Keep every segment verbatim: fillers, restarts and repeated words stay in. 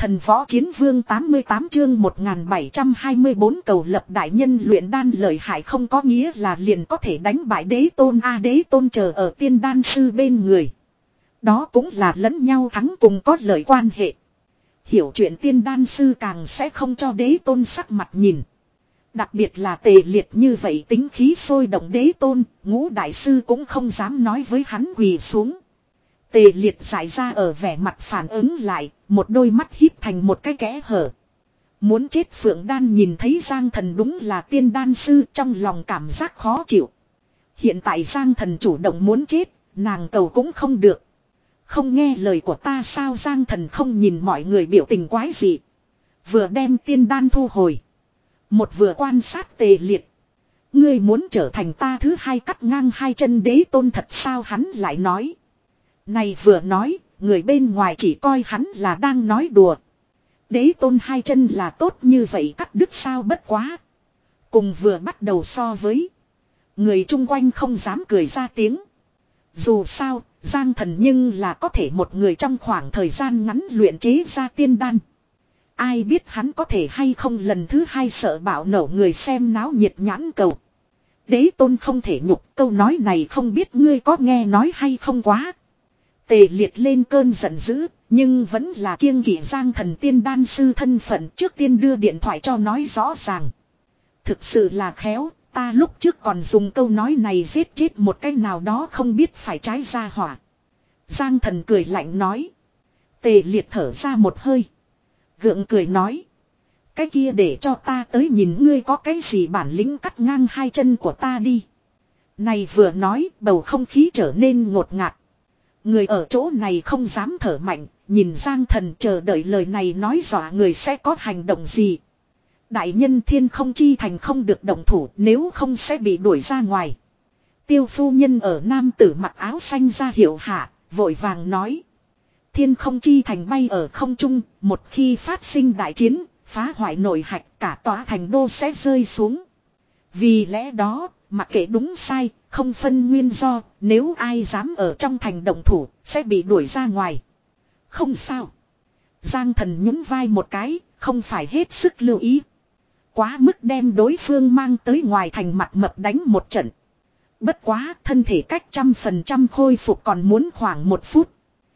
Thần võ chiến vương tám mươi tám chương một nghìn bảy trăm hai mươi tư cầu lập đại nhân luyện đan lợi hại không có nghĩa là liền có thể đánh bại đế tôn a đế tôn chờ ở tiên đan sư bên người. Đó cũng là lẫn nhau thắng cùng có lợi quan hệ. Hiểu chuyện tiên đan sư càng sẽ không cho đế tôn sắc mặt nhìn. Đặc biệt là Tề Liệt như vậy tính khí sôi động đế tôn, ngũ đại sư cũng không dám nói với hắn quỳ xuống. Tề Liệt giải ra ở vẻ mặt phản ứng lại, một đôi mắt híp thành một cái kẽ hở. Muốn chết Phượng Đan nhìn thấy Giang Thần đúng là tiên đan sư trong lòng cảm giác khó chịu. Hiện tại Giang Thần chủ động muốn chết, nàng cầu cũng không được. Không nghe lời của ta sao Giang Thần không nhìn mọi người biểu tình quái dị. Vừa đem tiên đan thu hồi. Một vừa quan sát Tề Liệt. Ngươi muốn trở thành ta thứ hai cắt ngang hai chân đế tôn thật sao hắn lại nói. Này vừa nói, người bên ngoài chỉ coi hắn là đang nói đùa. Đế tôn hai chân là tốt như vậy cắt đứt sao bất quá. Cùng vừa bắt đầu so với. Người chung quanh không dám cười ra tiếng. Dù sao, Giang Thần nhưng là có thể một người trong khoảng thời gian ngắn luyện chế ra tiên đan. Ai biết hắn có thể hay không lần thứ hai sợ bạo nổ người xem náo nhiệt nhãn cầu. Đế tôn không thể nhục câu nói này không biết ngươi có nghe nói hay không quá. Tề Liệt lên cơn giận dữ, nhưng vẫn là kiêng kỵ Giang Thần tiên đan sư thân phận trước tiên đưa điện thoại cho nói rõ ràng. Thực sự là khéo, ta lúc trước còn dùng câu nói này giết chết một cái nào đó không biết phải trái ra hỏa. Giang Thần cười lạnh nói. Tề Liệt thở ra một hơi. Gượng cười nói. Cái kia để cho ta tới nhìn ngươi có cái gì bản lĩnh cắt ngang hai chân của ta đi. Này vừa nói bầu không khí trở nên ngột ngạt. Người ở chỗ này không dám thở mạnh, nhìn Giang Thần chờ đợi lời này nói dọa người sẽ có hành động gì. Đại nhân thiên không chi thành không được động thủ nếu không sẽ bị đuổi ra ngoài. Tiêu phu nhân ở nam tử mặc áo xanh ra hiệu hạ, vội vàng nói. Thiên không chi thành bay ở không trung, một khi phát sinh đại chiến, phá hoại nội hạch cả tòa thành đô sẽ rơi xuống. Vì lẽ đó, mặc kệ đúng sai, không phân nguyên do, nếu ai dám ở trong thành động thủ, sẽ bị đuổi ra ngoài. Không sao. Giang Thần nhún vai một cái, không phải hết sức lưu ý. Quá mức đem đối phương mang tới ngoài thành mặt mập đánh một trận. Bất quá, thân thể cách trăm phần trăm khôi phục còn muốn khoảng một phút.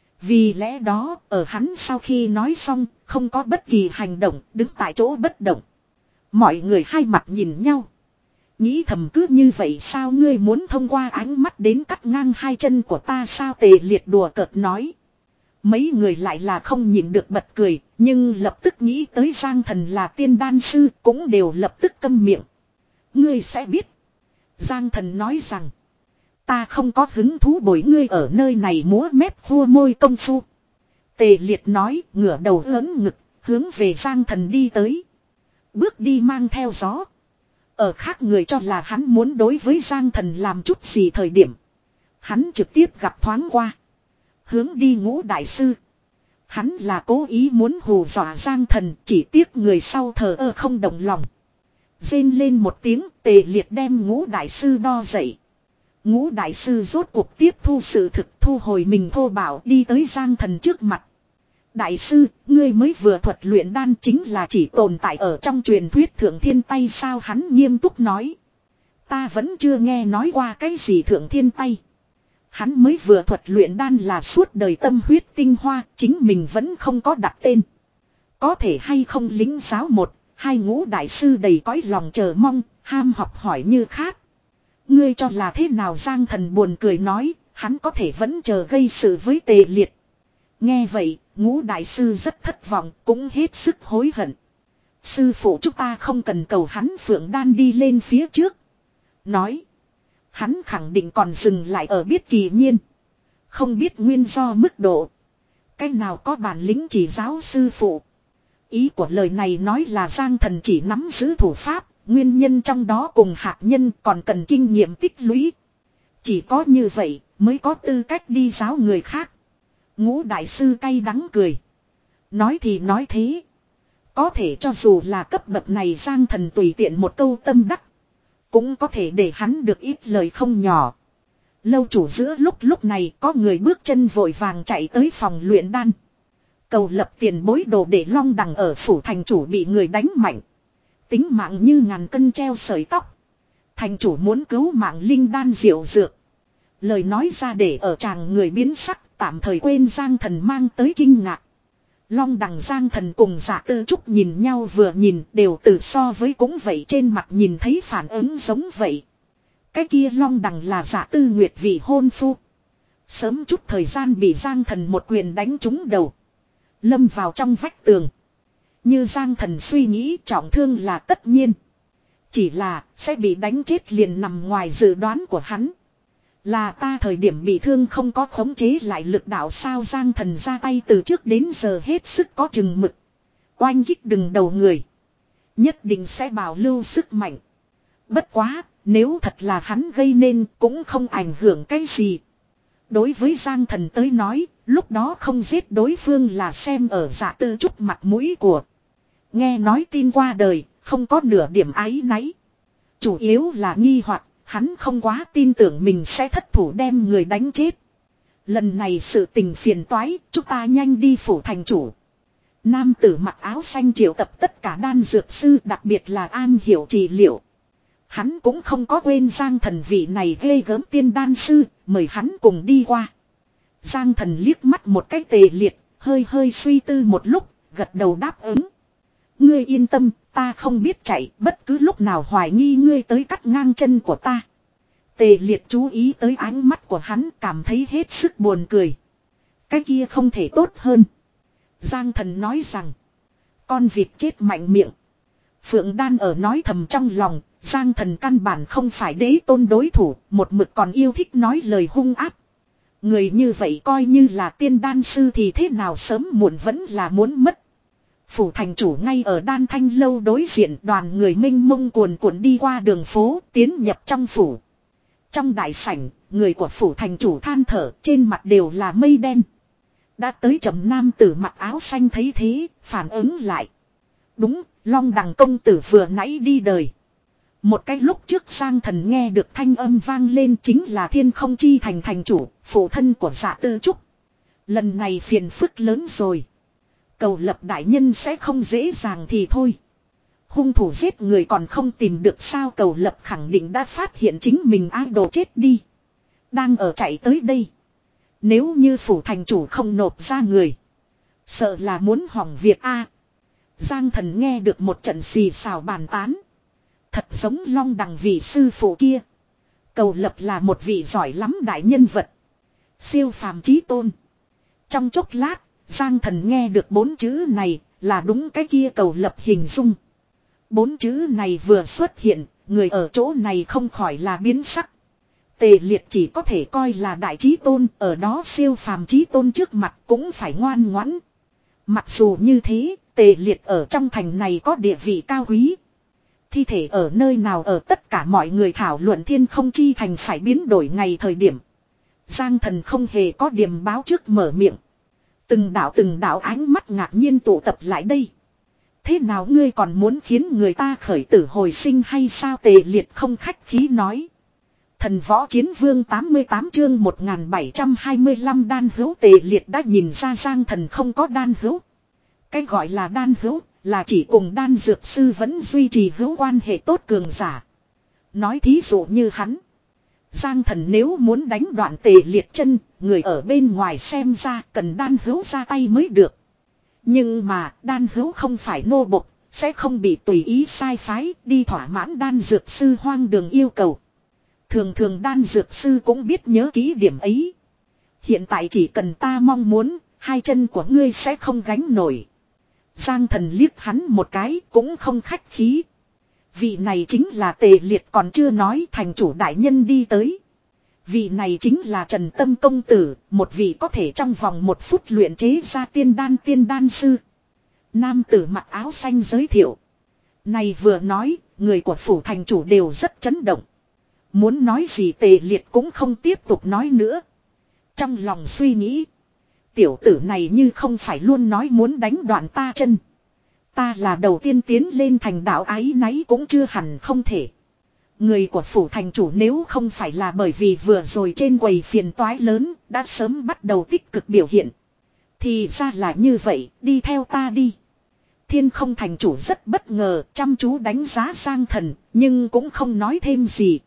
Vì lẽ đó, ở hắn sau khi nói xong, không có bất kỳ hành động, đứng tại chỗ bất động. Mọi người hai mặt nhìn nhau. Nghĩ thầm cứ như vậy sao ngươi muốn thông qua ánh mắt đến cắt ngang hai chân của ta sao Tề Liệt đùa cợt nói. Mấy người lại là không nhìn được bật cười, nhưng lập tức nghĩ tới Giang Thần là tiên đan sư cũng đều lập tức câm miệng. Ngươi sẽ biết. Giang Thần nói rằng. Ta không có hứng thú bồi ngươi ở nơi này múa mép khua môi công phu. Tề Liệt nói ngửa đầu ớn ngực, hướng về Giang Thần đi tới. Bước đi mang theo gió. Ở khác người cho là hắn muốn đối với Giang Thần làm chút gì thời điểm. Hắn trực tiếp gặp thoáng qua. Hướng đi Ngũ đại sư. Hắn là cố ý muốn hù dọa Giang Thần chỉ tiếc người sau thờ ơ không động lòng. Rên lên một tiếng Tề Liệt đem Ngũ đại sư đo dậy. Ngũ đại sư rốt cuộc tiếp thu sự thực thu hồi mình thô bảo đi tới Giang Thần trước mặt. Đại sư, ngươi mới vừa thuật luyện đan chính là chỉ tồn tại ở trong truyền thuyết thượng thiên tay sao hắn nghiêm túc nói. Ta vẫn chưa nghe nói qua cái gì thượng thiên tay. Hắn mới vừa thuật luyện đan là suốt đời tâm huyết tinh hoa, chính mình vẫn không có đặt tên. Có thể hay không lính giáo một, hai Ngũ đại sư đầy cõi lòng chờ mong, ham học hỏi như khát. Ngươi cho là thế nào Giang Thần buồn cười nói, hắn có thể vẫn chờ gây sự với Tề Liệt. Nghe vậy, Ngũ đại sư rất thất vọng, cũng hết sức hối hận. Sư phụ chúng ta không cần cầu hắn Phượng Đan đi lên phía trước. Nói, hắn khẳng định còn dừng lại ở biết kỳ nhiên. Không biết nguyên do mức độ. Cái nào có bản lĩnh chỉ giáo sư phụ. Ý của lời này nói là Giang Thần chỉ nắm giữ thủ pháp. Nguyên nhân trong đó cùng hạt nhân còn cần kinh nghiệm tích lũy. Chỉ có như vậy mới có tư cách đi giáo người khác. Ngũ đại sư cay đắng cười. Nói thì nói thế. Có thể cho dù là cấp bậc này Giang Thần tùy tiện một câu tâm đắc. Cũng có thể để hắn được ít lời không nhỏ. Lâu chủ giữa lúc lúc này có người bước chân vội vàng chạy tới phòng luyện đan. Cầu lập tiền bối đồ để Long Đằng ở phủ thành chủ bị người đánh mạnh. Tính mạng như ngàn cân treo sợi tóc. Thành chủ muốn cứu mạng linh đan diệu dược. Lời nói ra để ở tràng người biến sắc, tạm thời quên Giang Thần mang tới kinh ngạc. Long Đằng Giang Thần cùng Dạ Tư Trúc nhìn nhau vừa nhìn đều từ so với cũng vậy trên mặt nhìn thấy phản ứng giống vậy. Cái kia Long Đằng là Dạ Tư Nguyệt vị hôn phu. Sớm chút thời gian bị Giang Thần một quyền đánh trúng đầu. Lâm vào trong vách tường. Như Giang Thần suy nghĩ trọng thương là tất nhiên. Chỉ là sẽ bị đánh chết liền nằm ngoài dự đoán của hắn. Là ta thời điểm bị thương không có khống chế lại lực đạo sao Giang Thần ra tay từ trước đến giờ hết sức có chừng mực. Oanh kích đừng đầu người. Nhất định sẽ bảo lưu sức mạnh. Bất quá, nếu thật là hắn gây nên cũng không ảnh hưởng cái gì. Đối với Giang Thần tới nói, lúc đó không giết đối phương là xem ở Dạ Tư Trúc mặt mũi của. Nghe nói tin qua đời, không có nửa điểm áy náy. Chủ yếu là nghi hoặc hắn không quá tin tưởng mình sẽ thất thủ đem người đánh chết. Lần này sự tình phiền toái, chúng ta nhanh đi phủ thành chủ. Nam tử mặc áo xanh triệu tập tất cả đan dược sư, đặc biệt là am hiểu trị liệu. Hắn cũng không có quên Giang Thần vị này ghê gớm tiên đan sư, mời hắn cùng đi qua. Giang Thần liếc mắt một cái Tề Liệt, hơi hơi suy tư một lúc, gật đầu đáp ứng. Ngươi yên tâm, ta không biết chạy, bất cứ lúc nào hoài nghi ngươi tới cắt ngang chân của ta. Tề Liệt chú ý tới ánh mắt của hắn, cảm thấy hết sức buồn cười. Cái kia không thể tốt hơn. Giang Thần nói rằng, con vịt chết mạnh miệng. Phượng Đan ở nói thầm trong lòng, Giang Thần căn bản không phải đế tôn đối thủ, một mực còn yêu thích nói lời hung ác. Người như vậy coi như là tiên đan sư thì thế nào sớm muộn vẫn là muốn mất. Phủ thành chủ ngay ở Đan Thanh lâu đối diện, đoàn người mênh mông cuồn cuộn đi qua đường phố, tiến nhập trong phủ. Trong đại sảnh, người của phủ thành chủ than thở, trên mặt đều là mây đen. Đã tới trầm nam tử mặc áo xanh thấy thế, phản ứng lại. Đúng, Long Đằng công tử vừa nãy đi đời. Một cái lúc trước Giang Thần nghe được thanh âm vang lên chính là Thiên Không Chi thành thành chủ, phụ thân của Dạ Tư Trúc. Lần này phiền phức lớn rồi. Cầu lập đại nhân sẽ không dễ dàng thì thôi. Hung thủ giết người còn không tìm được sao, cầu lập khẳng định đã phát hiện chính mình ai đồ chết đi. Đang ở chạy tới đây. Nếu như phủ thành chủ không nộp ra người. Sợ là muốn hỏng việc a. Giang Thần nghe được một trận xì xào bàn tán. Thật giống Long Đằng vị sư phụ kia. Cầu lập là một vị giỏi lắm đại nhân vật. Siêu phàm chí tôn. Trong chốc lát, Giang Thần nghe được bốn chữ này là đúng cái kia cầu lập hình dung. Bốn chữ này vừa xuất hiện, người ở chỗ này không khỏi là biến sắc. Tề Liệt chỉ có thể coi là đại chí tôn, ở đó siêu phàm chí tôn trước mặt cũng phải ngoan ngoãn. Mặc dù như thế, Tề Liệt ở trong thành này có địa vị cao quý. Thi thể ở nơi nào ở tất cả mọi người thảo luận Thiên Không Chi thành phải biến đổi ngày thời điểm. Giang Thần không hề có điềm báo trước mở miệng. Từng đạo từng đạo ánh mắt ngạc nhiên tụ tập lại đây. Thế nào ngươi còn muốn khiến người ta khởi tử hồi sinh hay sao? Tề Liệt không khách khí nói. Thần võ chiến vương tám mươi tám chương một nghìn bảy trăm hai mươi lăm đan hữu. Tề Liệt đã nhìn ra Giang Thần không có đan hữu. Cái gọi là đan hữu là chỉ cùng đan dược sư vẫn duy trì hữu quan hệ tốt cường giả. Nói thí dụ như hắn. Giang Thần nếu muốn đánh đoạn Tề Liệt chân, người ở bên ngoài xem ra cần đan hữu ra tay mới được. Nhưng mà đan hữu không phải nô bộc, sẽ không bị tùy ý sai phái đi thỏa mãn đan dược sư hoang đường yêu cầu. Thường thường đan dược sư cũng biết nhớ kỹ điểm ấy. Hiện tại chỉ cần ta mong muốn, hai chân của ngươi sẽ không gánh nổi. Giang Thần liếc hắn một cái cũng không khách khí. Vị này chính là Tề Liệt còn chưa nói thành chủ đại nhân đi tới. Vị này chính là Trần Tâm công tử, một vị có thể trong vòng một phút luyện chế ra tiên đan tiên đan sư. Nam tử mặc áo xanh giới thiệu. Này vừa nói, người của phủ thành chủ đều rất chấn động. Muốn nói gì Tề Liệt cũng không tiếp tục nói nữa. Trong lòng suy nghĩ. Tiểu tử này như không phải luôn nói muốn đánh đoạn ta chân. Ta là đầu tiên tiến lên thành đạo ái náy cũng chưa hẳn không thể. Người của phủ thành chủ nếu không phải là bởi vì vừa rồi trên quầy phiền toái lớn, đã sớm bắt đầu tích cực biểu hiện. Thì ra là như vậy, đi theo ta đi. Thiên không thành chủ rất bất ngờ, chăm chú đánh giá Giang Thần, nhưng cũng không nói thêm gì.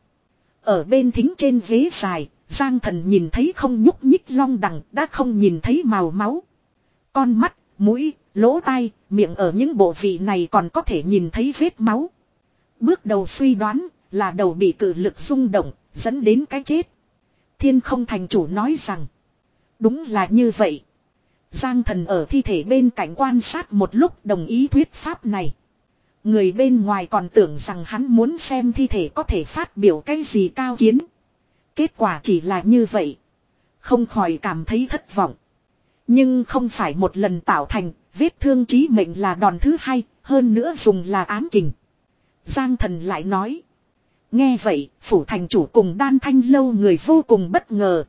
Ở bên thính trên ghế dài, Giang Thần nhìn thấy không nhúc nhích long đằng, đã không nhìn thấy màu máu. Con mắt, mũi, lỗ tai, miệng ở những bộ vị này còn có thể nhìn thấy vết máu. Bước đầu suy đoán là đầu bị cự lực rung động, dẫn đến cái chết. Thiên không thành chủ nói rằng, đúng là như vậy. Giang Thần ở thi thể bên cạnh quan sát một lúc đồng ý thuyết pháp này. Người bên ngoài còn tưởng rằng hắn muốn xem thi thể có thể phát biểu cái gì cao kiến. Kết quả chỉ là như vậy. Không khỏi cảm thấy thất vọng. Nhưng không phải một lần tạo thành, vết thương chí mệnh là đòn thứ hai, hơn nữa dùng là ám kình. Giang Thần lại nói. Nghe vậy, phủ thành chủ cùng Đan Thanh lâu người vô cùng bất ngờ.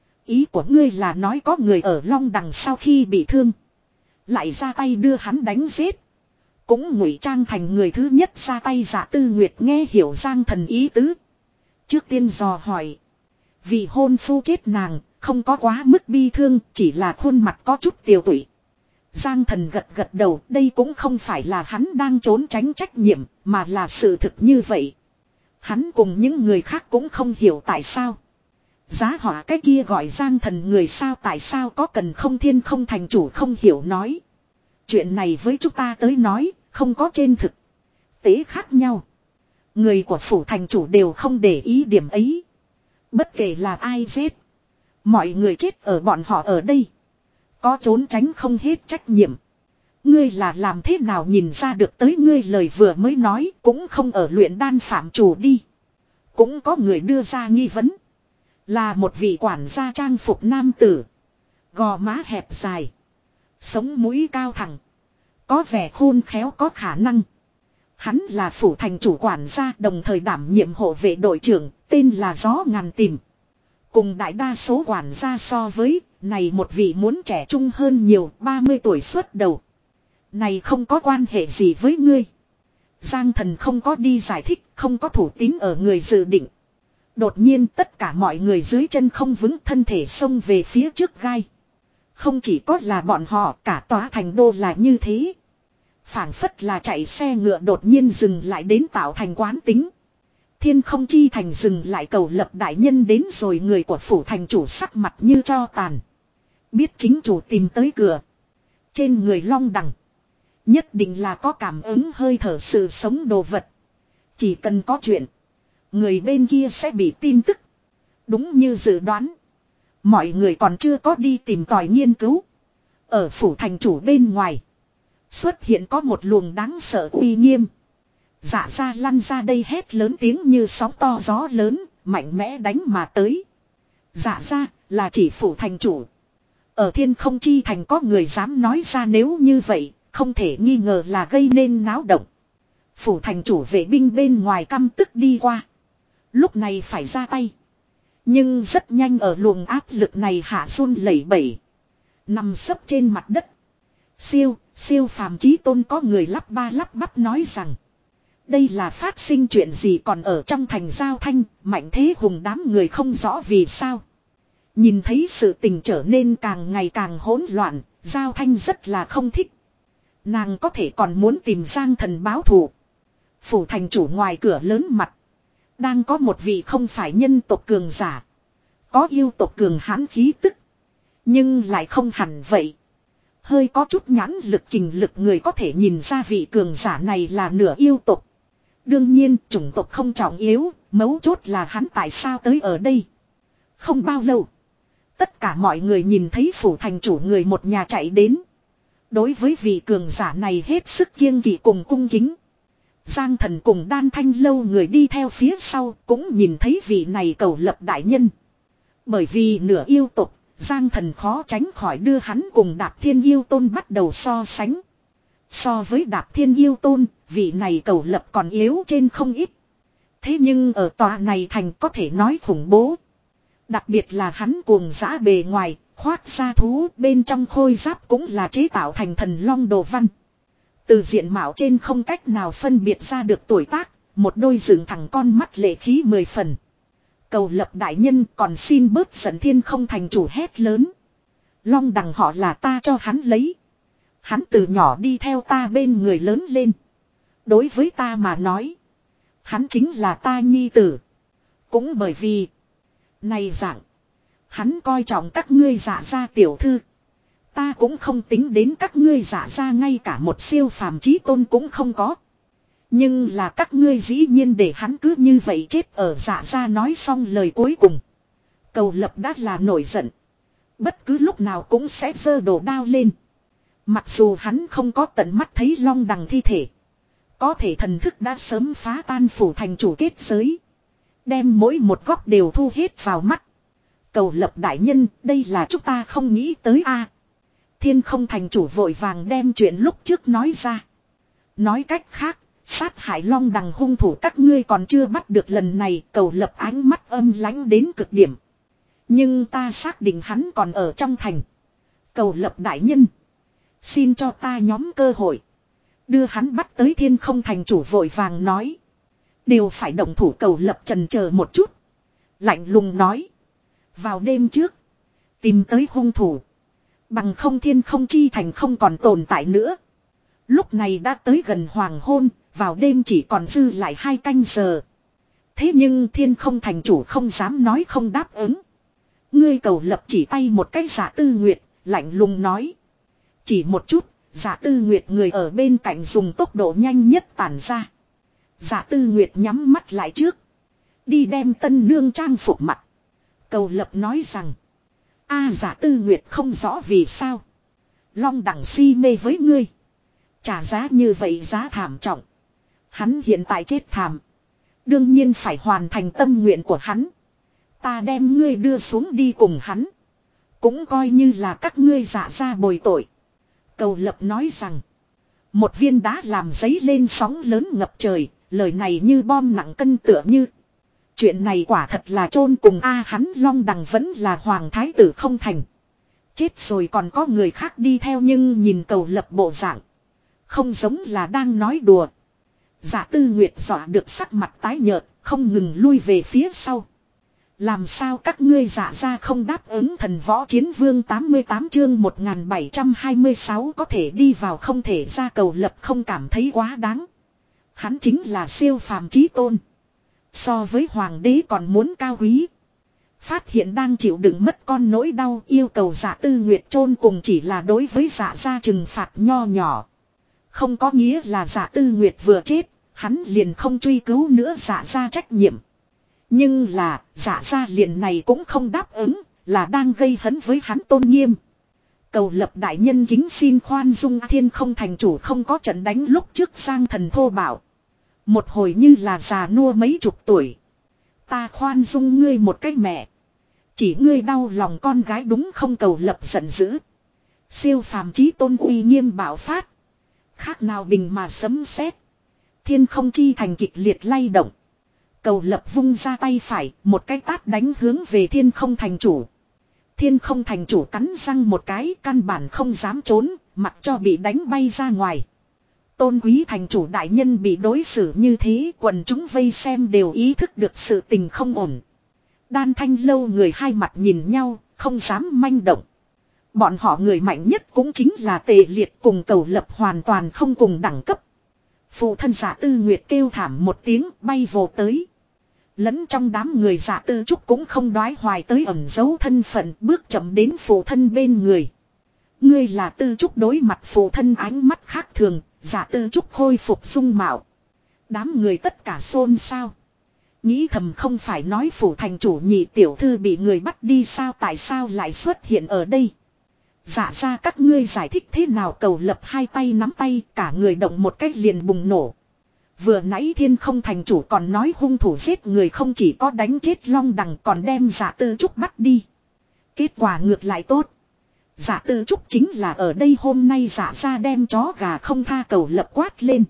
Ý của ngươi là nói có người ở long đằng sau khi bị thương. Lại ra tay đưa hắn đánh giết. Cũng ngụy trang thành người thứ nhất ra tay. Dạ Tư Nguyệt nghe hiểu Giang Thần ý tứ. Trước tiên dò hỏi. Vì hôn phu chết nàng, không có quá mức bi thương, chỉ là khuôn mặt có chút tiều tụy. Giang Thần gật gật đầu, đây cũng không phải là hắn đang trốn tránh trách nhiệm, mà là sự thực như vậy. Hắn cùng những người khác cũng không hiểu tại sao. Giá họa cái kia gọi Giang Thần người sao tại sao có cần không thiên không thành chủ không hiểu nói. Chuyện này với chúng ta tới nói, không có trên thực tế khác nhau. Người của phủ thành chủ đều không để ý điểm ấy. Bất kể là ai giết. Mọi người chết ở bọn họ ở đây. Có trốn tránh không hết trách nhiệm. Ngươi là làm thế nào nhìn ra được tới ngươi lời vừa mới nói cũng không ở luyện đan phạm chủ đi. Cũng có người đưa ra nghi vấn. Là một vị quản gia trang phục nam tử. Gò má hẹp dài. Sống mũi cao thẳng. Có vẻ khôn khéo có khả năng. Hắn là phủ thành chủ quản gia đồng thời đảm nhiệm hộ vệ đội trưởng, tên là Gió Ngàn Tìm. Cùng đại đa số quản gia so với, này một vị muốn trẻ trung hơn nhiều, ba mươi tuổi xuất đầu. Này không có quan hệ gì với ngươi. Giang Thần không có đi giải thích, không có thủ tín ở người dự định. Đột nhiên tất cả mọi người dưới chân không vững thân thể xông về phía trước gai. Không chỉ có là bọn họ, cả tòa thành đô là như thế. Phảng phất là chạy xe ngựa đột nhiên dừng lại đến tạo thành quán tính. Thiên không chi thành dừng lại cầu lập đại nhân đến rồi người của phủ thành chủ sắc mặt như tro tàn. Biết chính chủ tìm tới cửa. Trên người long đằng. Nhất định là có cảm ứng hơi thở sự sống đồ vật. Chỉ cần có chuyện. Người bên kia sẽ bị tin tức. Đúng như dự đoán. Mọi người còn chưa có đi tìm tòi nghiên cứu. Ở phủ thành chủ bên ngoài. Xuất hiện có một luồng đáng sợ uy nghiêm. Dạ ra lăn ra đây hét lớn tiếng như sóng to gió lớn. Mạnh mẽ đánh mà tới. Dạ ra là chỉ phủ thành chủ. Ở thiên không chi thành có người dám nói ra nếu như vậy. Không thể nghi ngờ là gây nên náo động. Phủ thành chủ vệ binh bên ngoài căm tức đi qua. Lúc này phải ra tay. Nhưng rất nhanh ở luồng áp lực này hạ run lẩy bẩy. Nằm sấp trên mặt đất. Siêu, siêu phàm chí tôn có người lắp ba lắp bắp nói rằng. Đây là phát sinh chuyện gì còn ở trong thành giao thanh, mạnh thế hùng đám người không rõ vì sao. Nhìn thấy sự tình trở nên càng ngày càng hỗn loạn, giao thanh rất là không thích. Nàng có thể còn muốn tìm Giang Thần báo thù. Phủ thành chủ ngoài cửa lớn mặt. Đang có một vị không phải nhân tộc cường giả. Có yêu tộc cường hãn khí tức. Nhưng lại không hẳn vậy. Hơi có chút nhãn lực kình lực người có thể nhìn ra vị cường giả này là nửa yêu tộc. Đương nhiên chủng tộc không trọng yếu. Mấu chốt là hắn tại sao tới ở đây. Không bao lâu. Tất cả mọi người nhìn thấy phủ thành chủ người một nhà chạy đến. Đối với vị cường giả này hết sức kiêng kỵ cùng cung kính. Giang Thần cùng Đan Thanh lâu người đi theo phía sau cũng nhìn thấy vị này cầu lập đại nhân. Bởi vì nửa yêu tục, Giang Thần khó tránh khỏi đưa hắn cùng Đạp Thiên Yêu Tôn bắt đầu so sánh. So với Đạp Thiên Yêu Tôn, vị này cầu lập còn yếu trên không ít. Thế nhưng ở tòa này thành có thể nói khủng bố. Đặc biệt là hắn cuồng dã bề ngoài, khoác da thú bên trong khôi giáp cũng là chế tạo thành thần long đồ văn. Từ diện mạo trên không cách nào phân biệt ra được tuổi tác, một đôi dựng thẳng con mắt lệ khí mười phần. Cầu lập đại nhân còn xin bớt giận thiên không thành chủ hét lớn. Long đằng họ là ta cho hắn lấy. Hắn từ nhỏ đi theo ta bên người lớn lên. Đối với ta mà nói. Hắn chính là ta nhi tử. Cũng bởi vì. Này dạng. Hắn coi trọng các ngươi Dạ gia tiểu thư. Ta cũng không tính đến các ngươi Dạ gia ngay cả một siêu phàm chí tôn cũng không có. Nhưng là các ngươi dĩ nhiên để hắn cứ như vậy chết ở Dạ gia. Nói xong lời cuối cùng. Cầu Lập đã là nổi giận. Bất cứ lúc nào cũng sẽ giơ đồ đao lên. Mặc dù hắn không có tận mắt thấy Long đằng thi thể. Có thể thần thức đã sớm phá tan phủ thành chủ kết giới. Đem mỗi một góc đều thu hết vào mắt. Cầu Lập đại nhân, đây là chúng ta không nghĩ tới a. Thiên Không thành chủ vội vàng đem chuyện lúc trước nói ra. Nói cách khác, sát hại Long đằng hung thủ các ngươi còn chưa bắt được lần này. Cầu Lập ánh mắt âm lãnh đến cực điểm. Nhưng ta xác định hắn còn ở trong thành. Cầu Lập đại nhân, xin cho ta nhóm cơ hội. Đưa hắn bắt tới Thiên Không thành chủ vội vàng nói. Đều phải động thủ. Cầu Lập trần chờ một chút. Lạnh lùng nói. Vào đêm trước. Tìm tới hung thủ. Bằng không Thiên Không chi thành không còn tồn tại nữa. Lúc này đã tới gần hoàng hôn. Vào đêm chỉ còn dư lại hai canh giờ. Thế nhưng Thiên Không thành chủ không dám nói không đáp ứng. Ngươi Cầu Lập chỉ tay một cái Dạ Tư Nguyệt. Lạnh lùng nói. Chỉ một chút. Dạ Tư Nguyệt người ở bên cạnh dùng tốc độ nhanh nhất tản ra. Dạ Tư Nguyệt nhắm mắt lại trước. Đi đem tân nương trang phục mặt. Cầu Lập nói rằng. A à, Dạ Tư Nguyệt không rõ vì sao. Long đẳng si mê với ngươi. Trả giá như vậy giá thảm trọng. Hắn hiện tại chết thảm. Đương nhiên phải hoàn thành tâm nguyện của hắn. Ta đem ngươi đưa xuống đi cùng hắn. Cũng coi như là các ngươi Dạ gia bồi tội. Cầu Lập nói rằng. Một viên đá làm giấy lên sóng lớn ngập trời. Lời này như bom nặng cân tựa như. Chuyện này quả thật là chôn cùng a. Hắn Long đằng vẫn là hoàng thái tử không thành. Chết rồi còn có người khác đi theo. Nhưng nhìn Cầu Lập bộ dạng. Không giống là đang nói đùa. Dạ Tư Nguyệt dọa được sắc mặt tái nhợt. Không ngừng lui về phía sau. Làm sao các ngươi Dạ gia không đáp ứng Thần Võ Chiến Vương tám mươi tám chương một nghìn bảy trăm hai mươi sáu có thể đi vào không thể ra. Cầu Lập không cảm thấy quá đáng. Hắn chính là siêu phàm chí tôn. So với hoàng đế còn muốn cao quý. Phát hiện đang chịu đựng mất con nỗi đau. Yêu cầu Dạ Tư Nguyệt chôn cùng chỉ là đối với Dạ gia trừng phạt nho nhỏ. Không có nghĩa là Dạ Tư Nguyệt vừa chết. Hắn liền không truy cứu nữa Dạ gia trách nhiệm. Nhưng là Dạ gia liền này cũng không đáp ứng. Là đang gây hấn với hắn tôn nghiêm. Cầu Lập đại nhân kính xin khoan dung. Thiên Không thành chủ không có trận đánh lúc trước sang thần thô bảo. Một hồi như là già nua mấy chục tuổi. Ta khoan dung ngươi một cái mẹ. Chỉ ngươi đau lòng con gái đúng không? Cầu Lập giận dữ. Siêu phàm chí tôn uy nghiêm bạo phát. Khác nào bình mà sấm sét. Thiên Không chi thành kịch liệt lay động. Cầu Lập vung ra tay phải. Một cái tát đánh hướng về Thiên Không thành chủ. Thiên Không thành chủ cắn răng một cái. Căn bản không dám trốn. Mặc cho bị đánh bay ra ngoài. Tôn quý thành chủ đại nhân bị đối xử như thế. Quần chúng vây xem đều ý thức được sự tình không ổn. Đan Thanh lâu người hai mặt nhìn nhau. Không dám manh động. Bọn họ người mạnh nhất cũng chính là Tề Liệt cùng Cầu Lập hoàn toàn không cùng đẳng cấp. Phụ thân Dạ Tư Nguyệt kêu thảm một tiếng bay vồ tới. Lẫn trong đám người Dạ Tư Trúc cũng không đoái hoài tới ẩn giấu thân phận, bước chậm đến phụ thân bên người. Ngươi là Tư Trúc. Đối mặt phụ thân ánh mắt khác thường, Dạ Tư Trúc khôi phục dung mạo. Đám người tất cả xôn xao. Nghĩ thầm không phải nói phủ thành chủ nhị tiểu thư bị người bắt đi sao, tại sao lại xuất hiện ở đây. Dạ ra các ngươi giải thích thế nào? Cầu Lập hai tay nắm tay, cả người động một cách liền bùng nổ. Vừa nãy Thiên Không thành chủ còn nói hung thủ giết người không chỉ có đánh chết Long đằng còn đem Dạ Tư Trúc bắt đi. Kết quả ngược lại tốt. Dạ Tư Trúc chính là ở đây hôm nay Dạ ra đem chó gà không tha. Cầu Lập quát lên.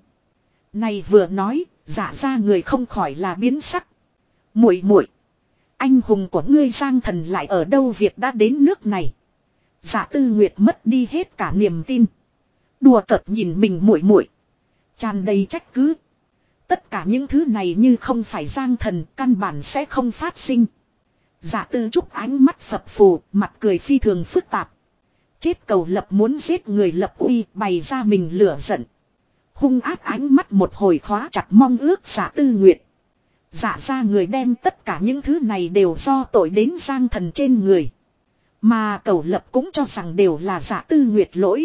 Này vừa nói, Dạ ra người không khỏi là biến sắc. Muội muội, anh hùng của ngươi Giang Thần lại ở đâu? Việc đã đến nước này. Dạ Tư Nguyệt mất đi hết cả niềm tin. Đùa cợt nhìn mình muội muội, tràn đầy trách cứ. Tất cả những thứ này như không phải Giang Thần căn bản sẽ không phát sinh. Dạ Tư Trúc ánh mắt phập phù, mặt cười phi thường phức tạp. Chết cầu lập muốn giết người lập uy bày ra mình lửa giận. Hung ác ánh mắt một hồi khóa chặt mong ước Dạ Tư Nguyệt. Dạ ra người đem tất cả những thứ này đều do tội đến Giang Thần trên người. Mà cầu lập cũng cho rằng đều là Dạ Tư Nguyệt lỗi.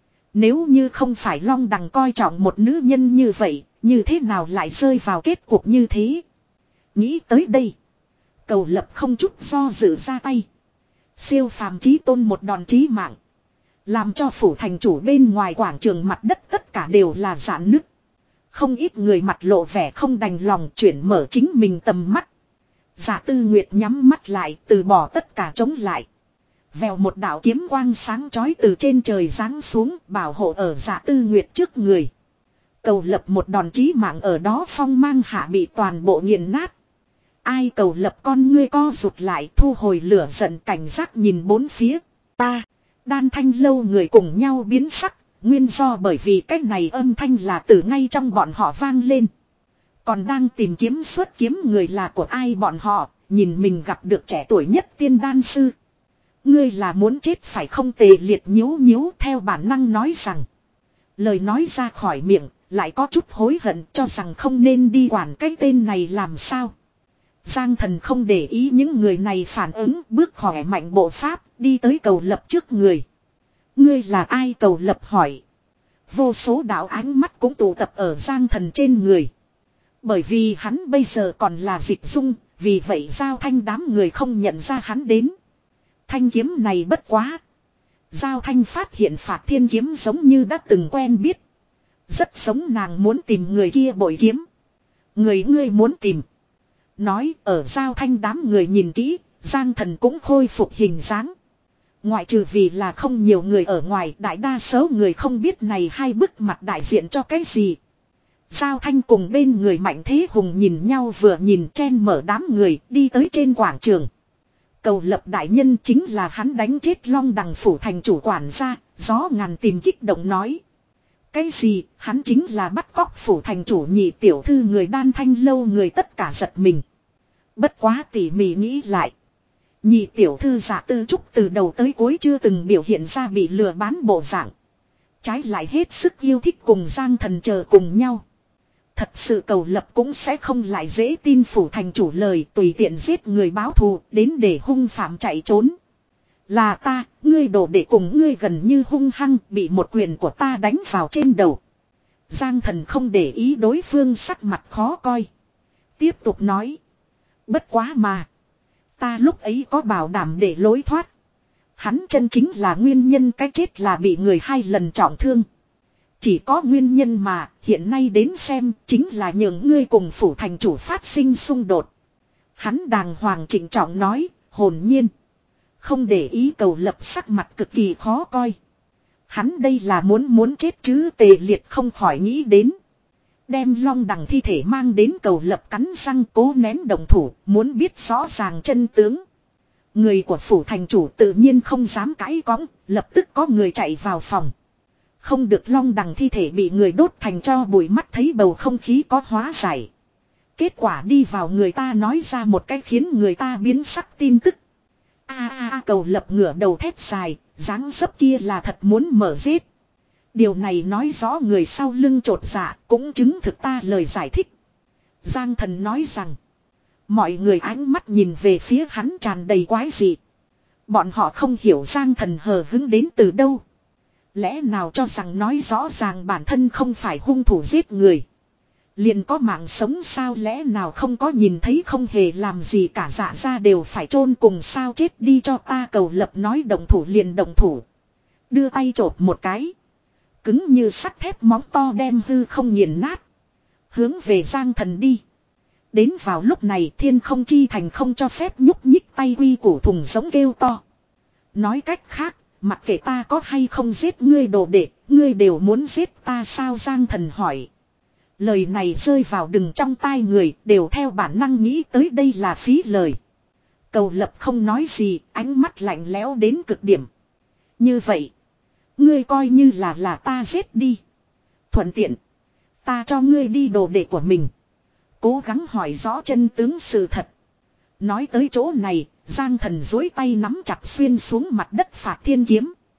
Nếu như không phải Long Đằng coi trọng một nữ nhân như vậy, như thế nào lại rơi vào kết cục như thế? Nghĩ tới đây, cầu lập không chút do dự ra tay. Siêu phàm chí tôn một đòn chí mạng. Làm cho phủ thành chủ bên ngoài quảng trường mặt đất tất cả đều là rạn nứt. Không ít người mặt lộ vẻ không đành lòng chuyển mở chính mình tầm mắt. Dạ Tư Nguyệt nhắm mắt lại, từ bỏ tất cả chống lại. Vèo một đạo kiếm quang sáng chói từ trên trời giáng xuống, bảo hộ ở Dạ Tư Nguyệt trước người. Cầu lập một đòn chí mạng ở đó phong mang hạ bị toàn bộ nghiền nát. Ai cầu lập con ngươi co rụt lại, thu hồi lửa giận, cảnh giác nhìn bốn phía. Ta, Đan Thanh lâu người cùng nhau biến sắc, nguyên do bởi vì cái này âm thanh là từ ngay trong bọn họ vang lên. Còn đang tìm kiếm xuất kiếm người là của ai bọn họ, nhìn mình gặp được trẻ tuổi nhất tiên đan sư. Ngươi là muốn chết phải không? Tề Liệt nhíu nhíu theo bản năng nói rằng. Lời nói ra khỏi miệng, lại có chút hối hận, cho rằng không nên đi quản cái tên này làm sao. Giang Thần không để ý những người này phản ứng, bước khỏe mạnh bộ pháp, đi tới cầu lập trước người. Ngươi là ai? Cầu lập hỏi. Vô số đạo ánh mắt cũng tụ tập ở Giang Thần trên người. Bởi vì hắn bây giờ còn là dịch dung, vì vậy Giao Thanh đám người không nhận ra hắn đến. Thanh kiếm này bất quá. Giao Thanh phát hiện Phạt Thiên kiếm giống như đã từng quen biết. Rất giống nàng muốn tìm người kia bội kiếm. Người ngươi muốn tìm. Nói ở Giao Thanh đám người nhìn kỹ, Giang Thần cũng khôi phục hình dáng. Ngoại trừ vì là không nhiều người ở ngoài, đại đa số người không biết này hai bức mặt đại diện cho cái gì. Giao Thanh cùng bên người Mạnh Thế Hùng nhìn nhau vừa nhìn, chen mở đám người đi tới trên quảng trường. Cầu lập đại nhân chính là hắn đánh chết Long Đằng phủ thành chủ quản gia, gió ngàn tìm kích động nói. Cái gì? Hắn chính là bắt cóc phủ thành chủ nhị tiểu thư người Đan Thanh lâu người tất cả giật mình. Bất quá tỉ mỉ nghĩ lại. Nhị tiểu thư Dạ Tư Trúc từ đầu tới cuối chưa từng biểu hiện ra bị lừa bán bộ dạng. Trái lại hết sức yêu thích cùng Giang Thần chờ cùng nhau. Thật sự cầu lập cũng sẽ không lại dễ tin phủ thành chủ lời, tùy tiện giết người báo thù đến để hung phạm chạy trốn. Là ta, ngươi đổ để cùng ngươi gần như hung hăng, bị một quyền của ta đánh vào trên đầu. Giang Thần không để ý đối phương sắc mặt khó coi. Tiếp tục nói. Bất quá mà. Ta lúc ấy có bảo đảm để lối thoát. Hắn chân chính là nguyên nhân cái chết là bị người hai lần trọng thương. Chỉ có nguyên nhân mà hiện nay đến xem chính là nhường ngươi cùng phủ thành chủ phát sinh xung đột. Hắn đàng hoàng trịnh trọng nói, hồn nhiên. Không để ý cầu lập sắc mặt cực kỳ khó coi. Hắn đây là muốn muốn chết chứ? Tề Liệt không khỏi nghĩ đến. Đem Long Đằng thi thể mang đến cầu lập cắn răng cố nén đồng thủ, muốn biết rõ ràng chân tướng. Người của phủ thành chủ tự nhiên không dám cãi cõng, lập tức có người chạy vào phòng. Không được, Long Đằng thi thể bị người đốt thành tro bụi, mắt thấy bầu không khí có hóa giải. Kết quả đi vào người ta nói ra một cái khiến người ta biến sắc tin tức. A a a cầu lập ngửa đầu thét dài, dáng dấp kia là thật muốn mở giết. Điều này nói rõ người sau lưng trột dạ, cũng chứng thực ta lời giải thích. Giang Thần nói rằng. Mọi người ánh mắt nhìn về phía hắn tràn đầy quái dị. Bọn họ không hiểu Giang Thần hờ hứng đến từ đâu. Lẽ nào cho rằng nói rõ ràng bản thân không phải hung thủ giết người, liền có mạng sống sao? Lẽ nào không có nhìn thấy không hề làm gì cả, dạ ra đều phải chôn cùng sao? Chết đi cho ta! Cầu lập nói động thủ liền động thủ. Đưa tay chộp một cái. Cứng như sắt thép móng to đem hư không nghiền nát. Hướng về Giang Thần đi. Đến vào lúc này thiên không chi thành không cho phép nhúc nhích tay quy củ thùng giống kêu to. Nói cách khác, mặc kệ ta có hay không giết ngươi đồ đệ, ngươi đều muốn giết ta sao? Giang Thần hỏi. Lời này rơi vào đừng trong tai người, đều theo bản năng nghĩ tới đây là phí lời. Cầu lập không nói gì, ánh mắt lạnh lẽo đến cực điểm. Như vậy, ngươi coi như là là ta giết đi. Thuận tiện, ta cho ngươi đi đồ đệ của mình. Cố gắng hỏi rõ chân tướng sự thật. Nói tới chỗ này, Giang Thần duỗi tay nắm chặt xuyên xuống mặt đất Phạt Thiên kiếm.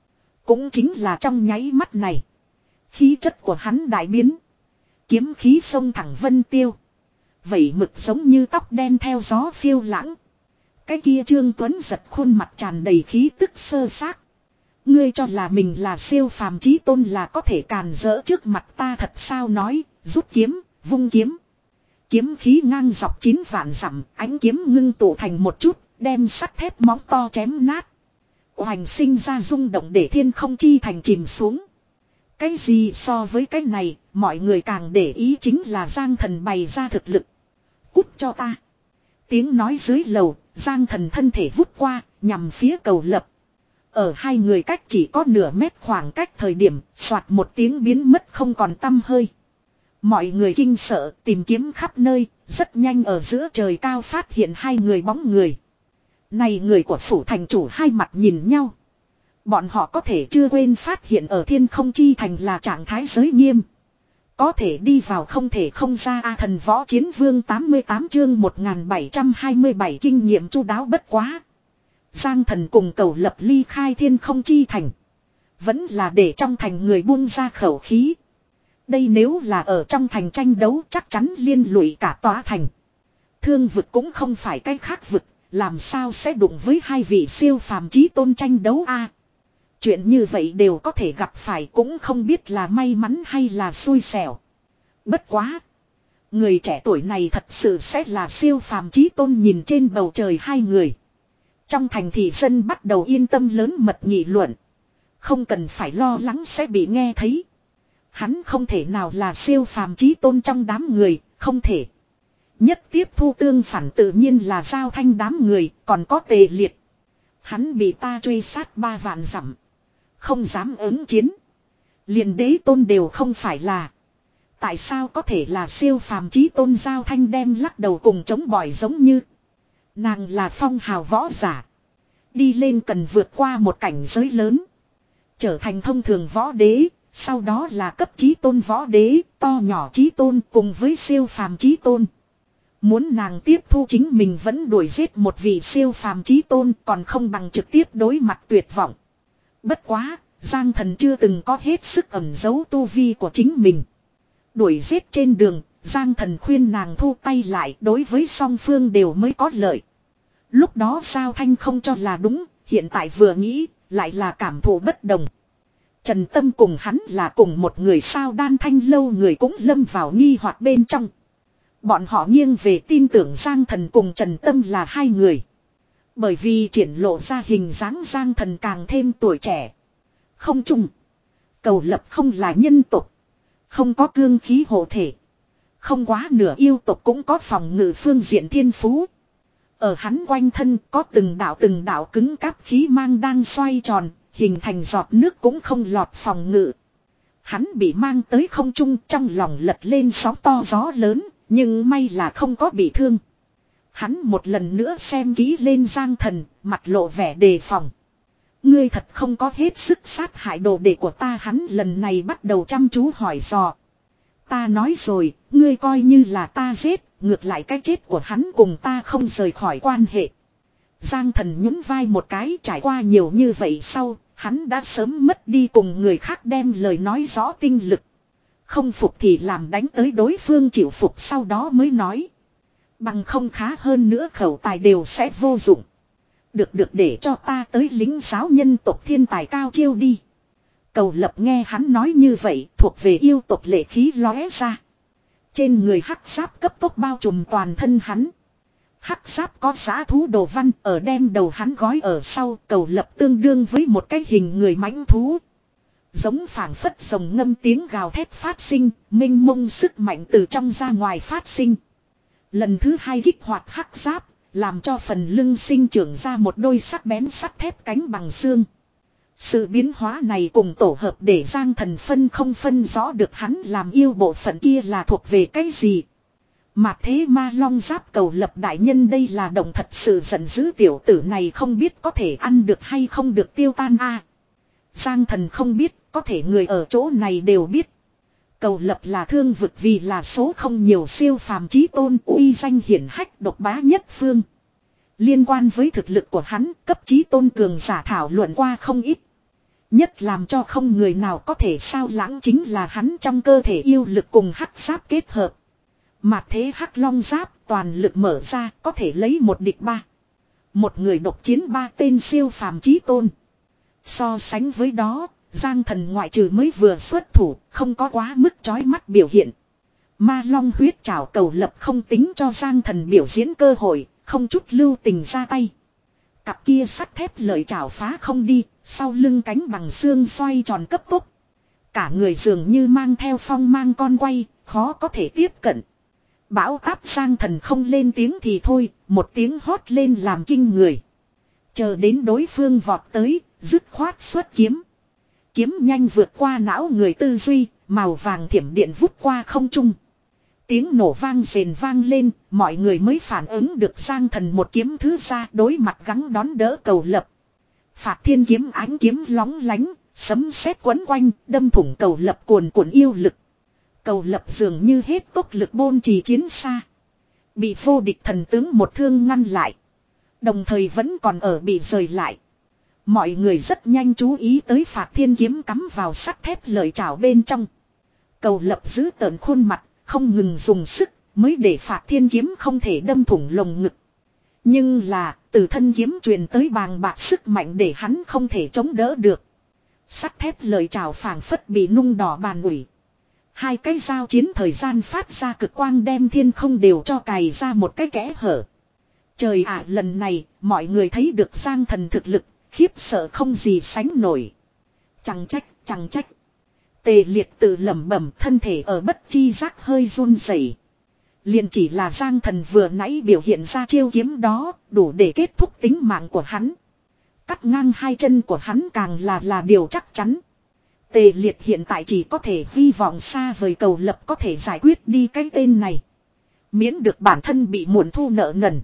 Cũng chính là trong nháy mắt này. Khí chất của hắn đại biến. Kiếm khí xông thẳng vân tiêu. Vẩy mực giống như tóc đen theo gió phiêu lãng. Cái kia Trương Tuấn giật khuôn mặt tràn đầy khí tức sơ xác. Ngươi cho là mình là siêu phàm chí tôn là có thể càn rỡ trước mặt ta thật sao nói, rút kiếm, vung kiếm. Kiếm khí ngang dọc chín vạn dặm, ánh kiếm ngưng tụ thành một chút, đem sắt thép móng to chém nát. Hoành sinh ra rung động để thiên không chi thành chìm xuống. Cái gì so với cái này, mọi người càng để ý chính là Giang Thần bày ra thực lực. Cút cho ta. Tiếng nói dưới lầu, Giang Thần thân thể vút qua, nhằm phía cầu lập. Ở hai người cách chỉ có nửa mét khoảng cách thời điểm, soạt một tiếng biến mất không còn tăm hơi. Mọi người kinh sợ, tìm kiếm khắp nơi, rất nhanh ở giữa trời cao phát hiện hai người bóng người. Này người của phủ thành chủ hai mặt nhìn nhau. Bọn họ có thể chưa quên phát hiện ở thiên không chi thành là trạng thái giới nghiêm. Có thể đi vào không thể không ra A Thần Võ Chiến Vương tám mươi tám chương một nghìn bảy trăm hai mươi bảy kinh nghiệm chu đáo bất quá. Giang Thần cùng cầu lập ly khai thiên không chi thành. Vẫn là để trong thành người buông ra khẩu khí. Đây nếu là ở trong thành tranh đấu chắc chắn liên lụy cả tòa thành. Thương vực cũng không phải cái khác vực, làm sao sẽ đụng với hai vị siêu phàm chí tôn tranh đấu a? Chuyện như vậy đều có thể gặp phải cũng không biết là may mắn hay là xui xẻo. Bất quá. Người trẻ tuổi này thật sự sẽ là siêu phàm chí tôn nhìn trên bầu trời hai người. Trong thành thị dân bắt đầu yên tâm lớn mật nghị luận. Không cần phải lo lắng sẽ bị nghe thấy. Hắn không thể nào là siêu phàm chí tôn trong đám người, không thể. Nhất tiếp thu tương phản tự nhiên là Giao Thanh đám người, còn có Tề Liệt. Hắn bị ta truy sát ba vạn dặm. Không dám ứng chiến. Liền đế tôn đều không phải là. Tại sao có thể là siêu phàm chí tôn? Giao Thanh đem lắc đầu cùng chống bỏi giống như. Nàng là phong hào võ giả. Đi lên cần vượt qua một cảnh giới lớn. Trở thành thông thường võ đế. Sau đó là cấp chí tôn võ đế, to nhỏ chí tôn cùng với siêu phàm chí tôn. Muốn nàng tiếp thu chính mình vẫn đuổi giết một vị siêu phàm chí tôn còn không bằng trực tiếp đối mặt tuyệt vọng. Bất quá, Giang Thần chưa từng có hết sức ẩn giấu tu vi của chính mình. Đuổi giết trên đường, Giang Thần khuyên nàng thu tay lại đối với song phương đều mới có lợi. Lúc đó Giao Thanh không cho là đúng, hiện tại vừa nghĩ, lại là cảm thụ bất đồng. Trần Tâm cùng hắn là cùng một người sao? Đan Thanh lâu người cũng lâm vào nghi hoặc bên trong. Bọn họ nghiêng về tin tưởng Giang Thần cùng Trần Tâm là hai người. Bởi vì triển lộ ra hình dáng Giang Thần càng thêm tuổi trẻ. Không chung. Cầu lập không là nhân tộc. Không có cương khí hộ thể. Không quá nửa yêu tộc cũng có phòng ngự phương diện thiên phú. Ở hắn quanh thân có từng đạo từng đạo cứng cáp khí mang đang xoay tròn. Hình thành giọt nước cũng không lọt phòng ngự. Hắn bị mang tới không trung, trong lòng lật lên sóng to gió lớn, nhưng may là không có bị thương. Hắn một lần nữa xem kỹ lên Giang Thần, mặt lộ vẻ đề phòng. Ngươi thật không có hết sức sát hại đồ đệ của ta. Hắn lần này bắt đầu chăm chú hỏi dò. Ta nói rồi, ngươi coi như là ta giết, ngược lại cái chết của hắn cùng ta không rời khỏi quan hệ. Giang Thần nhún vai một cái, trải qua nhiều như vậy sau, hắn đã sớm mất đi cùng người khác đem lời nói rõ tinh lực. Không phục thì làm đánh tới đối phương chịu phục sau đó mới nói. Bằng không khá hơn nữa khẩu tài đều sẽ vô dụng. Được được để cho ta tới lính giáo nhân tộc thiên tài cao chiêu đi. Cầu lập nghe hắn nói như vậy thuộc về yêu tộc lệ khí lóe ra. Trên người hắc giáp cấp tốc bao trùm toàn thân hắn. Hắc giáp có giá thú đồ văn ở đem đầu hắn gói ở sau. Cầu lập tương đương với một cái hình người mãnh thú. Giống phảng phất rồng ngâm tiếng gào thét phát sinh. Minh mông sức mạnh từ trong ra ngoài phát sinh. Lần thứ hai kích hoạt hắc giáp. Làm cho phần lưng sinh trưởng ra một đôi sắc bén sắt thép cánh bằng xương. Sự biến hóa này cùng tổ hợp để Giang Thần phân không phân rõ được hắn làm yêu bộ phận kia là thuộc về cái gì. Mà thế ma long giáp cầu lập đại nhân đây là động thật sự giận dữ tiểu tử này không biết có thể ăn được hay không được tiêu tan a. Giang Thần không biết, có thể người ở chỗ này đều biết. Cầu lập là thương vực vì là số không nhiều siêu phàm chí tôn uy danh hiển hách độc bá nhất phương. Liên quan với thực lực của hắn, cấp chí tôn cường giả thảo luận qua không ít. Nhất làm cho không người nào có thể sao lãng chính là hắn trong cơ thể yêu lực cùng hắc giáp kết hợp. Mà thế hắc long giáp toàn lực mở ra có thể lấy một địch ba. Một người độc chiến ba tên siêu phàm chí tôn. So sánh với đó, Giang Thần ngoại trừ mới vừa xuất thủ, không có quá mức chói mắt biểu hiện. Ma long huyết trảo cầu lập không tính cho Giang Thần biểu diễn cơ hội, không chút lưu tình ra tay. Cặp kia sắt thép lợi trảo phá không đi, sau lưng cánh bằng xương xoay tròn cấp tốc. Cả người dường như mang theo phong mang con quay, khó có thể tiếp cận. Bão táp Giang Thần không lên tiếng thì thôi, một tiếng hót lên làm kinh người. Chờ đến đối phương vọt tới, dứt khoát xuất kiếm. Kiếm nhanh vượt qua não người tư duy, màu vàng thiểm điện vút qua không trung. Tiếng nổ vang rền vang lên, mọi người mới phản ứng được Giang Thần một kiếm thứ ra đối mặt gắng đón đỡ cầu lập. Phạt thiên kiếm ánh kiếm lóng lánh, sấm sét quấn quanh, đâm thủng cầu lập cuồn cuộn yêu lực. Cầu lập dường như hết tốc lực bôn trì chiến xa. Bị vô địch thần tướng một thương ngăn lại. Đồng thời vẫn còn ở bị rời lại. Mọi người rất nhanh chú ý tới phạt thiên kiếm cắm vào sắt thép lợi trảo bên trong. Cầu lập giữ tợn khuôn mặt, không ngừng dùng sức, mới để phạt thiên kiếm không thể đâm thủng lồng ngực. Nhưng là, từ thân kiếm truyền tới bàng bạc sức mạnh để hắn không thể chống đỡ được. Sắt thép lợi trảo phảng phất bị nung đỏ bàn ủi. Hai cái giao chiến thời gian phát ra cực quang đem thiên không đều cho cày ra một cái kẽ hở. Trời ạ, lần này, mọi người thấy được Giang Thần thực lực, khiếp sợ không gì sánh nổi. Chẳng trách, chẳng trách. Tề Liệt tự lẩm bẩm, thân thể ở bất chi giác hơi run rẩy. Liền chỉ là Giang Thần vừa nãy biểu hiện ra chiêu kiếm đó, đủ để kết thúc tính mạng của hắn. Cắt ngang hai chân của hắn càng là là điều chắc chắn. Tề Liệt hiện tại chỉ có thể hy vọng xa vời cầu lập có thể giải quyết đi cái tên này. Miễn được bản thân bị muộn thu nợ nần.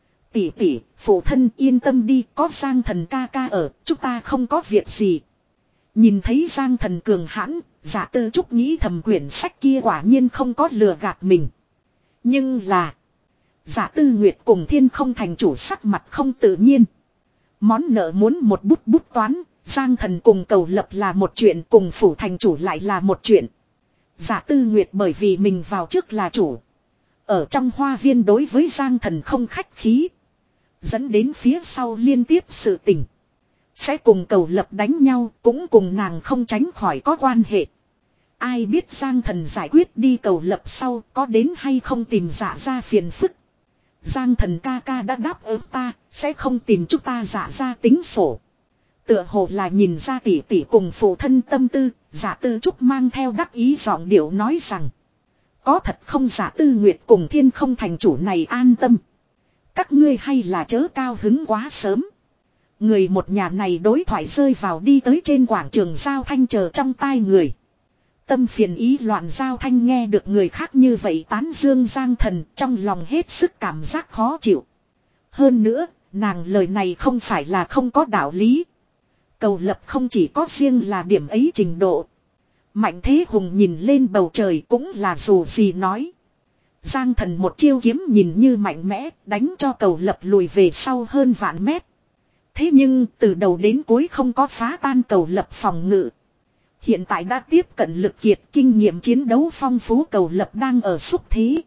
Tỷ tỷ, phụ thân yên tâm đi, có Giang Thần ca ca ở, chúng ta không có việc gì. Nhìn thấy Giang Thần cường hãn, Dạ Tư Trúc nghĩ thầm quyển sách kia quả nhiên không có lừa gạt mình. Nhưng là, Dạ Tư Nguyệt cùng Thiên Không thành chủ sắc mặt không tự nhiên. Món nợ muốn một bút bút toán, Giang Thần cùng cầu lập là một chuyện, cùng phủ thành chủ lại là một chuyện. Dạ Tư Nguyệt bởi vì mình vào trước là chủ. Ở trong hoa viên đối với Giang Thần không khách khí. Dẫn đến phía sau liên tiếp sự tình. Sẽ cùng cầu lập đánh nhau, cũng cùng nàng không tránh khỏi có quan hệ. Ai biết Giang Thần giải quyết đi cầu lập sau có đến hay không tìm Dạ ra phiền phức. Giang Thần ca ca đã đáp ứng ta, sẽ không tìm chúng ta Dạ ra tính sổ. Tựa hồ là nhìn ra tỷ tỷ cùng phụ thân tâm tư, Dạ Tư Trúc mang theo đắc ý giọng điệu nói rằng. Có thật không Dạ Tư Nguyệt cùng Thiên Không thành chủ này an tâm. Các ngươi hay là chớ cao hứng quá sớm. Người một nhà này đối thoại rơi vào đi tới trên quảng trường giao thanh chờ trong tai người. Tâm phiền ý loạn giao thanh nghe được người khác như vậy tán dương Giang Thần trong lòng hết sức cảm giác khó chịu. Hơn nữa, nàng lời này không phải là không có đạo lý. Cầu lập không chỉ có riêng là điểm ấy trình độ. Mạnh Thế Hùng nhìn lên bầu trời cũng là dù gì nói. Giang Thần một chiêu kiếm nhìn như mạnh mẽ, đánh cho cầu lập lùi về sau hơn vạn mét. Thế nhưng từ đầu đến cuối không có phá tan cầu lập phòng ngự. Hiện tại đã tiếp cận lực kiệt, kinh nghiệm chiến đấu phong phú, cầu lập đang ở xúc thế.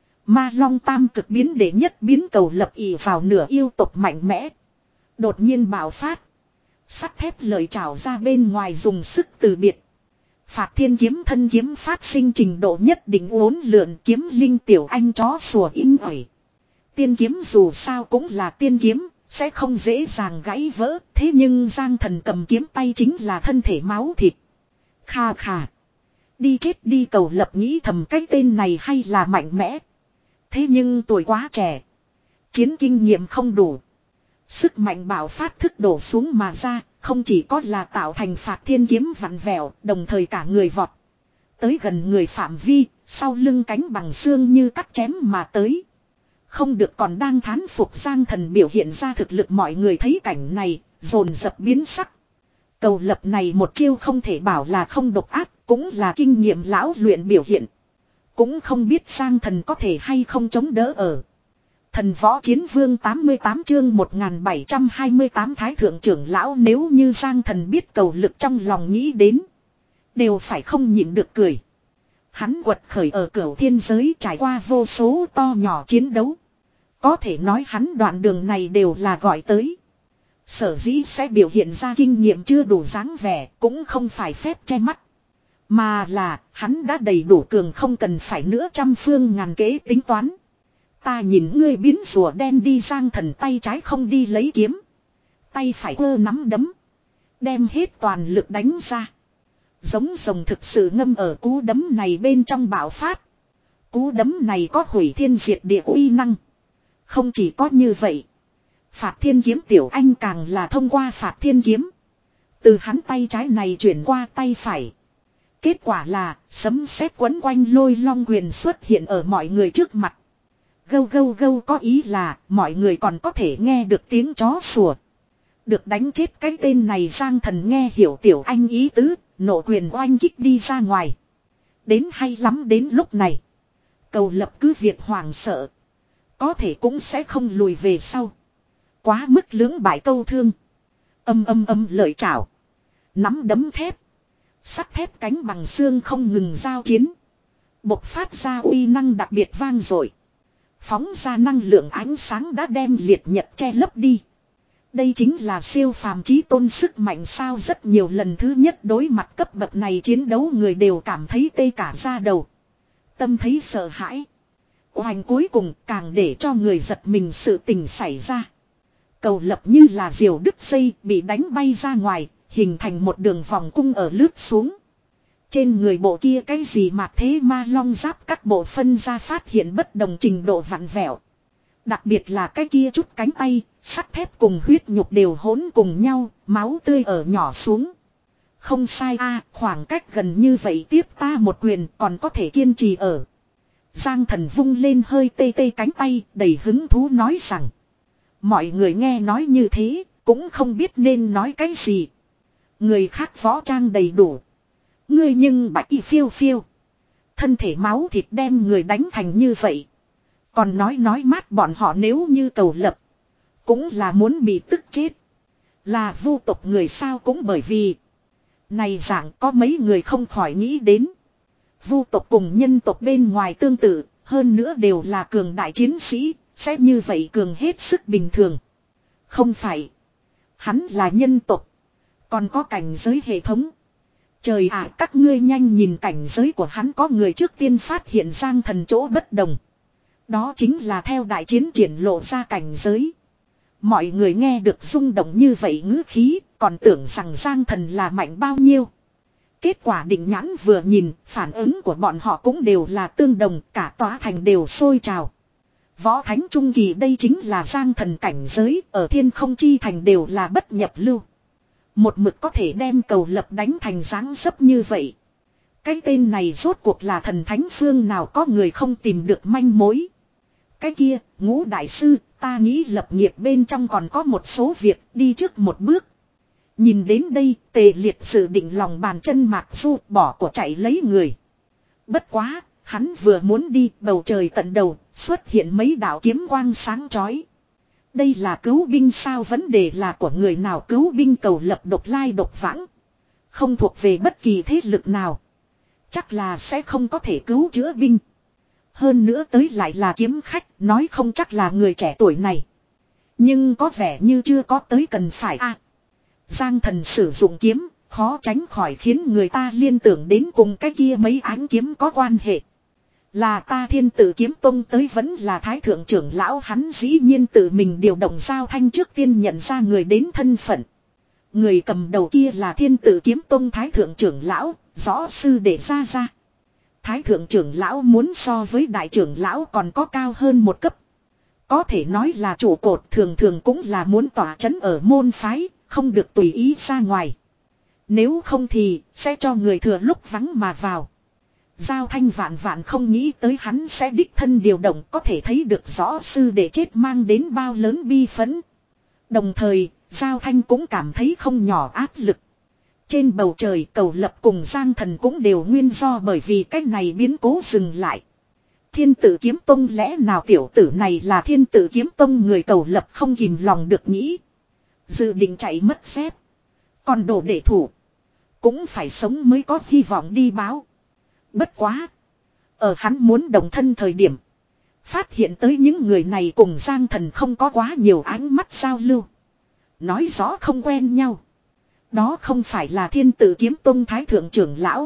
Ma Long tam cực biến đệ nhất biến cầu lập ỷ vào nửa yêu tộc mạnh mẽ. Đột nhiên bạo phát. Sắt thép lợi trảo ra bên ngoài dùng sức từ biệt. Phạt thiên kiếm thân kiếm phát sinh trình độ nhất định uốn lượn, kiếm linh tiểu anh chó sủa inh ỏi. Tiên kiếm dù sao cũng là tiên kiếm, sẽ không dễ dàng gãy vỡ. Thế nhưng Giang Thần cầm kiếm tay chính là thân thể máu thịt. Kha kha. Đi chết đi, cầu lập nghĩ thầm cái tên này hay là mạnh mẽ. Thế nhưng tuổi quá trẻ. Chiến kinh nghiệm không đủ. Sức mạnh bạo phát thức đổ xuống mà ra. Không chỉ có là tạo thành phạt thiên kiếm vặn vẹo, đồng thời cả người vọt. Tới gần người phạm vi, sau lưng cánh bằng xương như cắt chém mà tới. Không được còn đang thán phục Giang Thần biểu hiện ra thực lực, mọi người thấy cảnh này, dồn dập biến sắc. Cầu lập này một chiêu không thể bảo là không độc ác, cũng là kinh nghiệm lão luyện biểu hiện. Cũng không biết Giang Thần có thể hay không chống đỡ ở. Thần võ chiến vương tám mươi tám chương một nghìn bảy trăm hai mươi tám thái thượng trưởng lão, nếu như Giang Thần biết Cầu Lực trong lòng nghĩ đến. Đều phải không nhịn được cười. Hắn quật khởi ở cửu thiên giới trải qua vô số to nhỏ chiến đấu. Có thể nói hắn đoạn đường này đều là gọi tới. Sở dĩ sẽ biểu hiện ra kinh nghiệm chưa đủ dáng vẻ cũng không phải phép che mắt. Mà là hắn đã đầy đủ cường, không cần phải nữa trăm phương ngàn kế tính toán. Ta nhìn ngươi biến rùa đen đi. Giang Thần tay trái không đi lấy kiếm. Tay phải cơ nắm đấm. Đem hết toàn lực đánh ra. Giống rồng thực sự ngâm ở cú đấm này bên trong bạo phát. Cú đấm này có hủy thiên diệt địa uy năng. Không chỉ có như vậy. Phạt thiên kiếm tiểu anh càng là thông qua phạt thiên kiếm. Từ hắn tay trái này chuyển qua tay phải. Kết quả là sấm sét quấn quanh lôi long quyền xuất hiện ở mọi người trước mặt. Gâu gâu gâu có ý là mọi người còn có thể nghe được tiếng chó sủa. Được đánh chết cái tên này. Giang Thần nghe hiểu tiểu anh ý tứ, nộ quyền oanh kích đi ra ngoài. Đến hay lắm, đến lúc này Cầu Lập cứ việc hoảng sợ, có thể cũng sẽ không lùi về sau. Quá mức lưỡng bại câu thương. Âm âm âm lợi chảo. Nắm đấm thép. Sắt thép cánh bằng xương không ngừng giao chiến. Bộc phát ra uy năng đặc biệt vang dội. Phóng ra năng lượng ánh sáng đã đem liệt nhật che lấp đi. Đây chính là siêu phàm chí tôn sức mạnh sao. Rất nhiều lần thứ nhất đối mặt cấp bậc này chiến đấu, người đều cảm thấy tê cả da đầu. Tâm thấy sợ hãi. Oanh cuối cùng càng để cho người giật mình sự tình xảy ra. Cầu Lập như là diều đứt dây bị đánh bay ra ngoài, hình thành một đường vòng cung ở lướt xuống. Trên người bộ kia cái gì mà thế ma long giáp các bộ phân ra phát hiện bất đồng trình độ vặn vẹo. Đặc biệt là cái kia chút cánh tay, sắt thép cùng huyết nhục đều hỗn cùng nhau, máu tươi ở nhỏ xuống. Không sai a, khoảng cách gần như vậy tiếp ta một quyền còn có thể kiên trì ở. Giang Thần vung lên hơi tê tê cánh tay, đầy hứng thú nói rằng. Mọi người nghe nói như thế, cũng không biết nên nói cái gì. Người khác võ trang đầy đủ. Ngươi nhưng bạch y phiêu phiêu. Thân thể máu thịt đem người đánh thành như vậy. Còn nói nói mát bọn họ nếu như Cầu Lập. Cũng là muốn bị tức chết. Là vu tộc người sao, cũng bởi vì. Này dạng có mấy người không khỏi nghĩ đến. Vu tộc cùng nhân tộc bên ngoài tương tự, hơn nữa đều là cường đại chiến sĩ. Sẽ như vậy cường hết sức bình thường. Không phải. Hắn là nhân tộc. Còn có cảnh giới hệ thống. Trời ạ, các ngươi nhanh nhìn cảnh giới của hắn. Có người trước tiên phát hiện Giang Thần chỗ bất đồng. Đó chính là theo đại chiến triển lộ ra cảnh giới. Mọi người nghe được rung động như vậy ngữ khí, còn tưởng rằng Giang Thần là mạnh bao nhiêu. Kết quả định nhãn vừa nhìn, phản ứng của bọn họ cũng đều là tương đồng, cả tòa thành đều sôi trào. Võ thánh trung kỳ đây chính là Giang Thần cảnh giới, ở thiên không chi thành đều là bất nhập lưu. Một mực có thể đem Cầu Lập đánh thành dáng dấp như vậy. Cái tên này rốt cuộc là thần thánh phương nào, có người không tìm được manh mối. Cái kia, Ngũ đại sư, ta nghĩ lập nghiệp bên trong còn có một số việc, đi trước một bước. Nhìn đến đây, Tề Liệt dự định lòng bàn chân Mạc Du bỏ của chạy lấy người. Bất quá, hắn vừa muốn đi, bầu trời tận đầu, xuất hiện mấy đạo kiếm quang sáng chói. Đây là cứu binh sao, vấn đề là của người nào cứu binh. Cầu Lập độc lai độc vãng. Không thuộc về bất kỳ thế lực nào. Chắc là sẽ không có thể cứu chữa binh. Hơn nữa tới lại là kiếm khách, nói không chắc là người trẻ tuổi này. Nhưng có vẻ như chưa có tới cần phải a. À, Giang Thần sử dụng kiếm, khó tránh khỏi khiến người ta liên tưởng đến cùng cái kia mấy ánh kiếm có quan hệ. Là ta Thiên Tử Kiếm Tông tới vẫn là Thái Thượng trưởng lão, hắn dĩ nhiên tự mình điều động Giao Thanh trước tiên nhận ra người đến thân phận. Người cầm đầu kia là Thiên Tử Kiếm Tông Thái Thượng trưởng lão, rõ sư để ra ra. Thái Thượng trưởng lão muốn so với đại trưởng lão còn có cao hơn một cấp. Có thể nói là trụ cột, thường thường cũng là muốn tỏa chấn ở môn phái, không được tùy ý ra ngoài. Nếu không thì sẽ cho người thừa lúc vắng mà vào. Giao Thanh vạn vạn không nghĩ tới hắn sẽ đích thân điều động, có thể thấy được rõ sư để chết mang đến bao lớn bi phẫn. Đồng thời, Giao Thanh cũng cảm thấy không nhỏ áp lực. Trên bầu trời Cầu Lập cùng Giang Thần cũng đều nguyên do bởi vì cách này biến cố dừng lại. Thiên Tử Kiếm Tông, lẽ nào tiểu tử này là Thiên Tử Kiếm Tông người? Cầu Lập không kìm lòng được nghĩ. Dự định chạy mất dép. Còn đồ để thủ. Cũng phải sống mới có hy vọng đi báo. Bất quá. Ở hắn muốn đồng thân thời điểm. Phát hiện tới những người này cùng Giang Thần không có quá nhiều ánh mắt giao lưu. Nói rõ không quen nhau. Đó không phải là Thiên Tử Kiếm Tông Thái Thượng trưởng lão.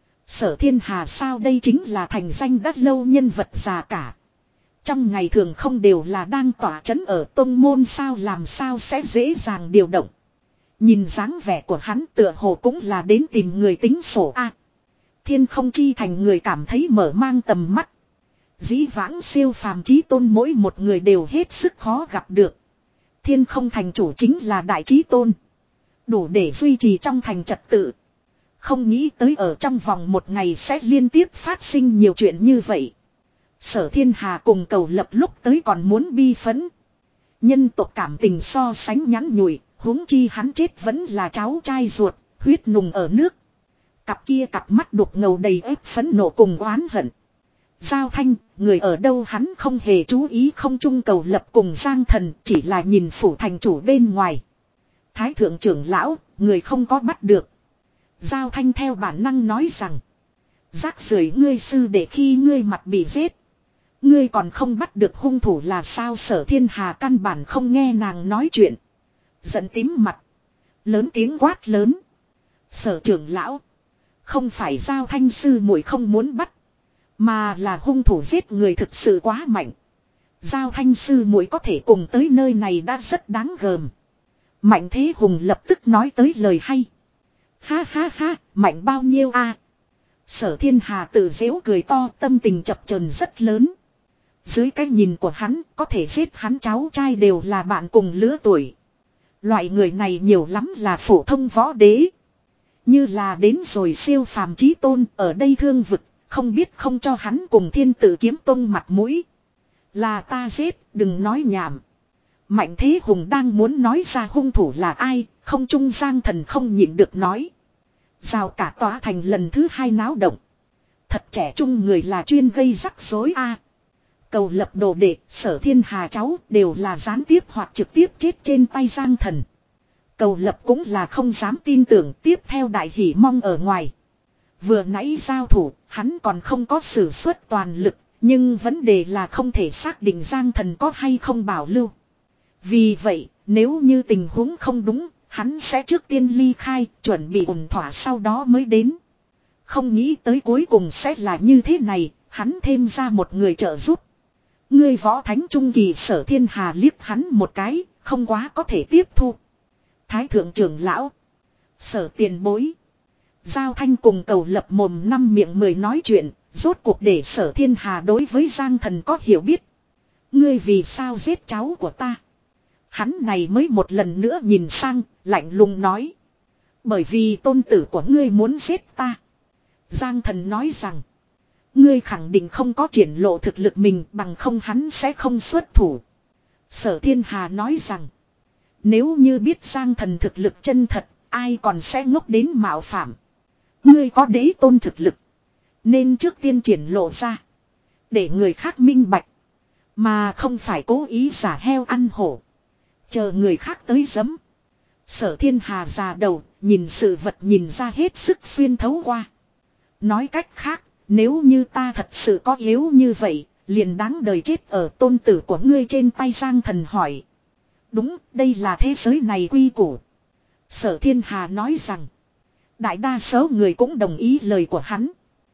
Sở Thiên Hà sao? Đây chính là thành danh đắt lâu nhân vật già cả. Trong ngày thường không đều là đang tỏa trấn ở tông môn sao, làm sao sẽ dễ dàng điều động. Nhìn dáng vẻ của hắn tựa hồ cũng là đến tìm người tính sổ a. Thiên Không Chi Thành người cảm thấy mở mang tầm mắt. Dĩ vãng siêu phàm chí tôn mỗi một người đều hết sức khó gặp được. Thiên Không Thành chủ chính là đại chí tôn. Đủ để duy trì trong thành trật tự. Không nghĩ tới ở trong vòng một ngày sẽ liên tiếp phát sinh nhiều chuyện như vậy. Sở Thiên Hà cùng Cầu Lập lúc tới còn muốn bi phấn. Nhân tộc cảm tình so sánh nhắn nhủi, huống chi hắn chết vẫn là cháu trai ruột, huyết nùng ở nước. Cặp kia cặp mắt đục ngầu đầy ép phẫn nộ cùng oán hận. Giao Thanh, người ở đâu hắn không hề chú ý. Không chung Cầu Lập cùng Giang Thần, chỉ là nhìn phủ thành chủ bên ngoài. Thái thượng trưởng lão, người không có bắt được. Giao Thanh theo bản năng nói rằng. Rác rưởi, ngươi sư để khi ngươi mặt bị giết. Ngươi còn không bắt được hung thủ là sao? Sở Thiên Hà căn bản không nghe nàng nói chuyện. Giận tím mặt. Lớn tiếng quát lớn. Sở trưởng lão. Không phải Giao Thanh sư muội không muốn bắt. Mà là hung thủ giết người thực sự quá mạnh. Giao Thanh sư muội có thể cùng tới nơi này đã rất đáng gờm. Mạnh Thế Hùng lập tức nói tới lời hay. Ha ha ha, mạnh bao nhiêu a? Sở Thiên Hà tự giễu cười to, tâm tình chập chờn rất lớn. Dưới cái nhìn của hắn, có thể giết hắn cháu trai đều là bạn cùng lứa tuổi. Loại người này nhiều lắm là phổ thông võ đế. Như là đến rồi siêu phàm chí tôn ở đây thương vực, không biết không cho hắn cùng Thiên Tử Kiếm Tông mặt mũi. Là ta giết, đừng nói nhảm. Mạnh Thế Hùng đang muốn nói ra hung thủ là ai, không trung Giang Thần không nhịn được nói. Rào cả tòa thành lần thứ hai náo động. Thật trẻ trung người là chuyên gây rắc rối a. Cầu Lập đồ đệ, Sở Thiên Hà cháu đều là gián tiếp hoặc trực tiếp chết trên tay Giang Thần. Cầu Lập cũng là không dám tin tưởng, tiếp theo đại hỉ mong ở ngoài. Vừa nãy giao thủ, hắn còn không có sử xuất toàn lực, nhưng vấn đề là không thể xác định Giang Thần có hay không bảo lưu. Vì vậy, nếu như tình huống không đúng, hắn sẽ trước tiên ly khai, chuẩn bị ổn thỏa sau đó mới đến. Không nghĩ tới cuối cùng sẽ là như thế này, hắn thêm ra một người trợ giúp. Ngươi võ thánh trung kỳ. Sở Thiên Hà liếc hắn một cái, không quá có thể tiếp thu. Thái thượng trưởng lão. Sở tiền bối. Giao Thanh cùng Cầu Lập mồm năm miệng mười nói chuyện, rốt cuộc để Sở Thiên Hà đối với Giang Thần có hiểu biết. Ngươi vì sao giết cháu của ta? Hắn này mới một lần nữa nhìn sang, lạnh lùng nói. Bởi vì tôn tử của ngươi muốn giết ta. Giang Thần nói rằng. Ngươi khẳng định không có triển lộ thực lực mình, bằng không hắn sẽ không xuất thủ. Sở Thiên Hà nói rằng. Nếu như biết Giang Thần thực lực chân thật, ai còn sẽ ngốc đến mạo phạm. Ngươi có đế tôn thực lực, nên trước tiên triển lộ ra, để người khác minh bạch. Mà không phải cố ý giả heo ăn hổ, chờ người khác tới giấm. Sở Thiên Hà già đầu, nhìn sự vật nhìn ra hết sức xuyên thấu qua. Nói cách khác, nếu như ta thật sự có yếu như vậy, liền đáng đời chết ở tôn tử của ngươi trên tay. Giang Thần hỏi. Đúng, đây là thế giới này quy củ. Sở Thiên Hà nói rằng. Đại đa số người cũng đồng ý lời của hắn.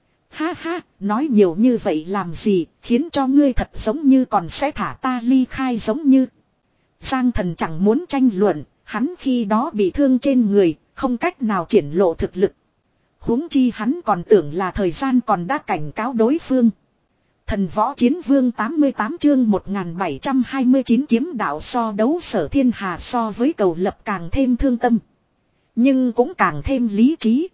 Ha ha, nói nhiều như vậy làm gì, khiến cho ngươi thật giống như còn sẽ thả ta ly khai giống như. Giang Thần chẳng muốn tranh luận, hắn khi đó bị thương trên người, không cách nào triển lộ thực lực. Huống chi hắn còn tưởng là thời gian còn đã cảnh cáo đối phương. Thần Võ Chiến Vương tám mươi tám chương một nghìn bảy trăm hai mươi chín kiếm đạo so đấu. Sở Thiên Hà so với Cầu Lập càng thêm thương tâm, nhưng cũng càng thêm lý trí.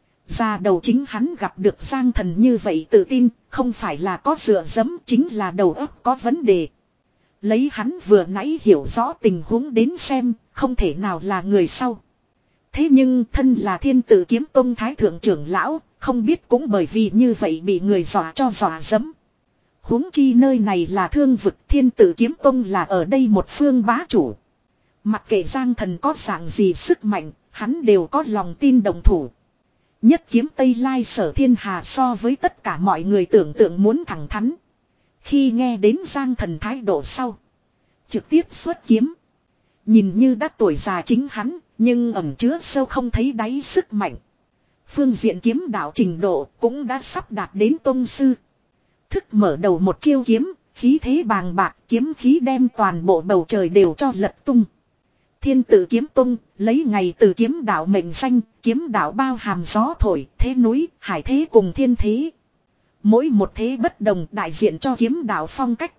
Ra đầu chính hắn gặp được Giang Thần như vậy tự tin, không phải là có dựa dẫm, chính là đầu óc có vấn đề. Lấy hắn vừa nãy hiểu rõ tình huống đến xem, không thể nào là người sau. Thế nhưng thân là Thiên Tử Kiếm Tông Thái thượng trưởng lão, không biết cũng bởi vì như vậy bị người dọa cho dọa dẫm. Huống chi nơi này là thương vực, Thiên Tử Kiếm Tông là ở đây một phương bá chủ. Mặc kệ Giang Thần có dạng gì sức mạnh, hắn đều có lòng tin đồng thủ. Nhất kiếm Tây Lai Sở Thiên Hà so với tất cả mọi người tưởng tượng muốn thẳng thắn. Khi nghe đến Giang Thần thái độ sau, trực tiếp xuất kiếm. Nhìn như đã tuổi già chính hắn, nhưng ẩn chứa sâu không thấy đáy sức mạnh. Phương diện kiếm đạo trình độ cũng đã sắp đạt đến tông sư. Thức mở đầu một chiêu kiếm, khí thế bàng bạc, kiếm khí đem toàn bộ bầu trời đều cho lật tung. Thiên Tử Kiếm Tông, lấy ngày từ kiếm đạo mệnh danh, kiếm đạo bao hàm gió thổi, thế núi, hải thế cùng thiên thế. Mỗi một thế bất đồng đại diện cho kiếm đạo phong cách.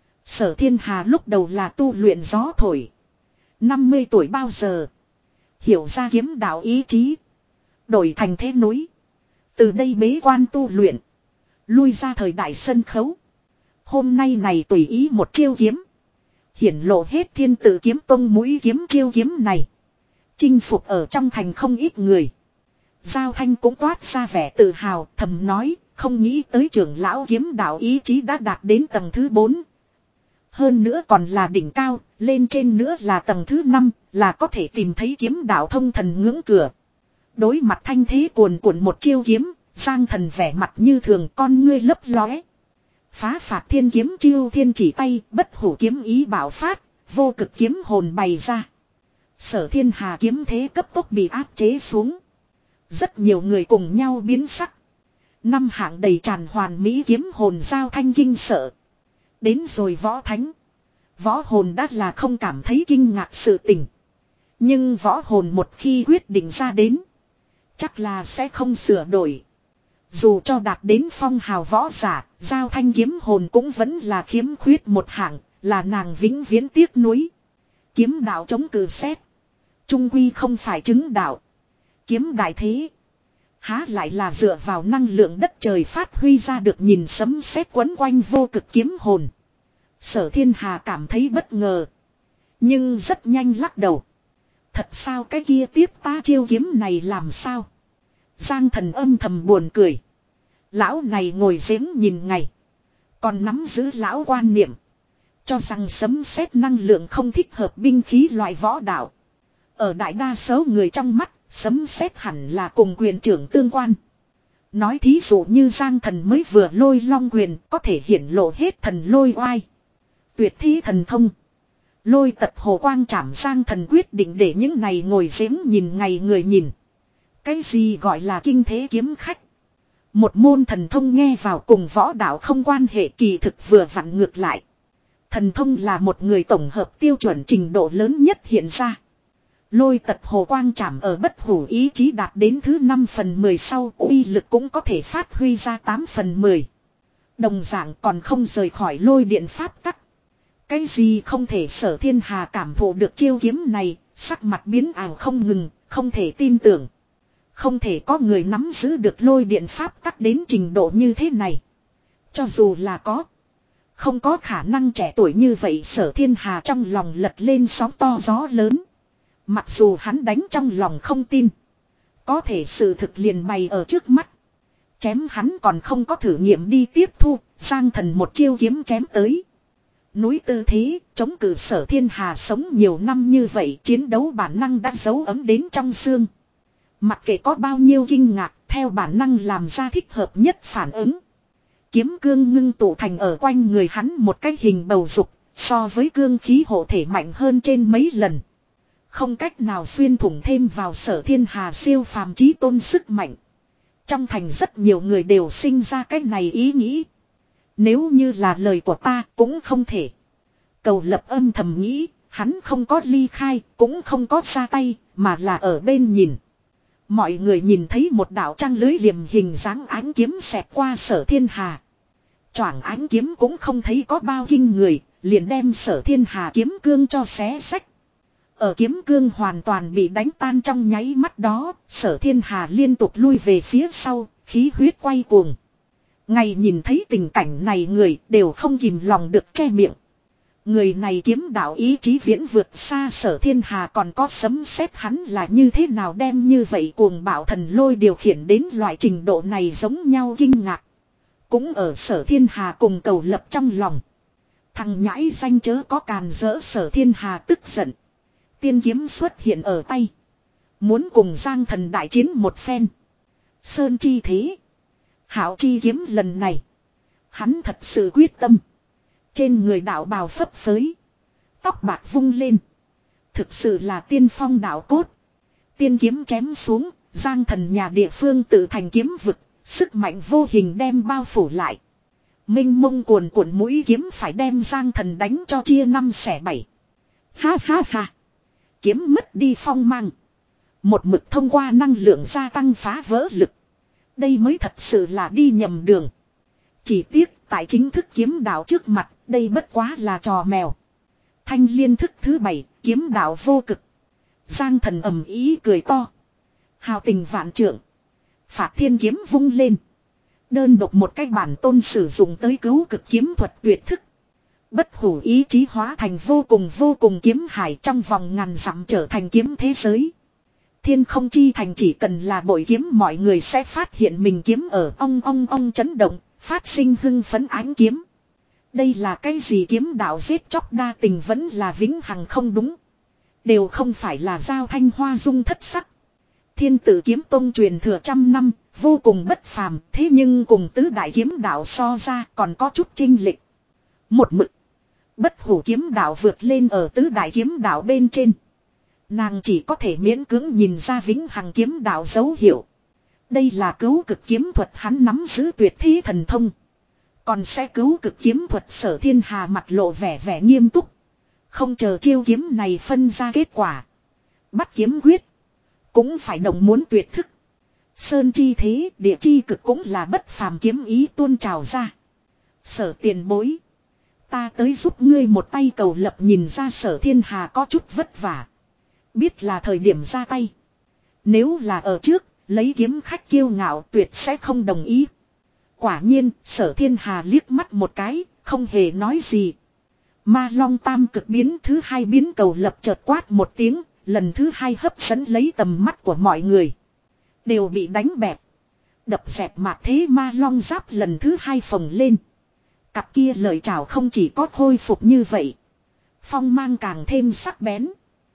Sở Thiên Hà lúc đầu là tu luyện gió thổi. năm mươi tuổi bao giờ. Hiểu ra kiếm đạo ý chí. Đổi thành thế núi. Từ đây bế quan tu luyện. Lui ra thời đại sân khấu. Hôm nay này tùy ý một chiêu kiếm. Hiển lộ hết Thiên Tử Kiếm Tông mũi kiếm chiêu kiếm này. Chinh phục ở trong thành không ít người. Giao Thanh cũng toát ra vẻ tự hào thầm nói. Không nghĩ tới trưởng lão kiếm đạo ý chí đã đạt đến tầng thứ bốn. Hơn nữa còn là đỉnh cao. Lên trên nữa là tầng thứ năm. Là có thể tìm thấy kiếm đạo thông thần ngưỡng cửa. Đối mặt thanh thế cuồn cuộn một chiêu kiếm. Giang Thần vẻ mặt như thường, con ngươi lấp lóe. Phá phạt thiên kiếm chiêu thiên chỉ tay, bất hủ kiếm ý bảo phát, vô cực kiếm hồn bày ra. Sở Thiên Hà kiếm thế cấp tốc bị áp chế xuống. Rất nhiều người cùng nhau biến sắc. Năm hạng đầy tràn hoàn mỹ kiếm hồn Giao Thanh kinh sợ. Đến rồi võ thánh. Võ hồn đã là không cảm thấy kinh ngạc sự tình. Nhưng võ hồn một khi quyết định ra đến, chắc là sẽ không sửa đổi. Dù cho đạt đến phong hào võ giả, Giao Thanh kiếm hồn cũng vẫn là khiếm khuyết một hạng, là nàng vĩnh viễn tiếc nuối. Kiếm đạo chống cự xét. Trung quy không phải chứng đạo. Kiếm đại thế. Há lại là dựa vào năng lượng đất trời phát huy ra được nhìn sấm sét quấn quanh vô cực kiếm hồn. Sở Thiên Hà cảm thấy bất ngờ. Nhưng rất nhanh lắc đầu. Thật sao cái kia tiếp ta chiêu kiếm này làm sao? Giang Thần âm thầm buồn cười. Lão này ngồi giếng nhìn ngày. Còn nắm giữ lão quan niệm. Cho rằng sấm sét năng lượng không thích hợp binh khí loại võ đạo. Ở đại đa số người trong mắt, sấm sét hẳn là cùng quyền trưởng tương quan. Nói thí dụ như Giang Thần mới vừa lôi long quyền có thể hiển lộ hết thần lôi oai. Tuyệt thi thần thông. Lôi tật hồ quang trảm Giang Thần quyết định để những này ngồi giếng nhìn ngày người nhìn. Cái gì gọi là kinh thế kiếm khách? Một môn thần thông nghe vào cùng võ đạo không quan hệ kỳ thực vừa vặn ngược lại. Thần thông là một người tổng hợp tiêu chuẩn trình độ lớn nhất hiện ra. Lôi tật hồ quang trảm ở bất hủ ý chí đạt đến thứ năm phần mười sau uy lực cũng có thể phát huy ra tám phần mười. Đồng dạng còn không rời khỏi lôi điện pháp tắc. Cái gì không thể Sở Thiên Hà cảm thụ được chiêu kiếm này, sắc mặt biến ảo không ngừng, không thể tin tưởng. Không thể có người nắm giữ được lôi điện pháp tắc đến trình độ như thế này. Cho dù là có, không có khả năng trẻ tuổi như vậy. Sở Thiên Hà trong lòng lật lên sóng to gió lớn. Mặc dù hắn đánh trong lòng không tin, có thể sự thực liền bày ở trước mắt. Chém hắn còn không có thử nghiệm đi tiếp thu. Giang Thần một chiêu kiếm chém tới. Núi tư thế, chống cự Sở Thiên Hà sống nhiều năm như vậy, chiến đấu bản năng đã giấu ấm đến trong xương. Mặc kệ có bao nhiêu kinh ngạc, theo bản năng làm ra thích hợp nhất phản ứng. Kiếm cương ngưng tụ thành ở quanh người hắn một cái hình bầu dục, so với cương khí hộ thể mạnh hơn trên mấy lần. Không cách nào xuyên thủng thêm vào Sở Thiên Hà siêu phàm chí tôn sức mạnh. Trong thành rất nhiều người đều sinh ra cái này ý nghĩ. Nếu như là lời của ta cũng không thể. Cầu Lập âm thầm nghĩ, hắn không có ly khai, cũng không có ra tay, mà là ở bên nhìn. Mọi người nhìn thấy một đạo trăng lưới liềm hình dáng ánh kiếm xẹt qua Sở Thiên Hà. Choảng ánh kiếm cũng không thấy có bao kinh người, liền đem Sở Thiên Hà kiếm cương cho xé xách. Ở kiếm cương hoàn toàn bị đánh tan trong nháy mắt đó, Sở Thiên Hà liên tục lui về phía sau, khí huyết quay cuồng. Ngày nhìn thấy tình cảnh này người đều không kìm lòng được che miệng. Người này kiếm đạo ý chí viễn vượt xa Sở Thiên Hà, còn có sấm sét hắn là như thế nào đem như vậy cuồng bạo thần lôi điều khiển đến loại trình độ này giống nhau kinh ngạc. cũng ở Sở Thiên Hà cùng Cầu Lập trong lòng. Thằng nhãi danh chớ có càn rỡ. Sở Thiên Hà tức giận. Tiên kiếm xuất hiện ở tay. Muốn cùng Giang Thần đại chiến một phen. Sơn chi thế. Hảo chi kiếm lần này. Hắn thật sự quyết tâm. Trên người đạo bào phấp phới. Tóc bạc vung lên. Thực sự là tiên phong đạo cốt. Tiên kiếm chém xuống. Giang Thần nhà địa phương tự thành kiếm vực. Sức mạnh vô hình đem bao phủ lại. Minh mông cuồn cuộn mũi kiếm phải đem Giang Thần đánh cho chia năm xẻ bảy. Ha ha ha. Kiếm mất đi phong mang. Một mực thông qua năng lượng gia tăng phá vỡ lực. Đây mới thật sự là đi nhầm đường. Chỉ tiếc tại chính thức kiếm đạo trước mặt, đây bất quá là trò mèo. Thanh liên thức thứ bảy, kiếm đạo vô cực. Giang Thần ầm ý cười to. Hào tình vạn trượng. Phạt thiên kiếm vung lên. Đơn độc một cái bản tôn sử dụng tới cứu cực kiếm thuật tuyệt thức. Bất hủ ý chí hóa thành vô cùng vô cùng kiếm hải trong vòng ngàn dặm trở thành kiếm thế giới. Thiên không chi thành chỉ cần là bội kiếm mọi người sẽ phát hiện mình kiếm ở ong ong ong chấn động, phát sinh hưng phấn ánh kiếm. Đây là cái gì kiếm đạo giết chóc đa tình vẫn là vĩnh hằng không đúng. Đều không phải là giao thanh hoa dung thất sắc. Thiên tử kiếm tông truyền thừa trăm năm, vô cùng bất phàm, thế nhưng cùng tứ đại kiếm đạo so ra còn có chút chênh lệch. Một mực, bất hủ kiếm đạo vượt lên ở tứ đại kiếm đạo bên trên. Nàng chỉ có thể miễn cưỡng nhìn ra vĩnh hằng kiếm đạo dấu hiệu. Đây là cứu cực kiếm thuật hắn nắm giữ tuyệt thế thần thông. Còn sẽ cứu cực kiếm thuật Sở Thiên Hà mặt lộ vẻ vẻ nghiêm túc. Không chờ chiêu kiếm này phân ra kết quả. Bắt kiếm quyết. Cũng phải đồng muốn tuyệt thức. Sơn chi thế, địa chi cực cũng là bất phàm kiếm ý tuôn trào ra. Sở tiền bối. Ta tới giúp ngươi một tay. Cầu Lập nhìn ra Sở Thiên Hà có chút vất vả. Biết là thời điểm ra tay. Nếu là ở trước, lấy kiếm khách kiêu ngạo tuyệt sẽ không đồng ý. Quả nhiên, Sở Thiên Hà liếc mắt một cái, không hề nói gì. Ma Long tam cực biến thứ hai biến. Cầu Lập chợt quát một tiếng, lần thứ hai hấp dẫn lấy tầm mắt của mọi người. Đều bị đánh bẹp. Đập dẹp mạc thế Ma Long giáp lần thứ hai phồng lên. Cặp kia lợi trảo không chỉ có khôi phục như vậy. Phong mang càng thêm sắc bén.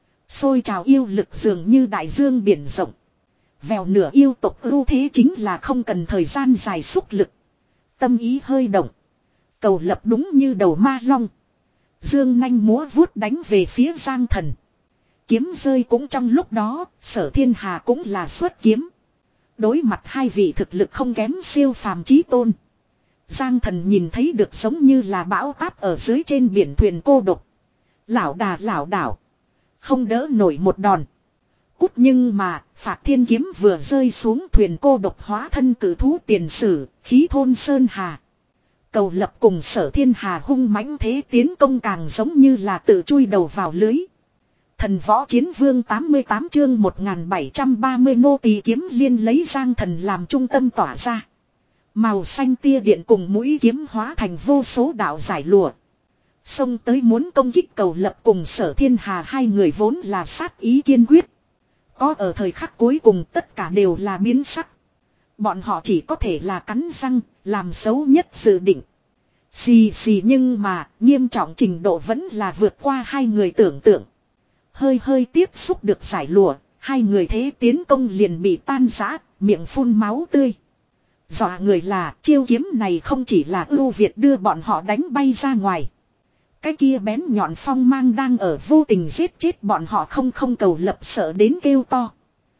Xôi trào yêu lực dường như đại dương biển rộng. Vèo nửa yêu tộc ưu thế chính là không cần thời gian dài xúc lực. Tâm ý hơi động. Cầu Lập đúng như đầu ma long. Dương nanh múa vuốt đánh về phía Giang Thần. Kiếm rơi cũng trong lúc đó, Sở Thiên Hà cũng là xuất kiếm. Đối mặt hai vị thực lực không kém siêu phàm chí tôn. Giang Thần nhìn thấy được giống như là bão táp ở dưới trên biển thuyền cô độc. Lảo đà lảo đảo. Không đỡ nổi một đòn. Cút nhưng mà, phạt thiên kiếm vừa rơi xuống thuyền cô độc hóa thân cử thú tiền sử, khí thôn Sơn Hà. Cầu Lập cùng Sở Thiên Hà hung mãnh thế tiến công càng giống như là tự chui đầu vào lưới. Thần võ chiến vương tám mươi tám chương một nghìn bảy trăm ba mươi nô tỳ kiếm liên lấy Giang Thần làm trung tâm tỏa ra. Màu xanh tia điện cùng mũi kiếm hóa thành vô số đạo giải lụa. Xông tới muốn công kích Cầu Lập cùng Sở Thiên Hà hai người vốn là sát ý kiên quyết. Có ở thời khắc cuối cùng tất cả đều là biến sắc. Bọn họ chỉ có thể là cắn răng, làm xấu nhất dự định. Xì xì nhưng mà, nghiêm trọng trình độ vẫn là vượt qua hai người tưởng tượng. Hơi hơi tiếp xúc được giải lụa, hai người thế tiến công liền bị tan rã, miệng phun máu tươi. Dọa người là chiêu kiếm này không chỉ là ưu việt đưa bọn họ đánh bay ra ngoài. Cái kia bén nhọn phong mang đang ở vô tình giết chết bọn họ không không. Cầu Lập sợ đến kêu to.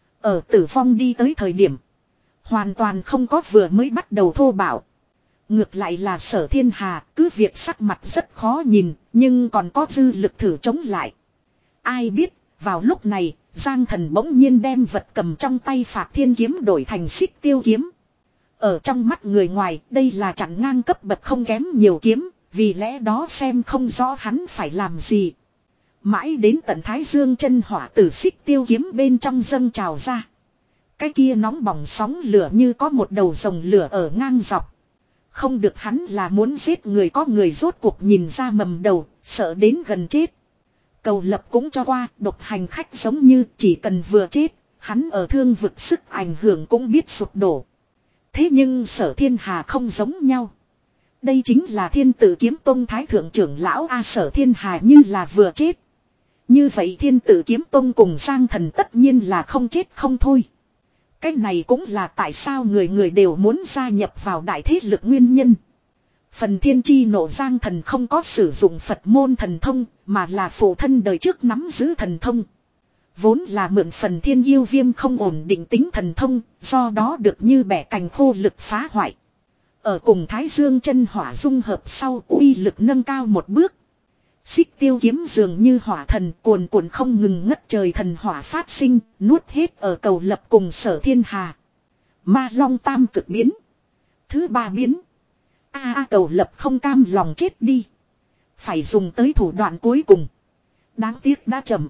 Ở tử vong đi tới thời điểm. Hoàn toàn không có vừa mới bắt đầu thô bạo. Ngược lại là Sở Thiên Hà cứ việc sắc mặt rất khó nhìn nhưng còn có dư lực thử chống lại. Ai biết vào lúc này Giang Thần bỗng nhiên đem vật cầm trong tay phạt thiên kiếm đổi thành xích tiêu kiếm. Ở trong mắt người ngoài đây là chặn ngang cấp bậc không kém nhiều kiếm. Vì lẽ đó xem không rõ hắn phải làm gì. Mãi đến tận Thái Dương chân hỏa từ xích tiêu kiếm bên trong dâng trào ra. Cái kia nóng bỏng sóng lửa như có một đầu rồng lửa ở ngang dọc. Không được hắn là muốn giết người có người rốt cuộc nhìn ra mầm đầu, sợ đến gần chết. Cầu Lập cũng cho qua, độc hành khách giống như chỉ cần vừa chết, hắn ở thương vực sức ảnh hưởng cũng biết sụp đổ. Thế nhưng Sở Thiên Hà không giống nhau. Đây chính là Thiên Tử Kiếm Tông Thái Thượng trưởng lão A. Sở Thiên Hà như là vừa chết. Như vậy Thiên Tử Kiếm Tông cùng Giang Thần tất nhiên là không chết không thôi. Cái này cũng là tại sao người người đều muốn gia nhập vào đại thế lực nguyên nhân. Phần thiên chi nộ Giang Thần không có sử dụng Phật môn thần thông, mà là phụ thân đời trước nắm giữ thần thông. Vốn là mượn phần thiên yêu viêm không ổn định tính thần thông, do đó được như bẻ cành khô lực phá hoại. Ở cùng Thái Dương chân hỏa dung hợp sau, uy lực nâng cao một bước. Xích tiêu kiếm dường như hỏa thần cuồn cuộn không ngừng ngất trời thần hỏa phát sinh, nuốt hết ở cầu lập cùng Sở Thiên Hà. Ma Long tam cực biến. Thứ ba biến. A à, cầu lập không cam lòng chết đi. Phải dùng tới thủ đoạn cuối cùng. Đáng tiếc đã chậm.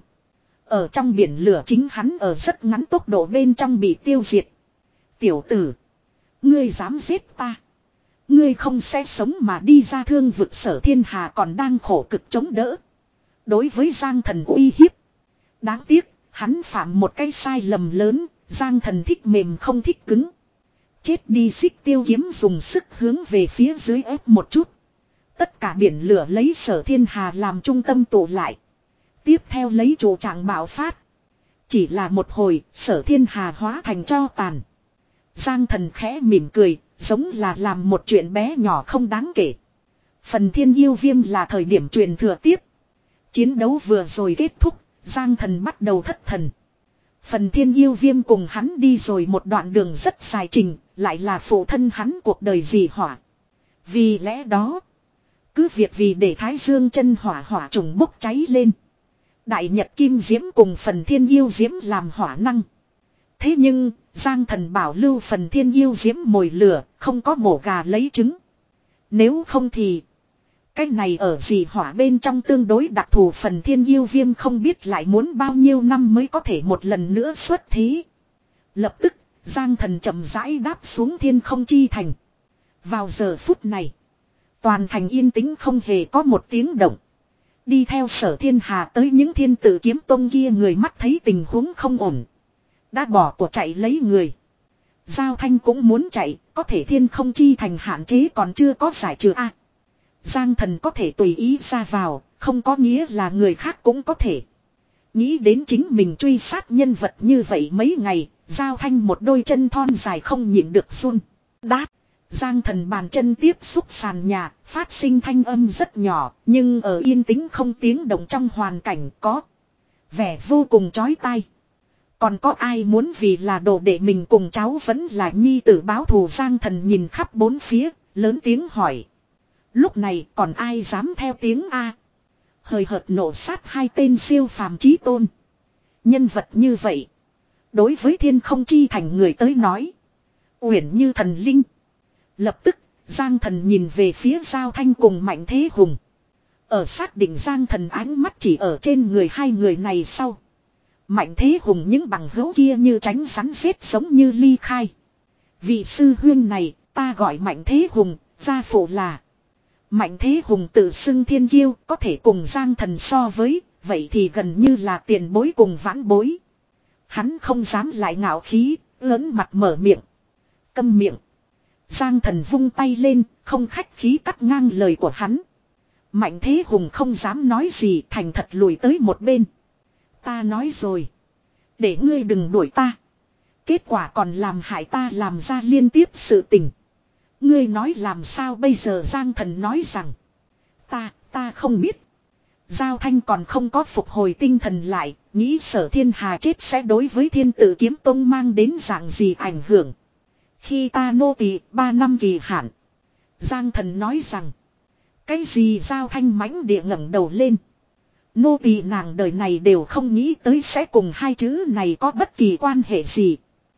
Ở trong biển lửa chính hắn ở rất ngắn tốc độ bên trong bị tiêu diệt. Tiểu tử. Ngươi dám giết ta. Ngươi không sẽ sống mà đi ra thương vực. Sở Thiên Hà còn đang khổ cực chống đỡ. Đối với Giang Thần uy hiếp. Đáng tiếc, hắn phạm một cái sai lầm lớn. Giang Thần thích mềm không thích cứng. Chết đi xích tiêu kiếm dùng sức hướng về phía dưới ép một chút. Tất cả biển lửa lấy Sở Thiên Hà làm trung tâm tụ lại. Tiếp theo lấy chủ trạng bạo phát. Chỉ là một hồi, Sở Thiên Hà hóa thành tro tàn. Giang Thần khẽ mỉm cười, giống là làm một chuyện bé nhỏ không đáng kể. Phần thiên yêu viêm là thời điểm truyền thừa tiếp. Chiến đấu vừa rồi kết thúc, Giang Thần bắt đầu thất thần. Phần thiên yêu viêm cùng hắn đi rồi một đoạn đường rất dài trình, lại là phụ thân hắn cuộc đời dị hỏa. Vì lẽ đó, cứ việc vì để Thái Dương chân hỏa hỏa trùng bốc cháy lên. Đại Nhật Kim Diễm cùng phần thiên yêu diễm làm hỏa năng. Thế nhưng, Giang Thần bảo lưu phần thiên yêu diễm mồi lửa, không có mổ gà lấy trứng. Nếu không thì, cái này ở dị hỏa bên trong tương đối đặc thù phần thiên yêu viêm không biết lại muốn bao nhiêu năm mới có thể một lần nữa xuất thí. Lập tức, Giang Thần chậm rãi đáp xuống thiên không chi thành. Vào giờ phút này, toàn thành yên tĩnh không hề có một tiếng động. Đi theo Sở Thiên Hà tới những Thiên Tử Kiếm Tông kia người mắt thấy tình huống không ổn. Đã bỏ của chạy lấy người. Giao Thanh cũng muốn chạy, có thể thiên không chi thành hạn chế còn chưa có giải trừ a. Giang Thần có thể tùy ý ra vào, không có nghĩa là người khác cũng có thể. Nghĩ đến chính mình truy sát nhân vật như vậy mấy ngày, Giao Thanh một đôi chân thon dài không nhịn được run. Đát, Giang Thần bàn chân tiếp xúc sàn nhà, phát sinh thanh âm rất nhỏ, nhưng ở yên tĩnh không tiếng động trong hoàn cảnh có vẻ vô cùng chói tai. Còn có ai muốn vì là đồ đệ mình cùng cháu vẫn là nhi tử báo thù? Giang Thần nhìn khắp bốn phía, lớn tiếng hỏi. Lúc này còn ai dám theo tiếng A? Hời hợt nổ sát hai tên siêu phàm chí tôn. Nhân vật như vậy, đối với thiên không chi thành người tới nói, uyển như thần linh. Lập tức, Giang Thần nhìn về phía Giao Thanh cùng Mạnh Thế Hùng. Ở xác định Giang Thần ánh mắt chỉ ở trên người hai người này sau, Mạnh Thế Hùng những bằng hữu kia như tránh rắn rết giống như ly khai. Vị sư huyên này, ta gọi Mạnh Thế Hùng, gia phụ là. Mạnh Thế Hùng tự xưng thiên kiêu, có thể cùng Giang Thần so với, vậy thì gần như là tiền bối cùng vãn bối. Hắn không dám lại ngạo khí, ớn mặt mở miệng. Câm miệng. Giang Thần vung tay lên, không khách khí cắt ngang lời của hắn. Mạnh Thế Hùng không dám nói gì, thành thật lùi tới một bên. Ta nói rồi, để ngươi đừng đuổi ta. Kết quả còn làm hại ta làm ra liên tiếp sự tình. Ngươi nói làm sao bây giờ? Giang Thần nói rằng, Ta, ta không biết. Giao Thanh còn không có phục hồi tinh thần lại, nghĩ Sở Thiên Hà chết sẽ đối với Thiên Tử Kiếm Tông mang đến dạng gì ảnh hưởng. Khi ta nô tỳ ba năm kỳ hạn. Giang Thần nói rằng, cái gì? Giao Thanh mãnh địa ngẩng đầu lên. Nô tỳ nàng đời này đều không nghĩ tới sẽ cùng hai chữ này có bất kỳ quan hệ gì.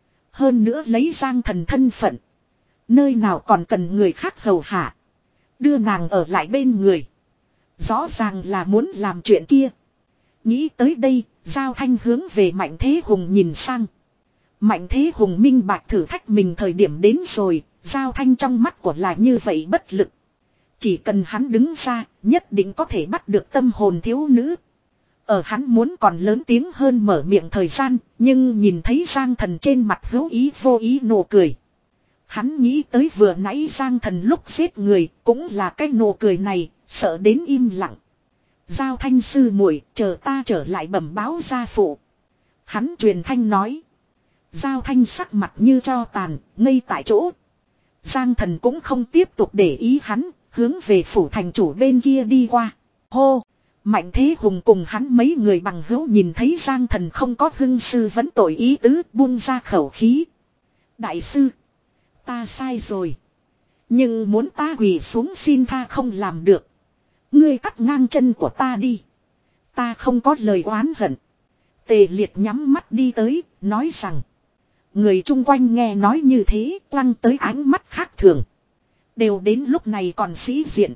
Hơn nữa lấy Giang Thần thân phận, nơi nào còn cần người khác hầu hạ. Đưa nàng ở lại bên người, rõ ràng là muốn làm chuyện kia. Nghĩ tới đây, Giao Thanh hướng về Mạnh Thế Hùng nhìn sang. Mạnh Thế Hùng minh bạch thử thách mình thời điểm đến rồi. Giao Thanh trong mắt của là như vậy bất lực. Chỉ cần hắn đứng ra, nhất định có thể bắt được tâm hồn thiếu nữ. Ở hắn muốn còn lớn tiếng hơn mở miệng thời gian, nhưng nhìn thấy Giang Thần trên mặt hữu ý vô ý nụ cười. Hắn nghĩ tới vừa nãy Giang Thần lúc giết người, cũng là cái nụ cười này, sợ đến im lặng. Giao Thanh sư muội, chờ ta trở lại bẩm báo gia phụ. Hắn truyền thanh nói. Giao Thanh sắc mặt như tro tàn, ngây tại chỗ. Giang Thần cũng không tiếp tục để ý hắn, hướng về phủ thành chủ bên kia đi qua. Hô! Mạnh Thế Hùng cùng hắn mấy người bằng hữu nhìn thấy Giang Thần không có hưng sư vẫn tội ý tứ, buông ra khẩu khí. Đại sư! Ta sai rồi. Nhưng muốn ta quỳ xuống xin tha không làm được. Ngươi cắt ngang chân của ta đi. Ta không có lời oán hận. Tề Liệt nhắm mắt đi tới, nói rằng. Người chung quanh nghe nói như thế, quăng tới ánh mắt khác thường. Đều đến lúc này còn sĩ diện.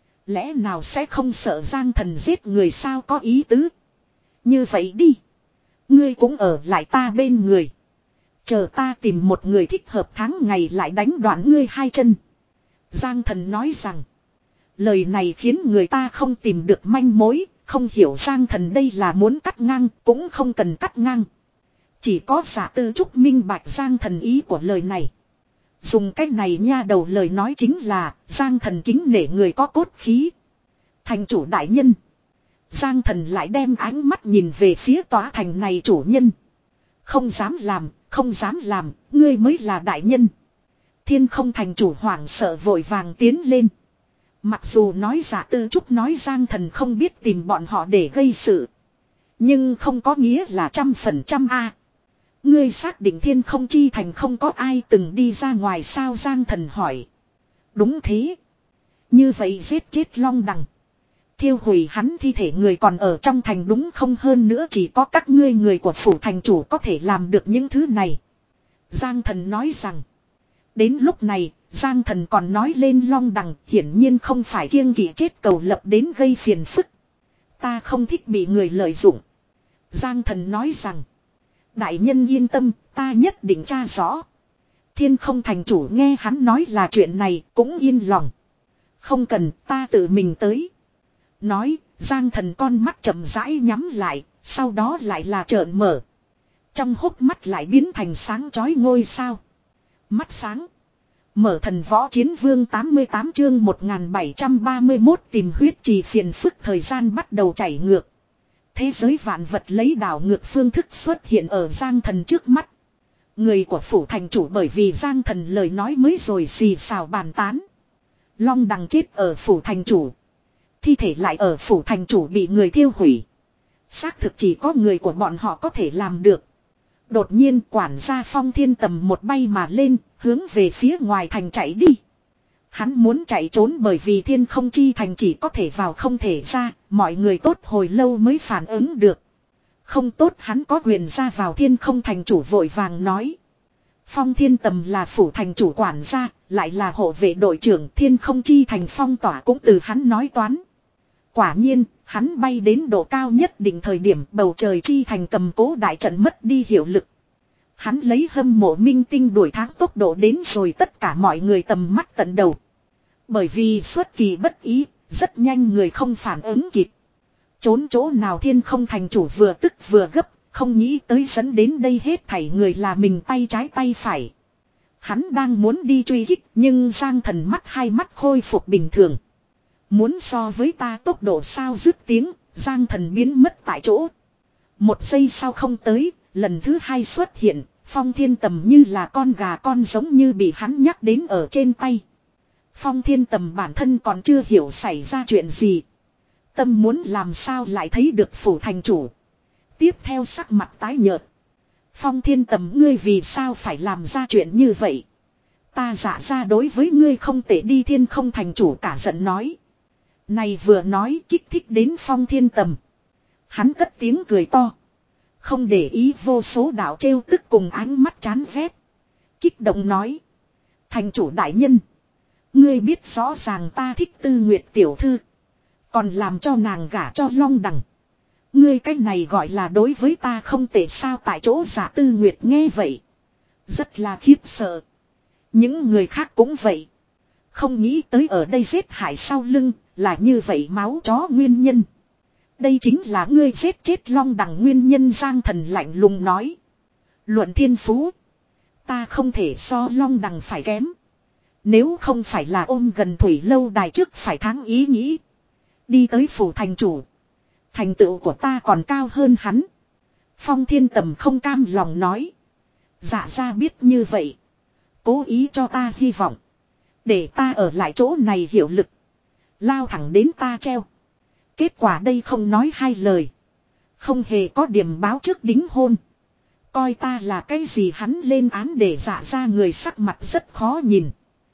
Lẽ nào sẽ không sợ Giang Thần giết người sao có ý tứ. Như vậy đi. Ngươi cũng ở lại ta bên người. Chờ ta tìm một người thích hợp tháng ngày lại đánh đoạn ngươi hai chân. Giang Thần nói rằng. Lời này khiến người ta không tìm được manh mối. Không hiểu Giang Thần đây là muốn cắt ngang cũng không cần cắt ngang. Chỉ có giả tư trúc minh bạch Giang Thần ý của lời này. Dùng cách này nha đầu lời nói chính là Giang Thần kính nể người có cốt khí. Thành chủ đại nhân. Giang Thần lại đem ánh mắt nhìn về phía tòa thành này chủ nhân. Không dám làm, không dám làm, ngươi mới là đại nhân. Thiên Không thành chủ hoảng sợ vội vàng tiến lên. Mặc dù nói giả tư trúc nói Giang Thần không biết tìm bọn họ để gây sự. Nhưng không có nghĩa là trăm phần trăm a. Ngươi xác định Thiên Không chi thành không có ai từng đi ra ngoài sao Giang Thần hỏi. Đúng thế. Như vậy giết chết Long Đằng. Thiêu hủy hắn thi thể người còn ở trong thành đúng không hơn nữa chỉ có các ngươi người của phủ thành chủ có thể làm được những thứ này. Giang Thần nói rằng. Đến lúc này, Giang Thần còn nói lên Long Đằng hiển nhiên không phải kiêng kỵ chết cầu lập đến gây phiền phức. Ta không thích bị người lợi dụng. Giang Thần nói rằng. Đại nhân yên tâm, ta nhất định tra rõ. Thiên Không thành chủ nghe hắn nói là chuyện này cũng yên lòng. Không cần ta tự mình tới. Nói, Giang Thần con mắt chậm rãi nhắm lại, sau đó lại là trợn mở. Trong hốc mắt lại biến thành sáng chói ngôi sao. Mắt sáng. Mở thần võ chiến vương tám mươi tám chương một nghìn bảy trăm ba mươi mốt tìm huyết trì phiền phức thời gian bắt đầu chảy ngược. Thế giới vạn vật lấy đảo ngược phương thức xuất hiện ở Giang Thần trước mắt. Người của phủ thành chủ bởi vì Giang Thần lời nói mới rồi xì xào bàn tán. Long Đằng chết ở phủ thành chủ. Thi thể lại ở phủ thành chủ bị người thiêu hủy. Xác thực chỉ có người của bọn họ có thể làm được. Đột nhiên quản gia Phong Thiên Tầm một bay mà lên, hướng về phía ngoài thành chạy đi. Hắn muốn chạy trốn bởi vì Thiên Không chi thành chỉ có thể vào không thể ra, mọi người tốt hồi lâu mới phản ứng được. Không tốt hắn có quyền ra vào Thiên Không thành chủ vội vàng nói. Phong Thiên Tầm là phủ thành chủ quản gia, lại là hộ vệ đội trưởng Thiên Không chi thành phong tỏa cũng từ hắn nói toán. Quả nhiên, hắn bay đến độ cao nhất định thời điểm bầu trời chi thành cầm cố đại trận mất đi hiệu lực. Hắn lấy hâm mộ minh tinh đuổi tháng tốc độ đến rồi tất cả mọi người tầm mắt tận đầu. Bởi vì xuất kỳ bất ý, rất nhanh người không phản ứng kịp. Trốn chỗ nào Thiên Không thành chủ vừa tức vừa gấp, không nghĩ tới dẫn đến đây hết thảy người là mình tay trái tay phải. Hắn đang muốn đi truy kích nhưng Giang Thần mắt hai mắt khôi phục bình thường. Muốn so với ta tốc độ sao dứt tiếng, Giang Thần biến mất tại chỗ. Một giây sau không tới, lần thứ hai xuất hiện, Phong Thiên Tầm như là con gà con giống như bị hắn nhắc đến ở trên tay. Phong Thiên Tầm bản thân còn chưa hiểu xảy ra chuyện gì. Tâm muốn làm sao lại thấy được phủ thành chủ. Tiếp theo sắc mặt tái nhợt. Phong Thiên Tầm ngươi vì sao phải làm ra chuyện như vậy. Ta giả ra đối với ngươi không tệ đi Thiên Không thành chủ cả giận nói. Này vừa nói kích thích đến Phong Thiên Tầm. Hắn cất tiếng cười to. Không để ý vô số đạo trêu tức cùng ánh mắt chán ghét. Kích động nói. Thành chủ đại nhân. Ngươi biết rõ ràng ta thích Tư Nguyệt tiểu thư. Còn làm cho nàng gả cho Long Đằng. Ngươi cách này gọi là đối với ta không tệ sao tại chỗ giả Tư Nguyệt nghe vậy. Rất là khiếp sợ. Những người khác cũng vậy. Không nghĩ tới ở đây giết hại sau lưng là như vậy máu chó nguyên nhân. Đây chính là ngươi giết chết Long Đằng nguyên nhân Giang Thần lạnh lùng nói. Luận thiên phú. Ta không thể so Long Đằng phải kém. Nếu không phải là ôm gần thủy lâu đài trước phải tháng ý nghĩ. Đi tới phủ thành chủ. Thành tựu của ta còn cao hơn hắn. Phong Thiên Tầm không cam lòng nói. Dạ ra biết như vậy. Cố ý cho ta hy vọng. Để ta ở lại chỗ này hiệu lực. Lao thẳng đến ta treo. Kết quả đây không nói hai lời. Không hề có điểm báo trước đính hôn. Coi ta là cái gì hắn lên án để dạ ra người sắc mặt rất khó nhìn.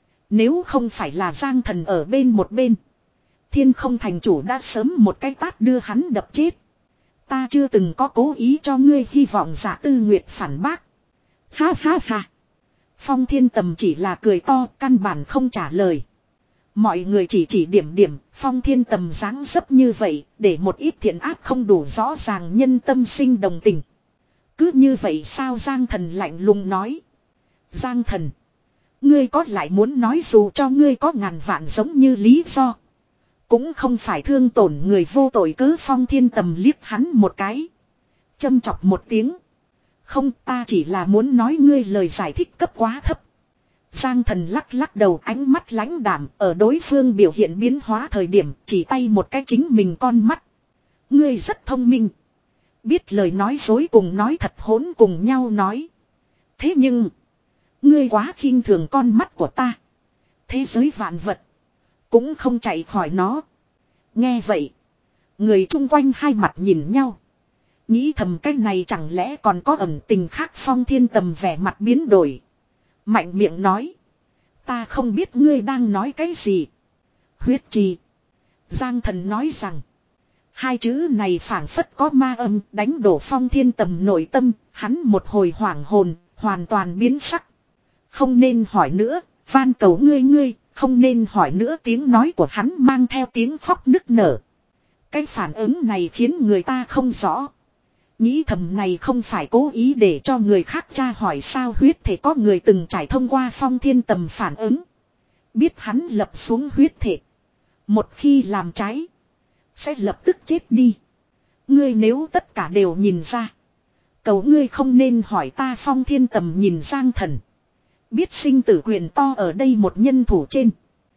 Nếu không phải là Giang Thần ở bên một bên. Thiên Không thành chủ đã sớm một cái tát đưa hắn đập chết. Ta chưa từng có cố ý cho ngươi hy vọng Dạ Tư Nguyệt phản bác. Ha ha ha. Phong Thiên Tầm chỉ là cười to, căn bản không trả lời. Mọi người chỉ chỉ điểm điểm, Phong Thiên Tầm dáng dấp như vậy, để một ít thiện ác không đủ rõ ràng nhân tâm sinh đồng tình. Cứ như vậy sao Giang Thần lạnh lùng nói. Giang Thần. Ngươi có lại muốn nói dù cho ngươi có ngàn vạn giống như lý do. Cũng không phải thương tổn người vô tội cớ. Phong Thiên Tầm liếc hắn một cái. Châm chọc một tiếng. Không, ta chỉ là muốn nói ngươi lời giải thích cấp quá thấp. Giang Thần lắc lắc đầu, ánh mắt lãnh đạm, ở đối phương biểu hiện biến hóa thời điểm chỉ tay một cái chính mình con mắt. Ngươi rất thông minh. Biết lời nói dối cùng nói thật hỗn cùng nhau nói. Thế nhưng ngươi quá khinh thường con mắt của ta. Thế giới vạn vật cũng không chạy khỏi nó. Nghe vậy, người chung quanh hai mặt nhìn nhau. Nghĩ thầm cái này chẳng lẽ còn có ẩn tình khác. Phong Thiên Tầm vẻ mặt biến đổi. Mạnh miệng nói. Ta không biết ngươi đang nói cái gì. Huyết trì. Giang Thần nói rằng. Hai chữ này phảng phất có ma âm đánh đổ Phong Thiên Tầm nội tâm. Hắn một hồi hoảng hồn, hoàn toàn biến sắc. Không nên hỏi nữa, van cầu ngươi ngươi, không nên hỏi nữa. Tiếng nói của hắn mang theo tiếng khóc nức nở. Cái phản ứng này khiến người ta không rõ. Nghĩ thầm này không phải cố ý để cho người khác tra hỏi sao. Huyết thể có người từng trải thông qua Phong Thiên Tầm phản ứng. Biết hắn lập xuống huyết thể. Một khi làm trái, sẽ lập tức chết đi. Ngươi nếu tất cả đều nhìn ra, cầu ngươi không nên hỏi ta. Phong Thiên Tầm nhìn Giang Thần. Biết sinh tử quyền to ở đây một nhân thủ trên.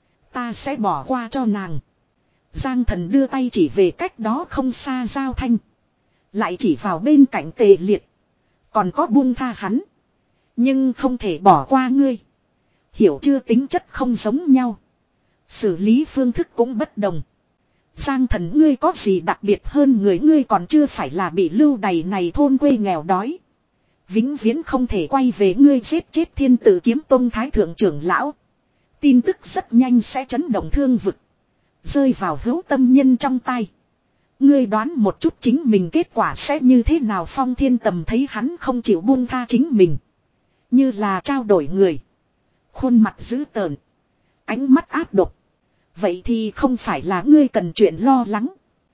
Ta sẽ bỏ qua cho nàng. Giang Thần đưa tay chỉ về cách đó không xa Giao Thanh. Lại chỉ vào bên cạnh Tề Liệt. Còn có buông tha hắn. Nhưng không thể bỏ qua ngươi. Hiểu chưa, tính chất không giống nhau. Xử lý phương thức cũng bất đồng. Giang Thần ngươi có gì đặc biệt hơn người. Ngươi còn chưa phải là bị lưu đày này thôn quê nghèo đói. Vĩnh viễn không thể quay về. Ngươi giết chết Thiên Tử Kiếm Tông Thái Thượng trưởng lão. Tin tức rất nhanh sẽ chấn động thương vực. Rơi vào hữu tâm nhân trong tay. Ngươi đoán một chút chính mình kết quả sẽ như thế nào. Phong Thiên Tầm thấy hắn không chịu buông tha chính mình. Như là trao đổi người. Khuôn mặt dữ tợn. Ánh mắt ác độc. Vậy thì không phải là ngươi cần chuyện lo lắng.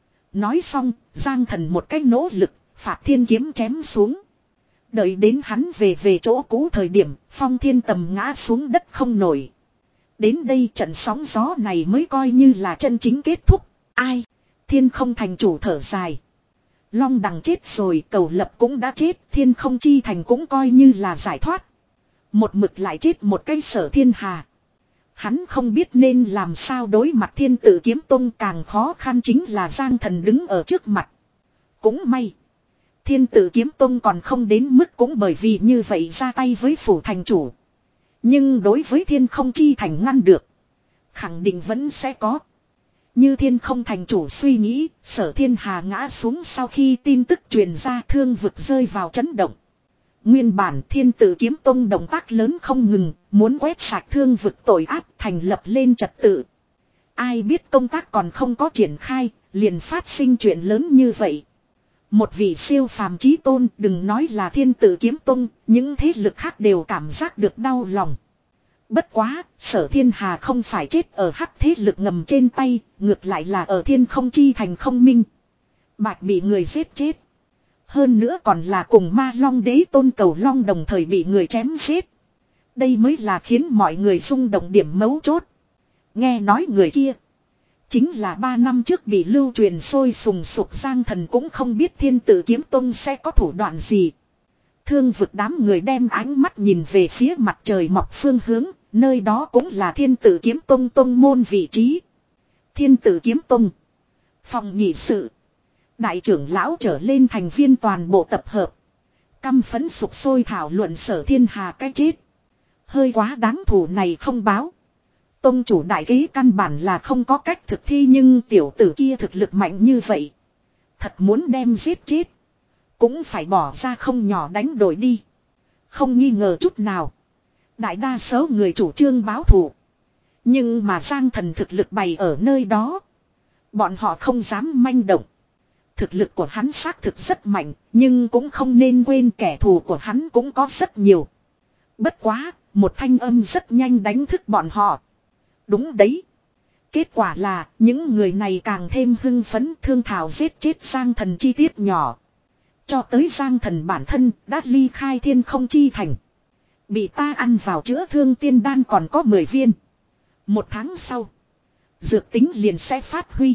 Nói xong, Giang Thần một cách nỗ lực, phạt thiên kiếm chém xuống. Đợi đến hắn về về chỗ cũ thời điểm, Phong Thiên Tầm ngã xuống đất không nổi. Đến đây trận sóng gió này mới coi như là chân chính kết thúc. Ai? Thiên Không thành chủ thở dài. Long Đằng chết rồi, Cầu Lập cũng đã chết, Thiên Không chi thành cũng coi như là giải thoát. Một mực lại chết một cái Sở Thiên Hà. Hắn không biết nên làm sao đối mặt Thiên Tử Kiếm Tông. Càng khó khăn chính là Giang Thần đứng ở trước mặt. Cũng may Thiên Tử Kiếm Tông còn không đến mức cũng bởi vì như vậy ra tay với phủ thành chủ. Nhưng đối với Thiên Không chi thành ngăn được, khẳng định vẫn sẽ có. Như Thiên Không thành chủ suy nghĩ, Sở Thiên Hà ngã xuống sau khi tin tức truyền ra, thương vực rơi vào chấn động. Nguyên bản Thiên Tử Kiếm Tông động tác lớn không ngừng, muốn quét sạch thương vực tội ác, thành lập lên trật tự. Ai biết công tác còn không có triển khai, liền phát sinh chuyện lớn như vậy. Một vị siêu phàm chí tôn, đừng nói là Thiên Tử Kiếm Tông, những thế lực khác đều cảm giác được đau lòng. Bất quá, Sở Thiên Hà không phải chết ở hắc thế lực ngầm trên tay, ngược lại là ở Thiên Không chi thành không minh. Bạch bị người giết chết. Hơn nữa còn là cùng Ma Long Đế Tôn Cầu Long đồng thời bị người chém giết. Đây mới là khiến mọi người rung động điểm mấu chốt. Nghe nói người kia chính là ba năm trước bị lưu truyền sôi sùng sục. Giang Thần cũng không biết Thiên Tử Kiếm Tông sẽ có thủ đoạn gì. Thương vực đám người đem ánh mắt nhìn về phía mặt trời mọc phương hướng, nơi đó cũng là Thiên Tử Kiếm Tông tông môn vị trí. Thiên Tử Kiếm Tông, phòng nghị sự, đại trưởng lão trở lên thành viên toàn bộ tập hợp. Căm phẫn sục sôi thảo luận Sở Thiên Hà cái chết. Hơi quá đáng thù này không báo. Tông chủ đại kế căn bản là không có cách thực thi, nhưng tiểu tử kia thực lực mạnh như vậy. Thật muốn đem giết chết. Cũng phải bỏ ra không nhỏ đánh đổi đi. Không nghi ngờ chút nào. Đại đa số người chủ trương báo thù. Nhưng mà Giang Thần thực lực bày ở nơi đó. Bọn họ không dám manh động. Thực lực của hắn xác thực rất mạnh. Nhưng cũng không nên quên kẻ thù của hắn cũng có rất nhiều. Bất quá, một thanh âm rất nhanh đánh thức bọn họ. Đúng đấy. Kết quả là những người này càng thêm hưng phấn thương thảo giết chết Giang Thần chi tiết nhỏ. Cho tới Giang Thần bản thân đã ly khai Thiên Không Chi Thành. Bị ta ăn vào chữa thương tiên đan còn có mười viên. Một tháng sau, dược tính liền sẽ phát huy.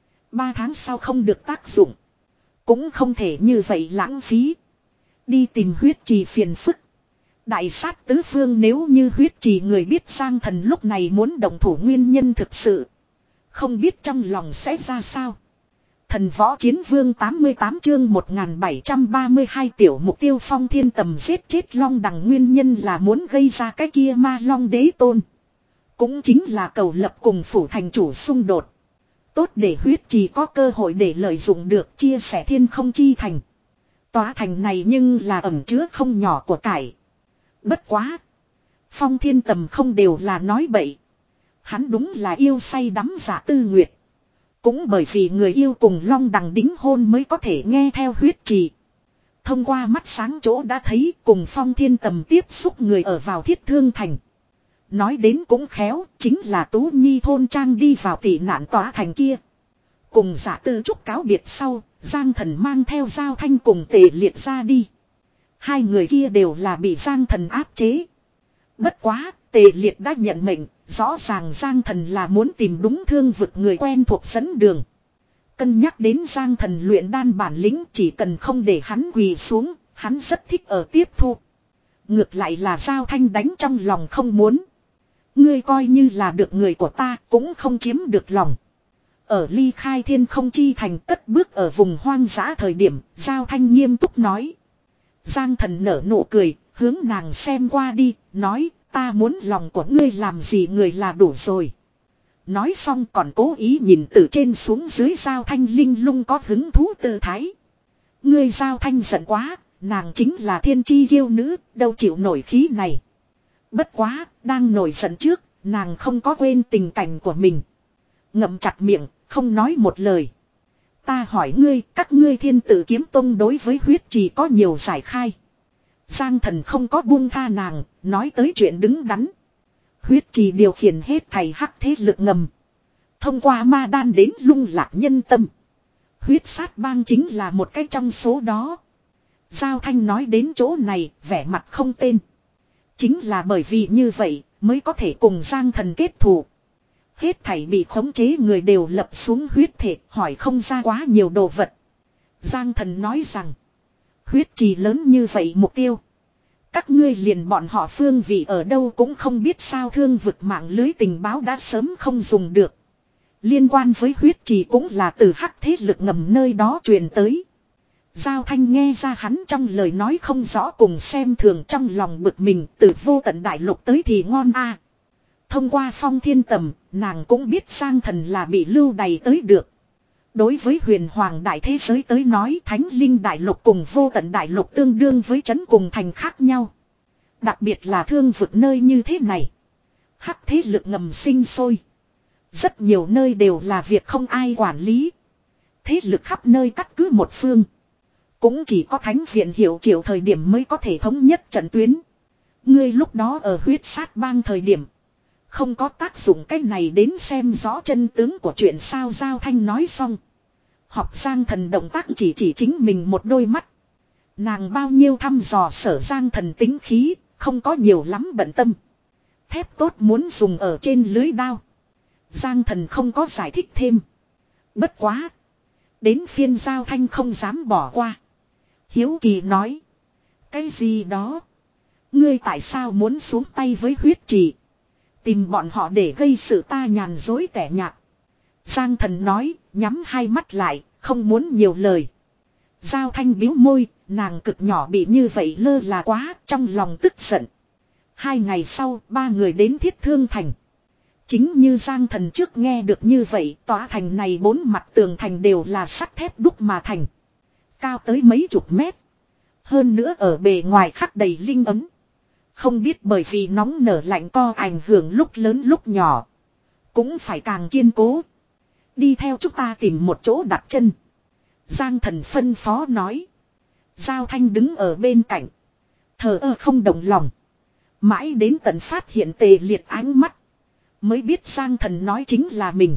Ba tháng sau không được tác dụng. Cũng không thể như vậy lãng phí. Đi tìm huyết trì phiền phức. Đại sát tứ phương, nếu như huyết trì người biết Giang Thần lúc này muốn động thủ nguyên nhân thực sự. Không biết trong lòng sẽ ra sao. Thần Võ Chiến Vương tám mươi tám chương một nghìn bảy trăm ba mươi hai tiểu mục tiêu Phong Thiên Tầm giết chết Long Đằng nguyên nhân là muốn gây ra cái kia ma Long Đế Tôn. Cũng chính là cầu lập cùng phủ thành chủ xung đột. Tốt để huyết trì có cơ hội để lợi dụng được chia sẻ Thiên Không Chi Thành. Tòa thành này nhưng là ẩn chứa không nhỏ của cải. Bất quá. Phong Thiên Tầm không đều là nói bậy. Hắn đúng là yêu say đắm Dạ Tư Nguyệt. Cũng bởi vì người yêu cùng Long Đằng đính hôn mới có thể nghe theo huyết trì. Thông qua mắt sáng chỗ đã thấy cùng Phong Thiên Tầm tiếp xúc người ở vào Thiết Thương Thành. Nói đến cũng khéo, chính là Tú Nhi thôn trang đi vào tị nạn tòa thành kia. Cùng Dạ Tư Trúc cáo biệt sau, Giang Thần mang theo Giao Thanh cùng Tề Liệt ra đi. Hai người kia đều là bị Giang Thần áp chế. Bất quá, Tề Liệt đã nhận mệnh, rõ ràng Giang Thần là muốn tìm đúng thương vực người quen thuộc dẫn đường. Cân nhắc đến Giang Thần luyện đan bản lĩnh, chỉ cần không để hắn quỳ xuống, hắn rất thích ở tiếp thu. Ngược lại là Giao Thanh đánh trong lòng không muốn. Ngươi coi như là được người của ta, cũng không chiếm được lòng. Ở ly khai Thiên Không Chi Thành cất bước ở vùng hoang dã thời điểm, Giao Thanh nghiêm túc nói. Giang Thần nở nụ cười, hướng nàng xem qua đi, nói, ta muốn lòng của ngươi làm gì người là đủ rồi. Nói xong còn cố ý nhìn từ trên xuống dưới Giao Thanh linh lung có hứng thú tư thái. Ngươi Giao Thanh giận quá, nàng chính là thiên chi kiêu nữ, đâu chịu nổi khí này. Bất quá, đang nổi giận trước, nàng không có quên tình cảnh của mình. Ngậm chặt miệng, không nói một lời. Ta hỏi ngươi, các ngươi Thiên Tử Kiếm Tông đối với huyết trì có nhiều giải khai. Giang Thần không có buông tha nàng, nói tới chuyện đứng đắn. Huyết trì điều khiển hết thầy hắc thế lực ngầm. Thông qua ma đan đến lung lạc nhân tâm. Huyết sát bang chính là một cái trong số đó. Giao Thanh nói đến chỗ này, vẻ mặt không tên. Chính là bởi vì như vậy, mới có thể cùng Giang Thần kết thù. Hết thảy bị khống chế người đều lập xuống huyết thể, hỏi không ra quá nhiều đồ vật. Giang Thần nói rằng, huyết trì lớn như vậy mục tiêu. Các ngươi liền bọn họ phương vị ở đâu cũng không biết sao, thương vực mạng lưới tình báo đã sớm không dùng được. Liên quan với huyết trì cũng là từ hắc thế lực ngầm nơi đó truyền tới. Giao Thanh nghe ra hắn trong lời nói không rõ cùng xem thường, trong lòng bực mình, từ vô tận đại lục tới thì ngon a. Thông qua Phong Thiên Tầm, nàng cũng biết Giang Thần là bị lưu đày tới được. Đối với huyền hoàng đại thế giới tới nói, Thánh Linh đại lục cùng vô tận đại lục tương đương với trấn cùng thành khác nhau. Đặc biệt là thương vực nơi như thế này. Hắc thế lực ngầm sinh sôi. Rất nhiều nơi đều là việc không ai quản lý. Thế lực khắp nơi cắt cứ một phương. Cũng chỉ có Thánh Viện hiệu triệu thời điểm mới có thể thống nhất trận tuyến. Ngươi lúc đó ở huyết sát bang thời điểm. Không có tác dụng cách này đến xem rõ chân tướng của chuyện sao. Giao Thanh nói xong. Học Giang Thần động tác chỉ chỉ chính mình một đôi mắt. Nàng bao nhiêu thăm dò Sở Giang Thần tính khí, không có nhiều lắm bận tâm. Thép tốt muốn dùng ở trên lưới đao. Giang Thần không có giải thích thêm. Bất quá. Đến phiên Giao Thanh không dám bỏ qua. Hiếu kỳ nói. Cái gì đó? Ngươi tại sao muốn xuống tay với huyết trì? Tìm bọn họ để gây sự ta nhàn dối tẻ nhạt. Giang Thần nói, nhắm hai mắt lại, không muốn nhiều lời. Giao Thanh biếu môi, nàng cực nhỏ bị như vậy lơ là quá, trong lòng tức giận. Hai ngày sau, ba người đến Thiết Thương Thành. Chính như Giang Thần trước nghe được như vậy, tòa thành này bốn mặt tường thành đều là sắt thép đúc mà thành. Cao tới mấy chục mét. Hơn nữa ở bề ngoài khắc đầy linh ấm. Không biết bởi vì nóng nở lạnh co ảnh hưởng lúc lớn lúc nhỏ. Cũng phải càng kiên cố. Đi theo chúng ta tìm một chỗ đặt chân. Giang Thần phân phó nói. Giao Thanh đứng ở bên cạnh. Thờ ơ không động lòng. Mãi đến tận phát hiện Tề Liệt ánh mắt. Mới biết Giang Thần nói chính là mình.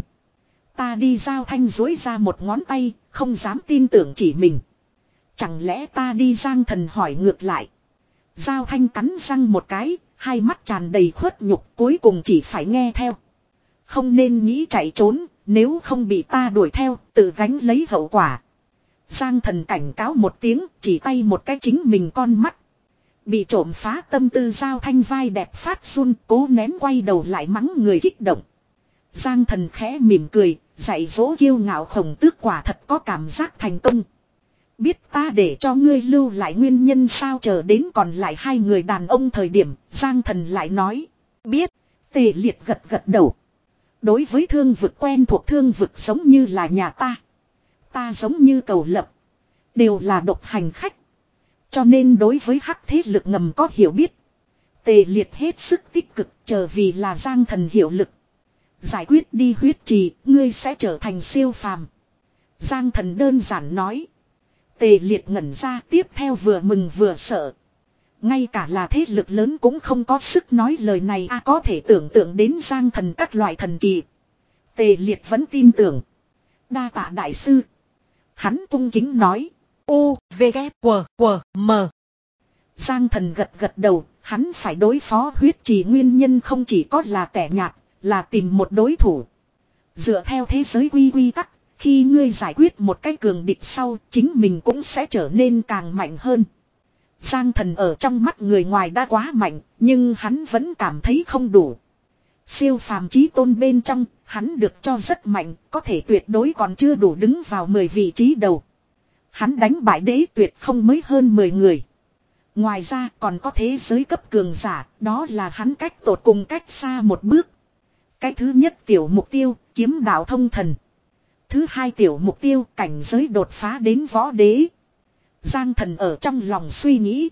Ta đi. Giao Thanh dối ra một ngón tay. Không dám tin tưởng chỉ mình. Chẳng lẽ ta đi? Giang Thần hỏi ngược lại. Giao Thanh cắn răng một cái. Hai mắt tràn đầy khuất nhục. Cuối cùng chỉ phải nghe theo. Không nên nghĩ chạy trốn. Nếu không bị ta đuổi theo. Tự gánh lấy hậu quả. Giang Thần cảnh cáo một tiếng. Chỉ tay một cái chính mình con mắt. Bị trộm phá tâm tư. Giao Thanh vai đẹp phát run. Cố nén quay đầu lại mắng người kích động. Giang Thần khẽ mỉm cười. Dạy dỗ kiêu ngạo Khổng Tước quả thật có cảm giác thành công. Biết ta để cho ngươi lưu lại nguyên nhân sao? Chờ đến còn lại hai người đàn ông thời điểm. Giang Thần lại nói. Biết. Tề Liệt gật gật đầu. Đối với thương vực quen thuộc. Thương vực giống như là nhà ta. Ta giống như Cầu Lập. Đều là độc hành khách. Cho nên đối với hắc thế lực ngầm có hiểu biết. Tề Liệt hết sức tích cực. Chờ vì là Giang Thần hiệu lực. Giải quyết đi huyết trì. Ngươi sẽ trở thành siêu phàm. Giang Thần đơn giản nói. Tề Liệt ngẩn ra, tiếp theo vừa mừng vừa sợ. Ngay cả là thế lực lớn cũng không có sức nói lời này. A có thể tưởng tượng đến Giang Thần các loại thần kỳ. Tề Liệt vẫn tin tưởng. Đa tạ đại sư. Hắn cung kính nói. U, V, K, W, W, M. Giang Thần gật gật đầu. Hắn phải đối phó huyết trì nguyên nhân không chỉ có là tẻ nhạt. Là tìm một đối thủ. Dựa theo thế giới quy quy tắc. Khi ngươi giải quyết một cái cường địch sau, chính mình cũng sẽ trở nên càng mạnh hơn. Giang Thần ở trong mắt người ngoài đã quá mạnh, nhưng hắn vẫn cảm thấy không đủ. Siêu phàm chí tôn bên trong, hắn được cho rất mạnh, có thể tuyệt đối còn chưa đủ đứng vào mười vị trí đầu. Hắn đánh bại đế tuyệt không mới hơn mười người. Ngoài ra còn có thế giới cấp cường giả, đó là hắn cách tột cùng cách xa một bước. Cái thứ nhất tiểu mục tiêu, kiếm đạo thông thần. Thứ hai tiểu mục tiêu, cảnh giới đột phá đến võ đế. Giang Thần ở trong lòng suy nghĩ.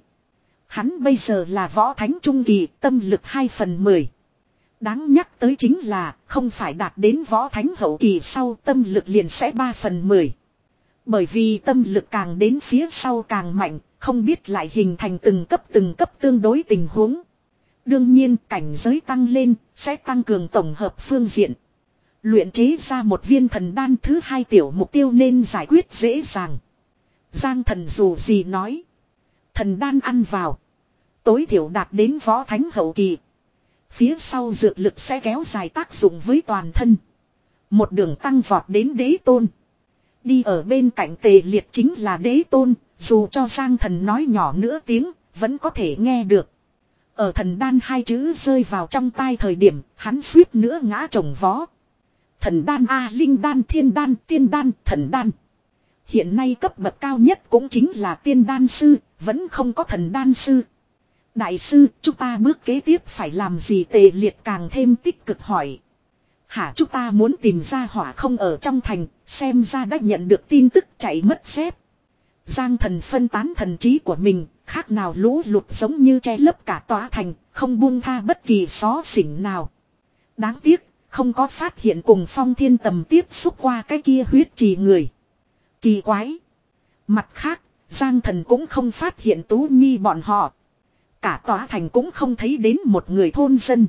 Hắn bây giờ là võ thánh trung kỳ, tâm lực hai phần mười. Đáng nhắc tới chính là, không phải đạt đến võ thánh hậu kỳ sau tâm lực liền sẽ ba phần mười. Bởi vì tâm lực càng đến phía sau càng mạnh, không biết lại hình thành từng cấp từng cấp tương đối tình huống. Đương nhiên cảnh giới tăng lên, sẽ tăng cường tổng hợp phương diện. Luyện chế ra một viên thần đan thứ hai tiểu mục tiêu nên giải quyết dễ dàng. Giang Thần dù gì nói. Thần đan ăn vào. Tối thiểu đạt đến võ thánh hậu kỳ. Phía sau dược lực sẽ kéo dài tác dụng với toàn thân. Một đường tăng vọt đến đế tôn. Đi ở bên cạnh Tề Liệt chính là đế tôn. Dù cho Giang Thần nói nhỏ nữa tiếng, vẫn có thể nghe được. Ở thần đan hai chữ rơi vào trong tai thời điểm, hắn suýt nữa ngã chồng vó. Thần đan A, linh đan, thiên đan, tiên đan, thần đan. Hiện nay cấp bậc cao nhất cũng chính là tiên đan sư, vẫn không có thần đan sư. Đại sư, chúng ta bước kế tiếp phải làm gì? Tề Liệt càng thêm tích cực hỏi. Hả, chúng ta muốn tìm ra hỏa không ở trong thành, xem ra đã nhận được tin tức chạy mất dép. Giang Thần phân tán thần trí của mình, khác nào lũ lụt giống như che lấp cả tòa thành, không buông tha bất kỳ xó xỉnh nào. Đáng tiếc, không có phát hiện cùng Phong Thiên Tầm tiếp xúc qua cái kia huyết trì người. Kỳ quái. Mặt khác, Giang Thần cũng không phát hiện Tú Nhi bọn họ. Cả tòa thành cũng không thấy đến một người thôn dân.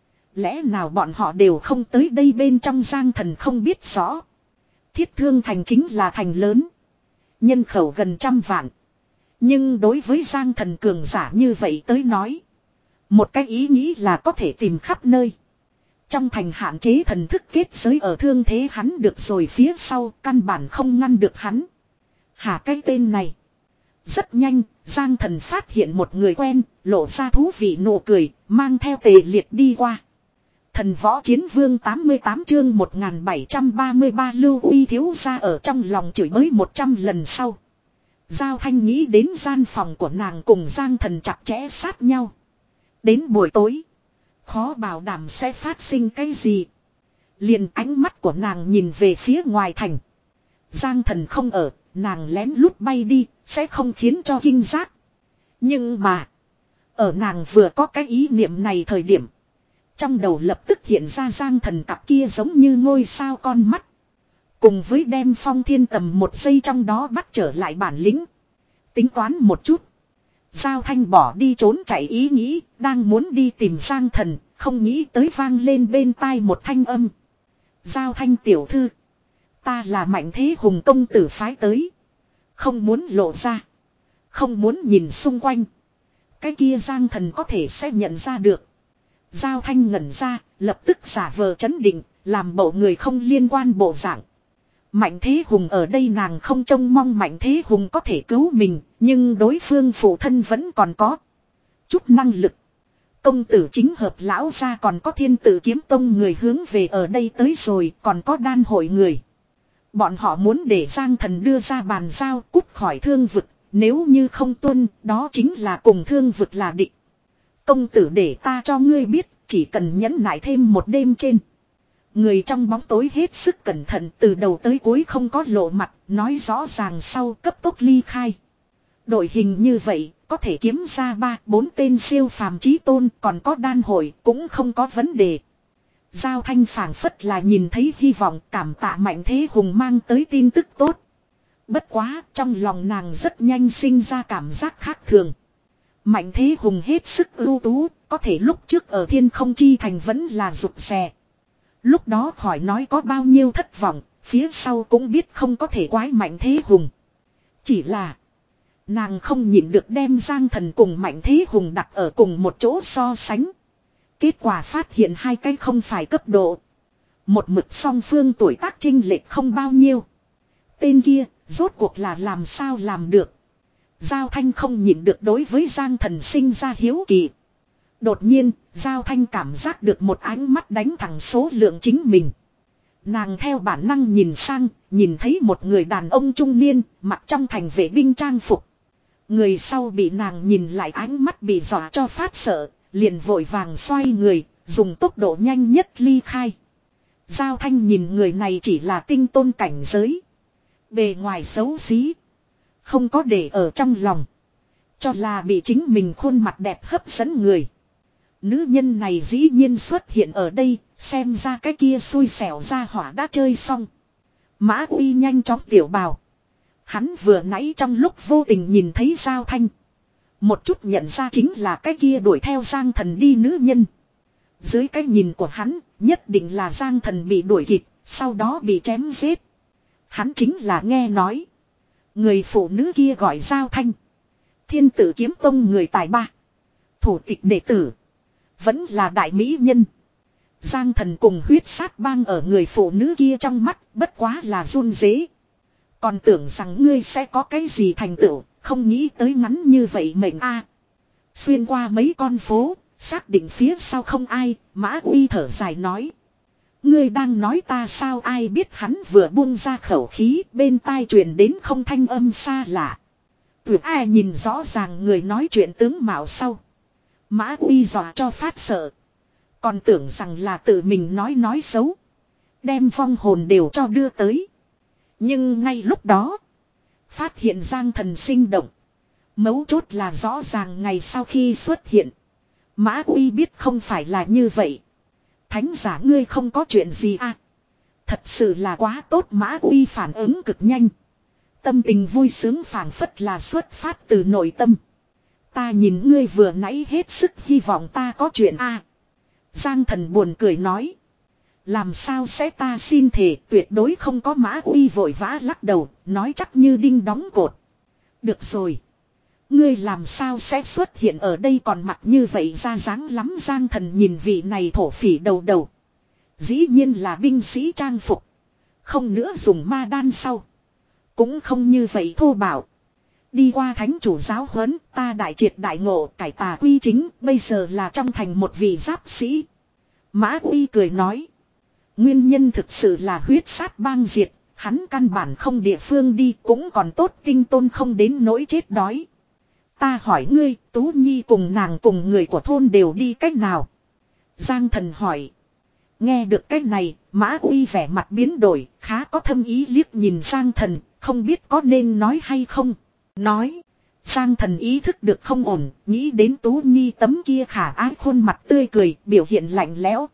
Lẽ nào bọn họ đều không tới đây? Bên trong Giang Thần không biết rõ. Thiết Thương Thành chính là thành lớn. Nhân khẩu gần trăm vạn. Nhưng đối với Giang Thần cường giả như vậy tới nói. Một cái ý nghĩ là có thể tìm khắp nơi. Trong thành hạn chế thần thức kết giới ở thương thế hắn được rồi, phía sau căn bản không ngăn được hắn. Hả, cái tên này. Rất nhanh, Giang Thần phát hiện một người quen, lộ ra thú vị nụ cười, mang theo Tề Liệt đi qua. Thần võ chiến vương tám mươi tám chương một nghìn bảy trăm ba mươi ba Lưu Uy thiếu gia ở trong lòng chửi bới một trăm lần sau. Giao Thanh nghĩ đến gian phòng của nàng cùng Giang Thần chặt chẽ sát nhau. Đến buổi tối, khó bảo đảm sẽ phát sinh cái gì. Liền ánh mắt của nàng nhìn về phía ngoài thành. Giang Thần không ở, nàng lén lút bay đi, sẽ không khiến cho kinh giác. Nhưng mà, ở nàng vừa có cái ý niệm này thời điểm, trong đầu lập tức hiện ra Giang Thần cặp kia giống như ngôi sao con mắt. Cùng với đem Phong Thiên Tầm một giây trong đó bắt trở lại bản lĩnh. Tính toán một chút. Giao Thanh bỏ đi trốn chạy ý nghĩ, đang muốn đi tìm Giang Thần, không nghĩ tới vang lên bên tai một thanh âm. Giao Thanh tiểu thư. Ta là Mạnh Thế Hùng công tử phái tới. Không muốn lộ ra. Không muốn nhìn xung quanh. Cái kia Giang Thần có thể sẽ nhận ra được. Giao Thanh ngẩn ra, lập tức giả vờ chấn định, làm bộ người không liên quan bộ dạng. Mạnh Thế Hùng ở đây nàng không trông mong Mạnh Thế Hùng có thể cứu mình, nhưng đối phương phụ thân vẫn còn có chút năng lực. Công tử chính hợp lão gia còn có Thiên Tử Kiếm Tông người hướng về ở đây tới rồi, còn có đan hội người. Bọn họ muốn để Giang Thần đưa ra bàn giao cút khỏi thương vực, nếu như không tuân, đó chính là cùng thương vực là địch. Công tử để ta cho ngươi biết, chỉ cần nhẫn nại thêm một đêm trên. Người trong bóng tối hết sức cẩn thận từ đầu tới cuối không có lộ mặt, nói rõ ràng sau cấp tốc ly khai. Đội hình như vậy, có thể kiếm ra ba, bốn tên siêu phàm chí tôn, còn có đan hội cũng không có vấn đề. Giao Thanh phảng phất là nhìn thấy hy vọng, cảm tạ Mạnh Thế Hùng mang tới tin tức tốt. Bất quá, trong lòng nàng rất nhanh sinh ra cảm giác khác thường. Mạnh Thế Hùng hết sức ưu tú, có thể lúc trước ở Thiên Không Chi Thành vẫn là rụt rè. Lúc đó khỏi nói có bao nhiêu thất vọng, phía sau cũng biết không có thể quái Mạnh Thế Hùng. Chỉ là, nàng không nhịn được đem Giang Thần cùng Mạnh Thế Hùng đặt ở cùng một chỗ so sánh. Kết quả phát hiện hai cái không phải cấp độ. Một mực song phương tuổi tác chênh lệch không bao nhiêu. Tên kia, rốt cuộc là làm sao làm được. Giao Thanh không nhịn được đối với Giang Thần sinh ra hiếu kỳ. Đột nhiên, Giao Thanh cảm giác được một ánh mắt đánh thẳng số lượng chính mình. Nàng theo bản năng nhìn sang, nhìn thấy một người đàn ông trung niên, mặc trong thành vệ binh trang phục. Người sau bị nàng nhìn lại ánh mắt bị dọa cho phát sợ, liền vội vàng xoay người, dùng tốc độ nhanh nhất ly khai. Giao Thanh nhìn người này chỉ là tinh tôn cảnh giới. Bề ngoài xấu xí. Không có để ở trong lòng. Cho là bị chính mình khuôn mặt đẹp hấp dẫn người. Nữ nhân này dĩ nhiên xuất hiện ở đây, xem ra cái kia xui xẻo ra hỏa đã chơi xong. Mã Uy nhanh chóng tiểu bào. Hắn vừa nãy trong lúc vô tình nhìn thấy Giao Thanh. Một chút nhận ra chính là cái kia đuổi theo Giang Thần đi nữ nhân. Dưới cái nhìn của hắn, nhất định là Giang Thần bị đuổi kịp, sau đó bị chém giết. Hắn chính là nghe nói. Người phụ nữ kia gọi Giao Thanh. Thiên Tử Kiếm Tông người tài ba. Thủ tịch đệ tử. Vẫn là đại mỹ nhân. Giang Thần cùng huyết sát bang ở người phụ nữ kia trong mắt bất quá là run rế. Còn tưởng rằng ngươi sẽ có cái gì thành tựu, không nghĩ tới ngắn như vậy mệnh a. Xuyên qua mấy con phố, xác định phía sau không ai, Mã Uy thở dài nói. Ngươi đang nói ta sao, ai biết hắn vừa buông ra khẩu khí, bên tai truyền đến không thanh âm xa lạ. Tuyệt ai nhìn rõ ràng người nói chuyện tướng mạo sau. Mã Uy dọa cho phát sợ. Còn tưởng rằng là tự mình nói nói xấu. Đem vong hồn đều cho đưa tới. Nhưng ngay lúc đó, phát hiện Giang Thần sinh động. Mấu chốt là rõ ràng ngày sau khi xuất hiện. Mã Uy biết không phải là như vậy. Thánh giả ngươi không có chuyện gì à. Thật sự là quá tốt. Mã Uy phản ứng cực nhanh. Tâm tình vui sướng phảng phất là xuất phát từ nội tâm. Ta nhìn ngươi vừa nãy hết sức hy vọng ta có chuyện a. À. Giang Thần buồn cười nói. Làm sao sẽ, ta xin thề tuyệt đối không có. Mã Uy vội vã lắc đầu, nói chắc như đinh đóng cột. Được rồi. Ngươi làm sao sẽ xuất hiện ở đây còn mặc như vậy ra dáng lắm. Giang Thần nhìn vị này thổ phỉ đầu đầu. Dĩ nhiên là binh sĩ trang phục. Không nữa dùng ma đan sau. Cũng không như vậy thô bạo. Đi qua thánh chủ giáo huấn, ta đại triệt đại ngộ, cải tà quy chính, bây giờ là trong thành một vị giáp sĩ. Mã Uy cười nói. Nguyên nhân thực sự là huyết sát bang diệt, hắn căn bản không địa phương đi, cũng còn tốt tinh tôn không đến nỗi chết đói. Ta hỏi ngươi, Tú Nhi cùng nàng cùng người của thôn đều đi cách nào? Giang Thần hỏi. Nghe được cách này, Mã Uy vẻ mặt biến đổi, khá có thâm ý liếc nhìn Giang Thần, không biết có nên nói hay không. Nói. Giang Thần ý thức được không ổn, nghĩ đến Tú Nhi tấm kia khả ái khuôn mặt tươi cười, biểu hiện lạnh lẽo.